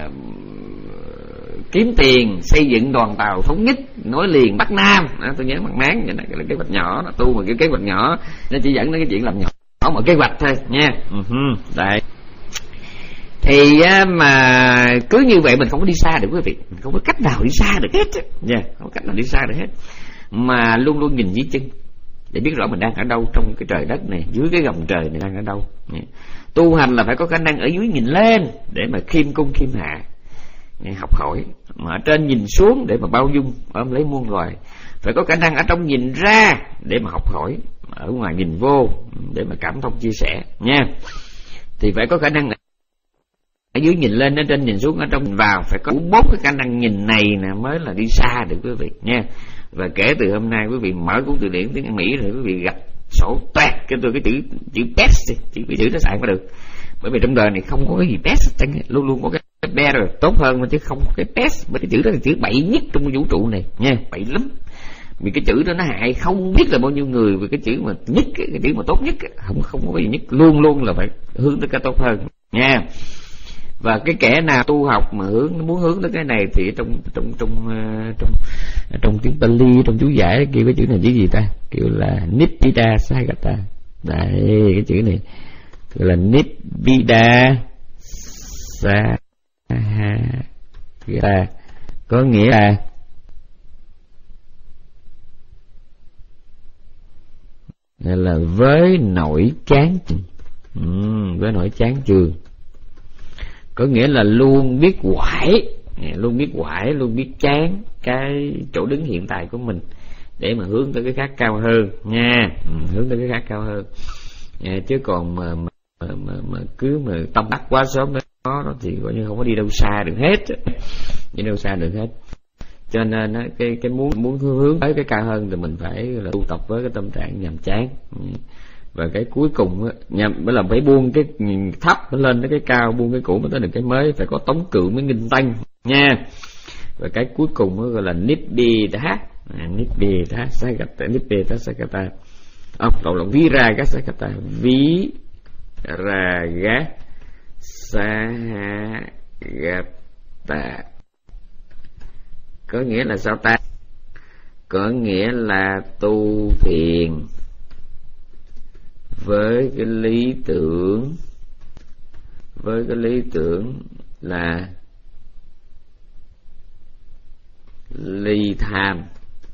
kiếm tiền xây dựng đoàn tàu thống nhất nối liền Bắc Nam đó, tôi nhớ bằng máng vậy đó, cái là kế hoạch nhỏ đó, tu mà cái kế hoạch nhỏ nó chỉ dẫn đến cái chuyện làm nhỏ mọi kế hoạch thôi nha. Uh-huh. Đấy. Thì mà cứ như vậy mình không có đi xa được quý vị, mình không có cách nào đi xa được hết nha, không có cách nào đi xa được hết. mà luôn luôn nhìn dưới chân để biết rõ mình đang ở đâu trong cái trời đất này, dưới cái gầm trời này đang ở đâu. Tu hành là phải có khả năng ở dưới nhìn lên để mà khiêm cung khiêm hạ, học hỏi, mà ở trên nhìn xuống để mà bao dung ôm lấy muôn loài. Phải có khả năng ở trong nhìn ra để mà học hỏi, ở ngoài nhìn vô để mà cảm thông chia sẻ nha. Thì phải có khả năng ở dưới nhìn lên, ở trên nhìn xuống, ở trong nhìn vào. Phải có bốn cái khả năng nhìn này nè mới là đi xa được quý vị nha. Và kể từ hôm nay quý vị mở cuốn từ điển tiếng Mỹ rồi quý vị gặp sổ toẹt cái tôi cái chữ chữ best, chữ cái chữ nó xài có được. Bởi vì trong đời này không có cái gì best, luôn luôn có cái better tốt hơn mà chứ không có cái best. Bởi cái chữ đó là chữ bậy nhất trong vũ trụ này nha, bậy lắm. Vì cái chữ đó nó hại không biết là bao nhiêu người. Vì cái chữ mà nhất, cái chữ mà tốt nhất không không có cái gì nhất, luôn luôn là phải hướng tới cái tốt hơn nha. Và cái kẻ nào tu học mà hướng muốn hướng tới cái này thì trong trong trong trong trong, trong tiếng Pali, trong chú giải kêu cái chữ này chữ gì ta, kêu là Nibbida Sagata. Đấy, cái chữ này kêu là Nibbida Sagata, có nghĩa là là với nỗi chán chường. Ừ, với nỗi chán chường có nghĩa là luôn biết quải, luôn biết quải, luôn biết chán cái chỗ đứng hiện tại của mình để mà hướng tới cái khác cao hơn nha. Ừ, hướng tới cái khác cao hơn à, chứ còn mà mà, mà, mà cứ mà tâm đắc quá sớm đó, đó thì coi như không có đi đâu xa được hết, đi đâu xa được hết. Cho nên cái cái muốn muốn hướng tới cái cao hơn thì mình phải là tu tập với cái tâm trạng nhàm chán. Và cái cuối cùng nhằm mới là phải buông cái thấp lên tới cái cao, buông cái cũ mới tới được cái mới, phải có tống cự mới nghinh tanh nha. Và cái cuối cùng mới gọi là Nibbida, Nibbida Sagata, Nibbida Sagata. Ông lộn lộn Viraga Sagata, Viraga Sagata. Có nghĩa là sao ta? Có nghĩa là tu thiền với cái lý tưởng, với cái lý tưởng là ly tham.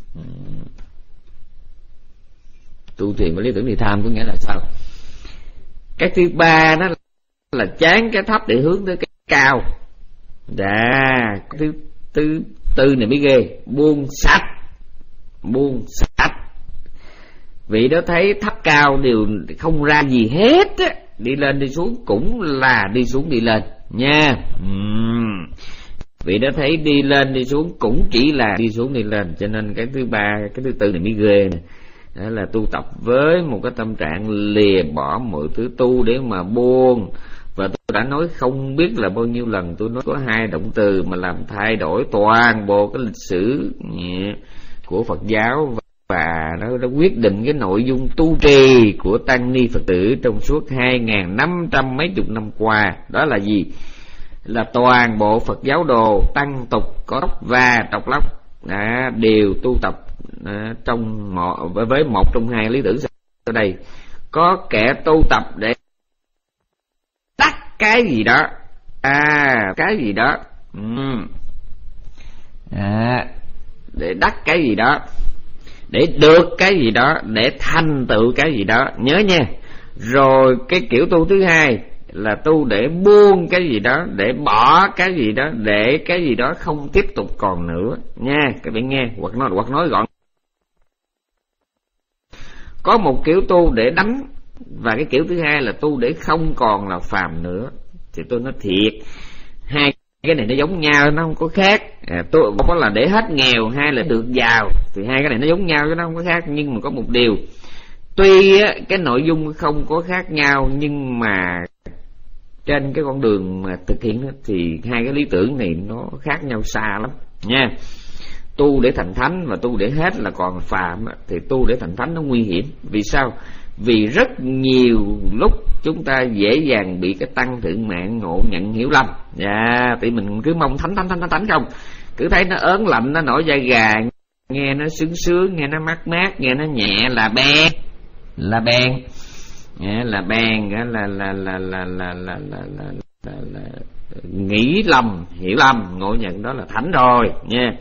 Tu thiền với lý tưởng ly tham có nghĩa là sao? Cái thứ ba đó là chán cái thấp để hướng tới cái cao. Đà, cái thứ tư tư này mới ghê, buông sạch, buông sạch. Vị đó thấy thấp cao đều không ra gì hết á, đi lên đi xuống cũng là đi xuống đi lên nha. uhm. Vị đó thấy đi lên đi xuống cũng chỉ là đi xuống đi lên. Cho nên cái thứ ba, cái thứ tư này mới ghê nè. Đó là tu tập với một cái tâm trạng lìa bỏ mọi thứ tu để mà buông. Và tôi đã nói không biết là bao nhiêu lần, tôi nói có hai động từ mà làm thay đổi toàn bộ cái lịch sử của Phật giáo, và nó đã quyết định cái nội dung tu trì của tăng ni Phật tử trong suốt hai nghìn năm trăm mấy chục năm qua. Đó là gì? Là toàn bộ Phật giáo đồ, tăng tục, có tóc và trọc lóc đã đều tu tập à, trong một, với một trong hai lý tưởng sau đây. Có kẻ tu tập để đắc cái gì đó, à cái gì đó, uhm. à, để đắc cái gì đó, để được cái gì đó, để thành tựu cái gì đó, nhớ nha. Rồi cái kiểu tu thứ hai là tu để buông cái gì đó, để bỏ cái gì đó, để cái gì đó không tiếp tục còn nữa nha. Các bạn nghe, hoặc nói hoặc nói gọn, có một kiểu tu để đánh, và cái kiểu thứ hai là tu để không còn là phàm nữa. Thì tôi nói thiệt, hai cái này nó giống nhau, nó không có khác. à, tôi một là để hết nghèo, hai là được giàu. Thì hai cái này nó giống nhau chứ nó không có khác. Nhưng mà có một điều, tuy á, cái nội dung không có khác nhau, nhưng mà trên cái con đường mà thực hiện đó, thì hai cái lý tưởng này nó khác nhau xa lắm nha. Tu để thành thánh và tu để hết là còn phàm, thì tu để thành thánh nó nguy hiểm. Vì sao? Vì rất nhiều lúc chúng ta dễ dàng bị cái tăng thượng mạng ngộ nhận hiểu lầm. Dạ, thì mình cứ mong thánh thánh thánh thánh, thánh không, cứ thấy nó ớn lạnh, nó nổi da gà, nghe nó sướng sướng, nghe nó mát mát, nghe nó nhẹ là bèn, là bèn, nghe là bèn, là là là là là là là là là nghĩ lầm, hiểu lầm, ngộ nhận đó là thánh rồi nha.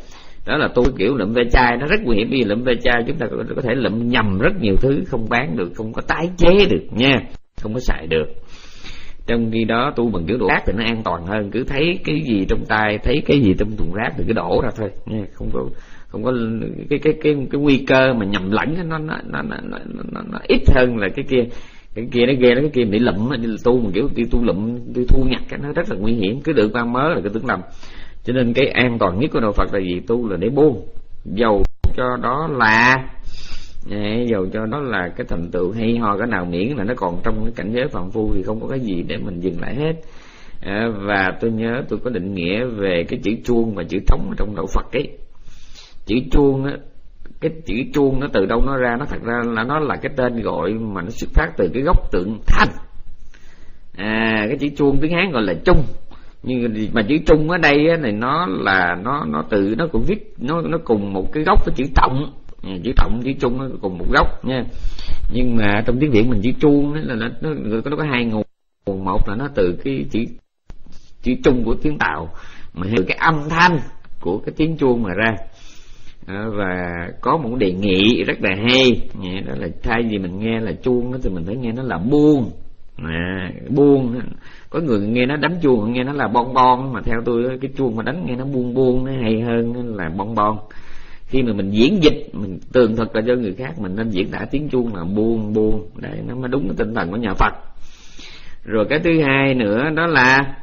Đó là tu kiểu lụm ve chai, nó rất nguy hiểm. Vì lụm ve chai chúng ta có thể lụm nhầm rất nhiều thứ, không bán được, không có tái chế được nha, không có xài được. Trong khi đó tu bằng kiểu đổ rác thì nó an toàn hơn, cứ thấy cái gì trong tay, thấy cái gì trong thùng rác thì cứ đổ ra thôi nha, không có không có cái cái cái cái nguy cơ mà nhầm lẫn nó nó nó nó, nó, nó, nó ít hơn là cái kia. Cái kia nó ghê đó, cái kia bị lụm, tu bằng kiểu đi tu lụm, đi thu nhặt cái nó rất là nguy hiểm, cứ được mang mớ là cái tưởng lầm. Cho nên cái an toàn nhất của đạo Phật là gì? Tu là để buông, dầu cho đó là dầu cho đó là cái thành tựu hay ho cái nào, miễn là nó còn trong cái cảnh giới phàm phu thì không có cái gì để mình dừng lại hết. À, và tôi nhớ tôi có định nghĩa về cái chữ chuông và chữ trống ở trong đạo Phật ấy. Chữ chuông á, cái chữ chuông nó từ đâu nó ra? Nó thật ra là nó là cái tên gọi mà nó xuất phát từ cái gốc tượng thanh. À, cái chữ chuông tiếng Hán gọi là trung, nhưng mà chữ trung ở đây á, này nó là nó nó từ nó cũng viết nó nó cùng một cái gốc với chữ trọng. Chữ trọng chữ trung nó cùng một gốc nha. Nhưng mà trong tiếng Việt mình chữ chuông là nó nó, nó có hai nguồn. Nguồn một là nó từ cái chữ chữ trung của tiếng Tàu, mà từ cái âm thanh của cái tiếng chuông mà ra. À, và có một đề nghị rất là hay, đó là thay vì mình nghe là chuông thì mình phải nghe nó là buông. À, buông, có người nghe nó đánh chuông nghe nó là bon bon, mà theo tôi cái chuông mà đánh nghe nó buông buông nó hay hơn là bon bon. Khi mà mình diễn dịch, mình tường thuật là cho người khác, mình nên diễn tả tiếng chuông là buông buông, để nó mới đúng cái tinh thần của nhà Phật. Rồi cái thứ hai nữa đó là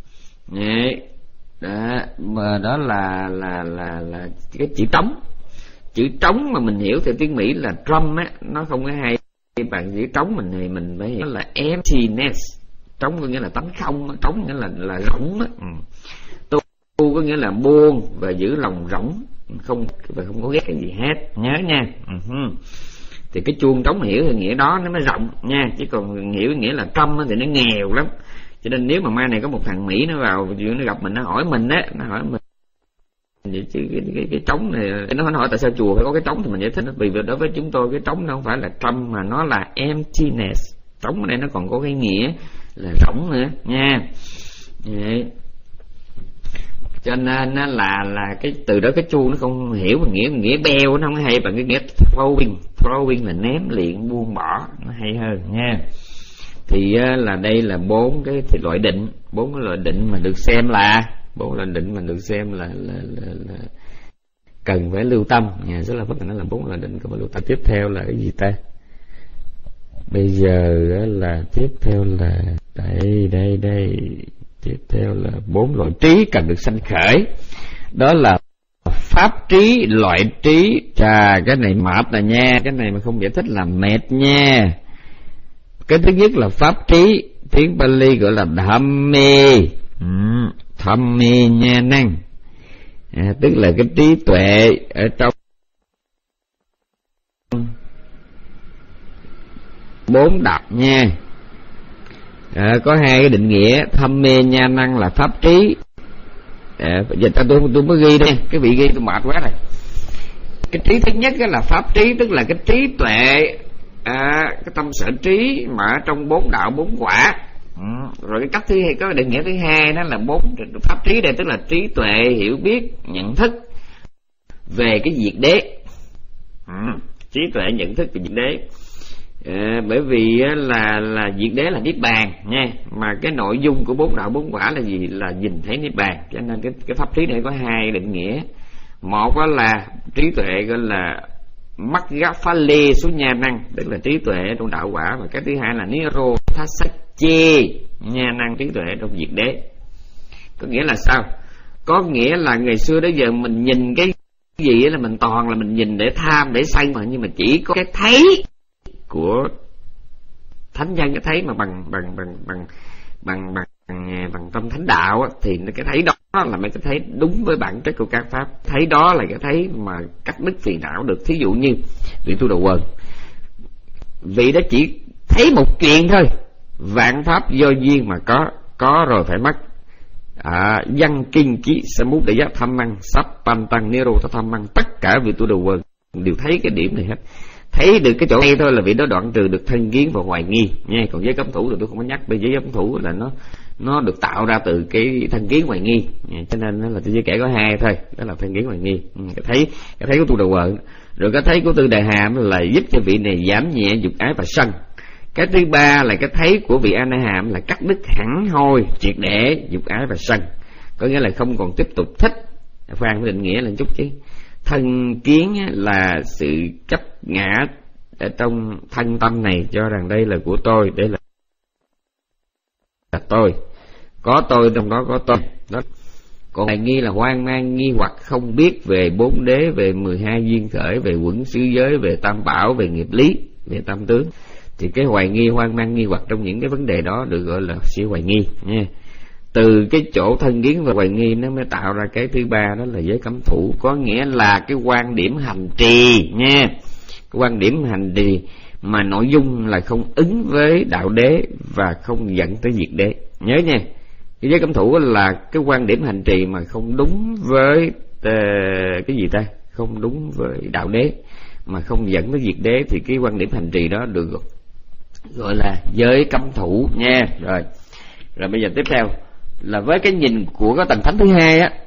đó, mà đó là là là là cái chữ trống. Chữ trống mà mình hiểu theo tiếng Mỹ là drum á, nó không có hay bằng chữ trống mình thì mình phải hiểu là emptiness. Trống có nghĩa là tánh không, trống nghĩa là là rỗng á. Ừ. Tu, tu có nghĩa là buông và giữ lòng rỗng, không và không có ghét cái gì hết, nhớ nha. Uh-huh. Thì cái chuông trống hiểu thì nghĩa đó nó mới rộng nha, chứ còn hiểu nghĩa là trăm thì nó nghèo lắm. Cho nên nếu mà mai này có một thằng Mỹ nó vào nó gặp mình, nó hỏi mình á, nó hỏi mình vậy chứ cái, cái, cái trống này, nó hỏi tại sao chùa phải có cái trống, thì mình giải thích vì đối với chúng tôi cái trống nó không phải là trăm mà nó là emptiness. Trống ở đây nó còn có cái nghĩa là rỗng nữa nha. Vậy. Cho nên nó là là cái từ đó cái chuông nó không hiểu bằng nghĩa nghĩa beo, nó không hay bằng cái nghĩa throwing. Throwing là ném liền, buông bỏ, nó hay hơn nha. Thì là đây là bốn cái thì loại định, bốn cái loại định mà được xem là bốn loại định mà được xem là là, là, là cần phải lưu tâm nha. Rất là phức nó là bốn loại định cần phải lưu tâm. Tiếp theo là cái gì ta? Bây giờ là tiếp theo là đây đây đây tiếp theo là bốn loại trí cần được sanh khởi. Đó là pháp trí, loại trí. Chà, cái này mệt rồi nha, cái này mà không giải thích là mệt nha. Cái thứ nhất là pháp trí, tiếng Pali gọi là Dhamme. Ừ, Dhamme nha năng. À, tức là cái trí tuệ ở trong bốn đạo nha. À, có hai cái định nghĩa. Dhamme nha năng là pháp trí. À, giờ ta tôi tôi mới ghi đây, cái vị ghi tôi mệt quá rồi. Cái trí thứ nhất là pháp trí, tức là cái trí tuệ, à, cái tâm sở trí mà ở trong bốn đạo bốn quả. Ừ. Rồi cái cách thứ hai, có định nghĩa thứ hai đó là bốn pháp trí đây, tức là trí tuệ hiểu biết nhận thức về cái diệt đế. Ừ. Trí tuệ nhận thức về diệt đế. À, bởi vì là là diệt đế là niết bàn nha, mà cái nội dung của bốn đạo bốn quả là gì? Là nhìn thấy niết bàn. Cho nên cái cái pháp trí này có hai định nghĩa. Một đó là trí tuệ gọi là Maggaphale Sunya năng, tức là trí tuệ trong đạo quả, và cái thứ hai là Nirodhasache nha năng, trí tuệ trong diệt đế. Có nghĩa là sao? Có nghĩa là ngày xưa đến giờ mình nhìn cái gì là mình toàn là mình nhìn để tham để sân mà, nhưng mà chỉ có cái thấy của thánh nhân, cái thấy mà bằng bằng bằng bằng bằng bằng bằng, bằng tâm thánh đạo á, thì cái thấy đó là mấy cái thấy đúng với bản chất của các pháp. Thấy đó là cái thấy mà cắt đứt phiền não được. Thí dụ như vị Tu Đầu Quần, vị đó chỉ thấy một chuyện thôi, vạn pháp do duyên mà có, có rồi phải mất. À, văn kinh ký samut để giác tham măng sắp pan tăng nero tham măng, tất cả vị Tu Đầu Quần đều thấy cái điểm này hết. Thấy được cái chỗ này thôi là vị đó đoạn trừ được thân kiến và hoài nghi nha. Còn giới cấm thủ thì tôi không có nhắc, bởi giới cấm thủ là nó nó được tạo ra từ cái thân kiến hoài nghi, cho nên nó là tôi chỉ kể có hai thôi, đó là thân kiến hoài nghi. Cái thấy cái thấy của Tu Đà Quợ, rồi cái thấy của Tư Đại Hàm là giúp cho vị này giảm nhẹ dục ái và sân. Cái thứ ba là cái thấy của vị A Na Hàm là cắt đứt hẳn hoi triệt để dục ái và sân, có nghĩa là không còn tiếp tục thích. Phan định nghĩa là chút chứ. Thân kiến là sự chấp ngã ở trong thân tâm này, cho rằng đây là của tôi, đây là là tôi, có tôi trong đó có tôi đó. Còn hoài nghi là hoang mang nghi hoặc không biết về bốn đế, về mười hai duyên khởi, về quẩn xứ giới, về tam bảo, về nghiệp lý, về tam tướng. Thì cái hoài nghi hoang mang nghi hoặc trong những cái vấn đề đó được gọi là sự hoài nghi nha. Từ cái chỗ thân kiến và hoài nghi nó mới tạo ra cái thứ ba, đó là giới cấm thủ, có nghĩa là cái quan điểm hành trì nha. Cái quan điểm hành trì mà nội dung là không ứng với đạo đế và không dẫn tới diệt đế. Nhớ nha, cái giới cấm thủ là cái quan điểm hành trì mà không đúng với uh, cái gì ta, không đúng với đạo đế mà không dẫn tới diệt đế, thì cái quan điểm hành trì đó được gọi là giới cấm thủ nha. Rồi, rồi bây giờ tiếp theo là với cái nhìn của cái tầng thánh thứ hai á,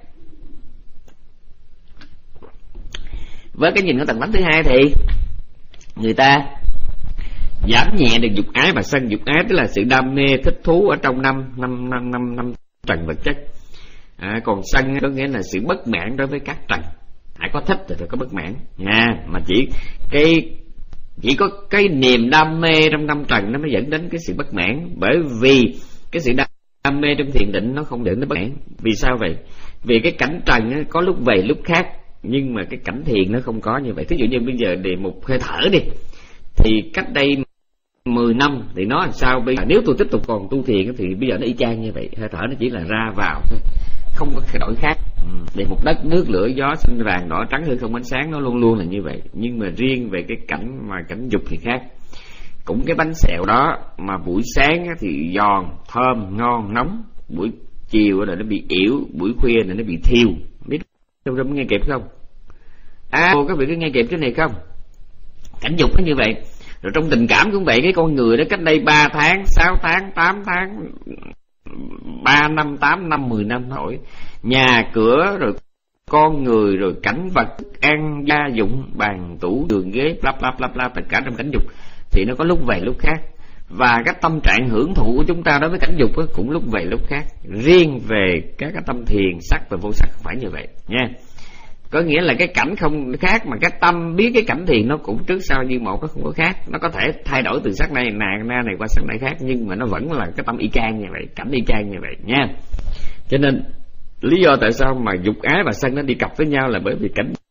với cái nhìn của tầng thánh thứ hai thì người ta giảm nhẹ được dục ái và sân. Dục ái tức là sự đam mê thích thú ở trong năm năm năm năm năm trần vật chất, à, còn sân có nghĩa là sự bất mãn đối với các trần. Hãy có thích thì phải có bất mãn nha, mà chỉ cái chỉ có cái niềm đam mê trong năm trần nó mới dẫn đến cái sự bất mãn, bởi vì cái sự đam mê trong thiền định nó không dẫn đến bất mãn. Vì sao vậy? Vì cái cảnh trần có lúc về lúc khác, nhưng mà cái cảnh thiền nó không có như vậy. Thí dụ như bây giờ đề một hơi thở đi, thì cách đây mười năm thì nó làm sao bây giờ, nếu tôi tiếp tục còn tu thiền thì bây giờ nó y chang như vậy. Hơi thở nó chỉ là ra vào thôi, không có thay đổi khác. Để một đất nước lửa gió xanh vàng đỏ trắng hư không ánh sáng, nó luôn luôn là như vậy. Nhưng mà riêng về cái cảnh mà cảnh dục thì khác. Cũng cái bánh xèo đó mà buổi sáng thì giòn thơm ngon nóng, buổi chiều là nó bị yếu, buổi khuya là nó bị thiêu. Biết trong trong nghe kịp không? À, các vị có nghe kịp cái này không? Cảnh dục nó như vậy. Rồi trong tình cảm cũng vậy, cái con người đó cách đây ba tháng, sáu tháng, tám tháng, ba năm, tám năm, mười năm thôi. Nhà cửa rồi con người rồi cảnh vật, ăn gia dụng, bàn tủ, giường ghế, lắp lắp lắp lắp tất cả trong cảnh dục thì nó có lúc về lúc khác. Và cái tâm trạng hưởng thụ của chúng ta đối với cảnh dục cũng lúc về lúc khác. Riêng về các cái tâm thiền sắc và vô sắc không phải như vậy nha. Có nghĩa là cái cảnh không khác, mà cái tâm biết cái cảnh thiền nó cũng trước sau như một, nó không có khác. Nó có thể thay đổi từ sắc này này, này qua sắc này khác, nhưng mà nó vẫn là cái tâm y chang như vậy, cảnh y chang như vậy nha. Cho nên lý do tại sao mà dục ái và sân nó đi cặp với nhau là bởi vì cảnh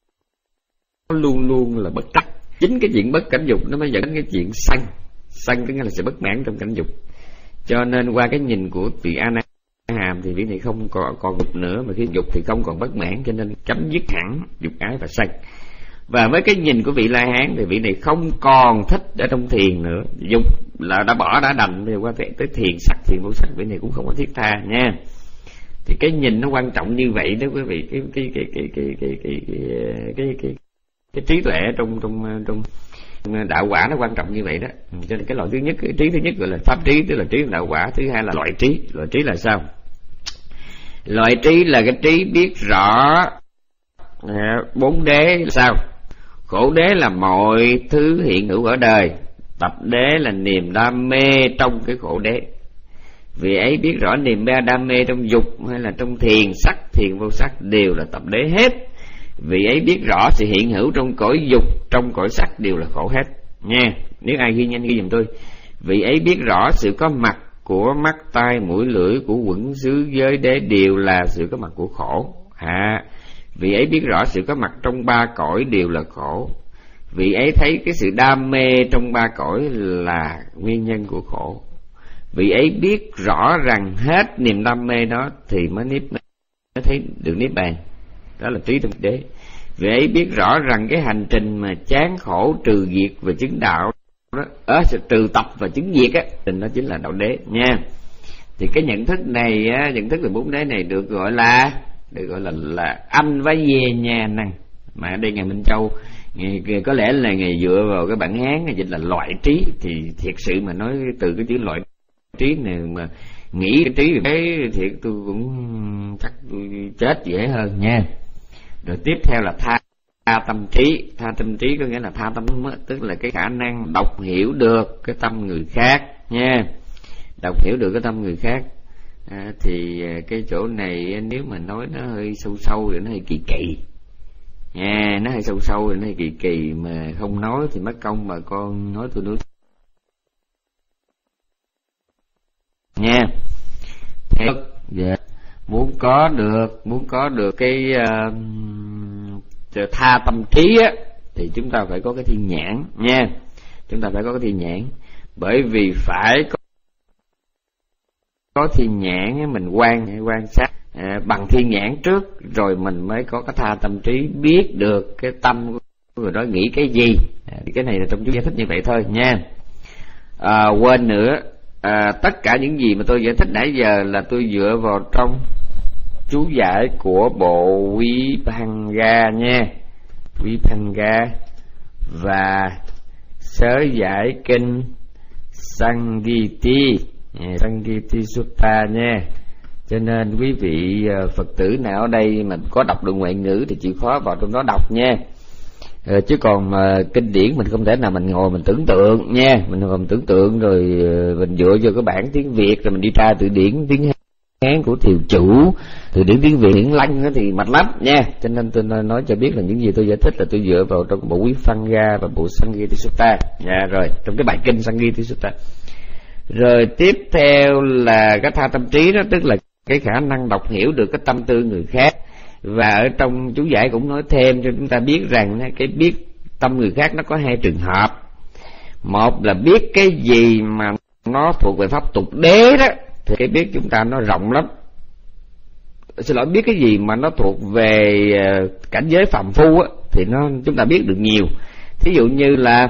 nó luôn luôn là bất trắc. Chính cái chuyện bất cảnh dục nó mới dẫn đến cái chuyện sân. Sân có nghĩa là sự bất mãn trong cảnh dục. Cho nên qua cái nhìn của vị A Na Hàm thì vị này không còn còn dục nữa, mà khi dục thì không còn bất mãn, cho nên chấm dứt hẳn dục ái và sân. Và với cái nhìn của vị La Hán thì vị này không còn thích ở trong thiền nữa, dục là đã bỏ đã đành, thì qua tới thiền sắc, thiền vô sắc vị này cũng không có thiết tha nha. Thì cái nhìn nó quan trọng như vậy đó quý vị. Cái cái cái cái cái cái cái cái cái, cái, cái trí tuệ trong trong trong đạo quả nó quan trọng như vậy đó. Cho nên cái loại thứ nhất, cái trí thứ nhất gọi là pháp trí, tức là trí đạo quả. Thứ hai là loại trí. Loại trí là sao? Loại trí là cái trí biết rõ bốn đế là sao? Khổ đế là mọi thứ hiện hữu ở đời, tập đế là niềm đam mê trong cái khổ đế. Vì ấy biết rõ niềm mê đam mê trong dục hay là trong thiền sắc, thiền vô sắc đều là tập đế hết. Vì ấy biết rõ sự hiện hữu trong cõi dục, trong cõi sắc đều là khổ hết nha. Nếu ai ghi nhanh ghi giùm tôi. Vì ấy biết rõ sự có mặt của mắt, tai, mũi, lưỡi, của quẩn xứ giới đế đều là sự có mặt của khổ. À, vì ấy biết rõ sự có mặt trong ba cõi đều là khổ. Vì ấy thấy cái sự đam mê trong ba cõi là nguyên nhân của khổ. Vì ấy biết rõ rằng hết niềm đam mê đó thì mới niết mới thấy được niết bàn. Đó là trí tâm đế. Vì ấy biết rõ rằng cái hành trình mà chán khổ trừ diệt và chứng đạo đó, ở trừ tập và chứng diệt á, trình đó chính là đạo đế nha. Thì cái nhận thức này á, nhận thức về bốn đế này được gọi là được gọi là là anh với dê nha năng. Mà ở đây ngài Minh Châu ngày, có lẽ là ngày dựa vào cái bản Hán dịch là loại trí, thì thiệt sự mà nói từ cái chữ loại trí này mà nghĩ cái trí thế thì tôi cũng chắc tôi chết dễ hơn nha. Rồi tiếp theo là tha tha tâm trí. Tha tâm trí có nghĩa là tha tâm, tức là cái khả năng đọc hiểu được cái tâm người khác nha, đọc hiểu được cái tâm người khác. À, thì cái chỗ này nếu mà nói nó hơi sâu sâu thì nó hơi kỳ kỳ nha, nó hơi sâu sâu thì nó hơi kỳ kỳ, mà không nói thì mất công bà con nói tôi nói nha. Theo yeah. muốn có được muốn có được cái uh, tha tâm trí á, thì chúng ta phải có cái thiên nhãn nha, chúng ta phải có cái thiên nhãn, bởi vì phải có có thiên nhãn mình quan quan sát à, bằng thiên nhãn trước, rồi mình mới có cái tha tâm trí, biết được cái tâm của người đó nghĩ cái gì. À, cái này là trong chú giải thích như vậy thôi nha. À, quên nữa, à, tất cả những gì mà tôi giải thích nãy giờ là tôi dựa vào trong chú giải của bộ Vipanga nha, Vipanga và sớ giải kinh Sangiti, Sangiti Sutta nha. Cho nên quý vị Phật tử nào ở đây mà có đọc được ngoại ngữ thì chịu khó vào trong đó đọc nha. Ờ, chứ còn mà kinh điển mình không thể nào mình ngồi mình tưởng tượng nha, mình ngồi mình tưởng tượng rồi mình dựa vô cái bản tiếng Việt rồi mình đi tra từ điển tiếng Hán của Thiều Chủ, từ điển tiếng Việt điển Lăng thì mạch lắm nha. Cho nên tôi nói cho biết là những gì tôi giải thích là tôi dựa vào trong bộ Vipanga và bộ Sangiti Sutta nha, rồi trong cái bài kinh Sangiti Sutta. Rồi tiếp theo là cái tha tâm trí đó, tức là cái khả năng đọc hiểu được cái tâm tư người khác. Và ở trong chú giải cũng nói thêm cho chúng ta biết rằng cái biết tâm người khác nó có hai trường hợp. Một là biết cái gì mà nó thuộc về pháp tục đế đó, thì cái biết chúng ta nó rộng lắm. Xin lỗi, biết cái gì mà nó thuộc về cảnh giới phàm phu á, thì nó chúng ta biết được nhiều. Thí dụ như là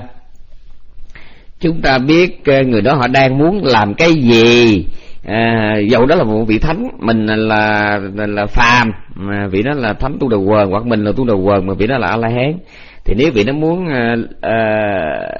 chúng ta biết người đó họ đang muốn làm cái gì, à, dầu đó là một vị thánh, mình là là, là phàm, mà vị đó là thánh tu đầu quần, hoặc mình là tu đầu quần mà vị đó là A La Hán, thì nếu vị đó muốn à, à,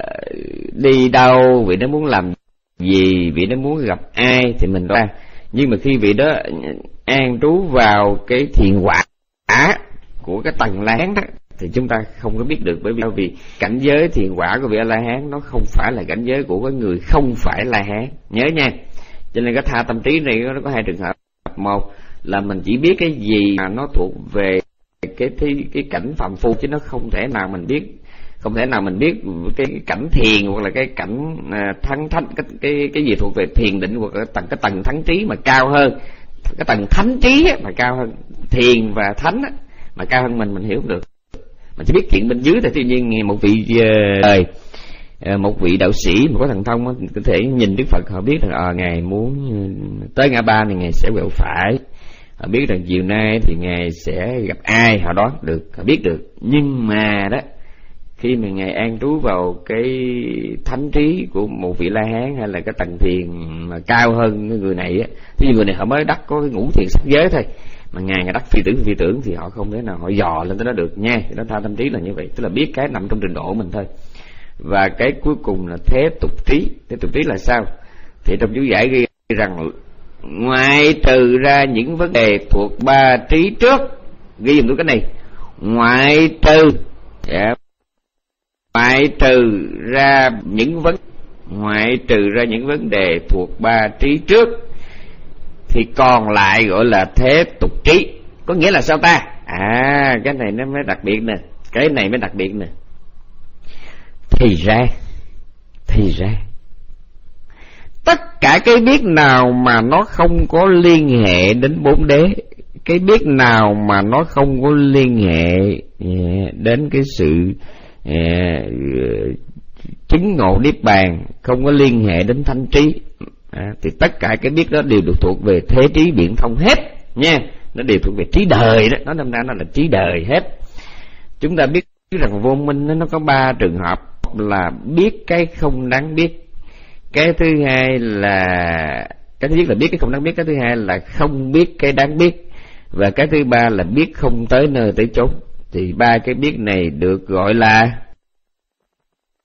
đi đâu, vị đó muốn làm gì, vị đó muốn gặp ai thì mình ra. Nhưng mà khi vị đó an trú vào cái thiền quả của cái tầng La Hán đó thì chúng ta không có biết được, bởi vì cảnh giới thiền quả của vị A La Hán nó không phải là cảnh giới của cái người không phải La Hán, nhớ nha. Cho nên cái tha tâm trí này nó có hai trường hợp. Một là mình chỉ biết cái gì mà nó thuộc về cái cái, cái cảnh phàm phu, chứ nó không thể nào mình biết không thể nào mình biết cái cảnh thiền hoặc là cái cảnh à, thắng thánh cái cái cái gì thuộc về thiền định hoặc là tầng cái tầng thắng trí mà cao hơn, cái tầng thánh trí mà cao hơn thiền và thánh mà cao hơn mình mình hiểu được. Mình chỉ biết chuyện bên dưới thì tự nhiên nghe một vị đời uh, một vị đạo sĩ mà có thần thông á, có thể nhìn Đức Phật, họ biết rằng à, ngài muốn tới ngã ba này ngài sẽ quẹo phải, họ biết rằng chiều nay thì ngài sẽ gặp ai, họ đoán được, họ biết được. Nhưng mà đó, khi mà ngài an trú vào cái thánh trí của một vị La Hán hay là cái tầng thiền mà cao hơn cái người này á, thì người này họ mới đắc có cái ngũ thiền sắc giới thôi, mà ngài ngài đắc phi tưởng phi tưởng thì họ không thể nào họ dò lên tới đó được nha. Thì đó tha tâm trí là như vậy, tức là biết cái nằm trong trình độ của mình thôi. Và cái cuối cùng là thế tục trí. Thế tục trí là sao? Thì trong chú giải ghi rằng ngoại trừ ra những vấn đề thuộc ba trí trước, ghi dùm tôi cái này, ngoại trừ yeah. ngoại trừ ra những vấn ngoại trừ ra những vấn đề thuộc ba trí trước thì còn lại gọi là thế tục trí. Có nghĩa là sao ta? À, cái này nó mới đặc biệt nè, cái này mới đặc biệt nè. Thì ra Thì ra tất cả cái biết nào mà nó không có liên hệ đến bốn đế, cái biết nào mà nó không có liên hệ đến cái sự chứng ngộ niết bàn, không có liên hệ đến thánh trí, à, thì tất cả cái biết đó đều được thuộc về thế trí biện thông hết nha. Nó đều thuộc về trí đời đó, nó năm nay nó là trí đời hết. Chúng ta biết rằng vô minh nó có ba trường hợp, là biết cái không đáng biết, cái thứ hai là cái thứ nhất là biết cái không đáng biết, cái thứ hai là không biết cái đáng biết, và cái thứ ba là biết không tới nơi tới chốn. Thì ba cái biết này được gọi là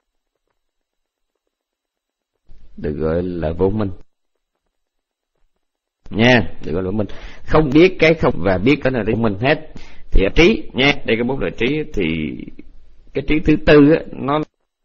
được gọi là vô minh. nha. Đừng có lỗi mình. Không biết cái không và biết cái nào để mình hết. Thì trí nha, đây cái bốn loại trí. Thì cái trí thứ tư á, nó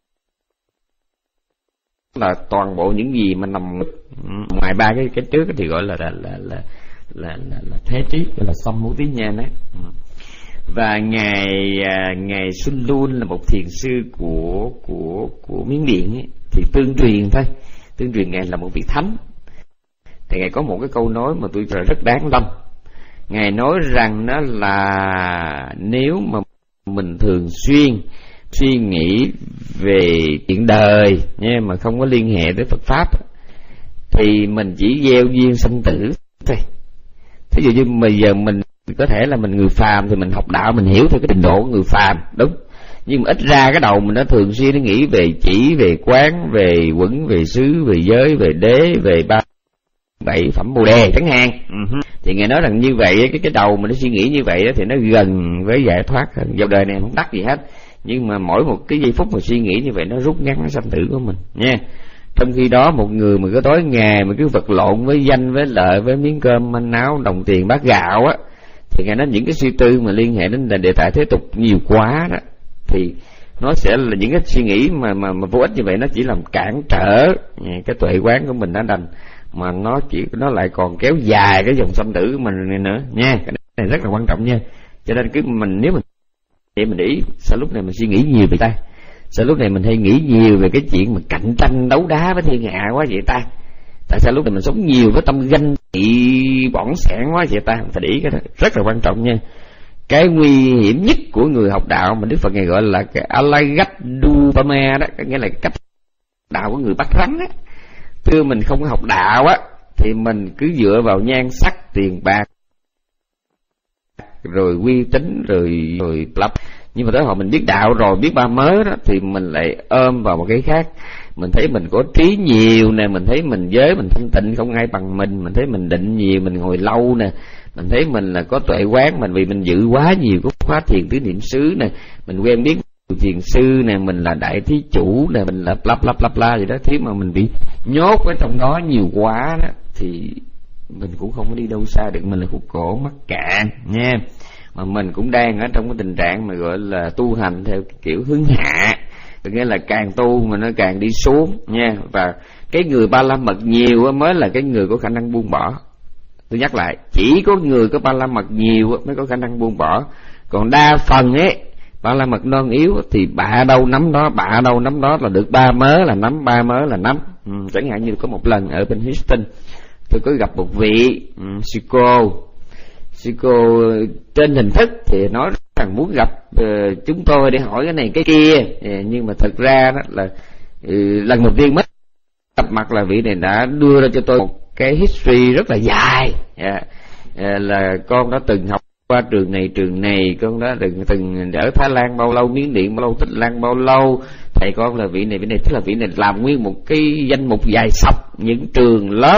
là toàn bộ những gì mà nằm ngoài ba cái cái trước thì gọi là là là là là, là, là thế trí, gọi là sammoti nha đấy. Và ngài ngài Xuân Luôn là một thiền sư của của của Miến Điện ấy, thì tương truyền thôi, tương truyền ngài là một vị thánh. Thì ngài có một cái câu nói mà tôi rất đáng lâm. Ngài nói rằng đó là nếu mà mình thường xuyên suy nghĩ về chuyện đời nha, mà không có liên hệ tới Phật pháp, thì mình chỉ gieo duyên sanh tử thôi. Thí dụ như bây giờ mình có thể là mình người phàm thì mình học đạo mình hiểu theo cái trình độ người phàm, đúng. Nhưng mà ít ra cái đầu mình nó thường xuyên nó nghĩ về chỉ, về quán, về quẩn, về xứ, về giới, về đế, về ba bảy phẩm bồ đề chẳng hạn. Uh-huh. Thì ngài nói rằng như vậy cái cái đầu mình nó suy nghĩ như vậy thì nó gần với giải thoát hơn. Dạo đời này không đắc gì hết, nhưng mà mỗi một cái giây phút mà suy nghĩ như vậy nó rút ngắn cái sanh tử của mình nha. Trong khi đó một người mà cứ tối ngày mà cứ vật lộn với danh, với lợi, với miếng cơm manh áo, đồng tiền bát gạo á, thì ngài nói những cái suy tư mà liên hệ đến đề tài thế tục nhiều quá đó, thì nó sẽ là những cái suy nghĩ mà mà, mà vô ích như vậy, nó chỉ làm cản trở cái tuệ quán của mình đã đành, mà nó chỉ nó lại còn kéo dài cái dòng sanh tử của mình này nữa nha. Cái này rất là quan trọng nha. Cho nên cứ mình nếu mình để mình để ý, sao lúc này mình suy nghĩ nhiều về ta, sao lúc này mình hay nghĩ nhiều về cái chuyện mà cạnh tranh đấu đá với thiên hạ quá vậy ta, tại sao lúc này mình sống nhiều với tâm ganh tị bỏng sẻn quá vậy ta. Phải để ý cái đó rất là quan trọng nha. Cái nguy hiểm nhất của người học đạo mà Đức Phật ngài gọi là cái alagadupama đó, nghĩa là cách đạo của người bắt rắn á. Thưa mình không có học đạo á thì mình cứ dựa vào nhan sắc, tiền bạc, rồi uy tín, rồi rồi lập. Nhưng mà tới hồi mình biết đạo rồi, biết ba mớ đó, thì mình lại ôm vào một cái khác. Mình thấy mình có trí nhiều nè, mình thấy mình giới mình thanh tịnh không ai bằng mình, mình thấy mình định nhiều, mình ngồi lâu nè, mình thấy mình là có tuệ quán, mình vì mình dự quá nhiều cái khóa thiền tứ niệm xứ nè, mình quen biết thiền sư nè, mình là đại thí chủ nè, mình là lắp lắp lắp la gì đó. Thế mà mình bị nhốt ở trong đó nhiều quá đó, thì mình cũng không có đi đâu xa được, mình là khúc cổ mắc cạn nha. Mà mình cũng đang ở trong cái tình trạng mà gọi là tu hành theo kiểu hướng hạ, nghĩa là càng tu mà nó càng đi xuống nha. Và cái người ba la mật nhiều mới là cái người có khả năng buông bỏ. Tôi nhắc lại, chỉ có người có ba la mật nhiều mới có khả năng buông bỏ. Còn đa phần ấy, ba la mật non yếu thì bạ đâu nắm đó, bạ đâu nắm đó, là được ba mớ là nắm, ba mớ là nắm. Ừ, chẳng hạn như có một lần ở bên Houston, tôi có gặp một vị um, sư cô sư cô trên hình thức thì nói rằng muốn gặp uh, chúng tôi để hỏi cái này cái kia, uh, nhưng mà thật ra đó là uh, lần đầu tiên mất gặp mặt là vị này đã đưa ra cho tôi một cái history rất là dài. Yeah. Uh, là con đã từng học qua trường này trường này, con đã từng từng ở Thái Lan bao lâu, Miến Điện bao lâu, Tích Lan bao lâu, thầy con là vị này vị này, tức là vị này làm nguyên một cái danh mục dài sọc những trường lớp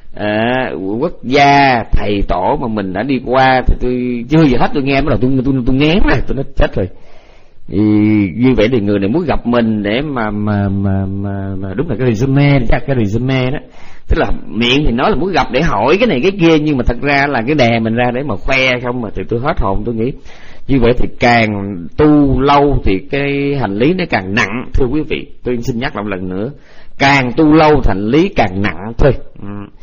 à, quốc gia thầy tổ mà mình đã đi qua. Thì tôi chưa giờ hết tôi nghe bắt đầu tôi tôi tôi ngán rồi, tôi nói chết rồi. Thì như vậy thì người này muốn gặp mình để mà mà mà mà, mà đúng là cái resume, chắc cái resume đó, tức là miệng thì nói là muốn gặp để hỏi cái này cái kia, nhưng mà thật ra là cái đè mình ra để mà khoe không. Mà thì tôi hết hồn, tôi nghĩ như vậy thì càng tu lâu thì cái hành lý nó càng nặng. Thưa quý vị, tôi xin nhắc lại một lần nữa, càng tu lâu hành lý càng nặng thôi. Ừ.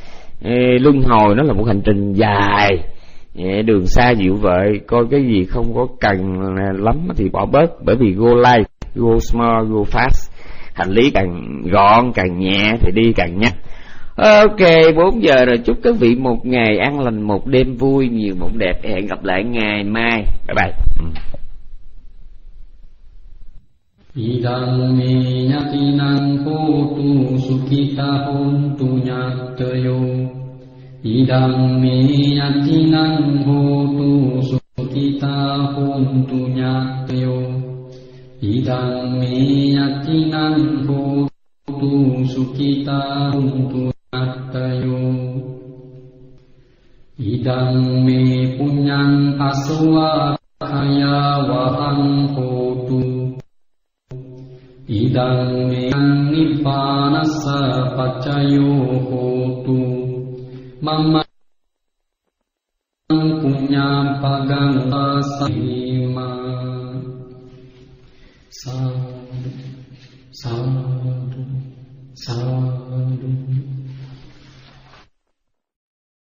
Ê, luân hồi nó là một hành trình dài, đường xa dịu vợi, coi cái gì không có cần lắm thì bỏ bớt, bởi vì go light, go small, go fast. Hành lý càng gọn càng nhẹ thì đi càng nhanh. Ok, bốn giờ rồi, chúc các vị một ngày an lành, một đêm vui, nhiều mộng đẹp. Hẹn gặp lại ngày mai. Bye bye. Idang me yatinang hotu sukita hontu nyatayo. Idang me yatinang hotu sukita hontu nyatayo. Idang me yatinang hotu sukita hontu nyatayo. Idang me punyang aswa kaya wahang hotu. Idang me nippanassa paccayo hotu. Mama punya paganta sima. Sa sa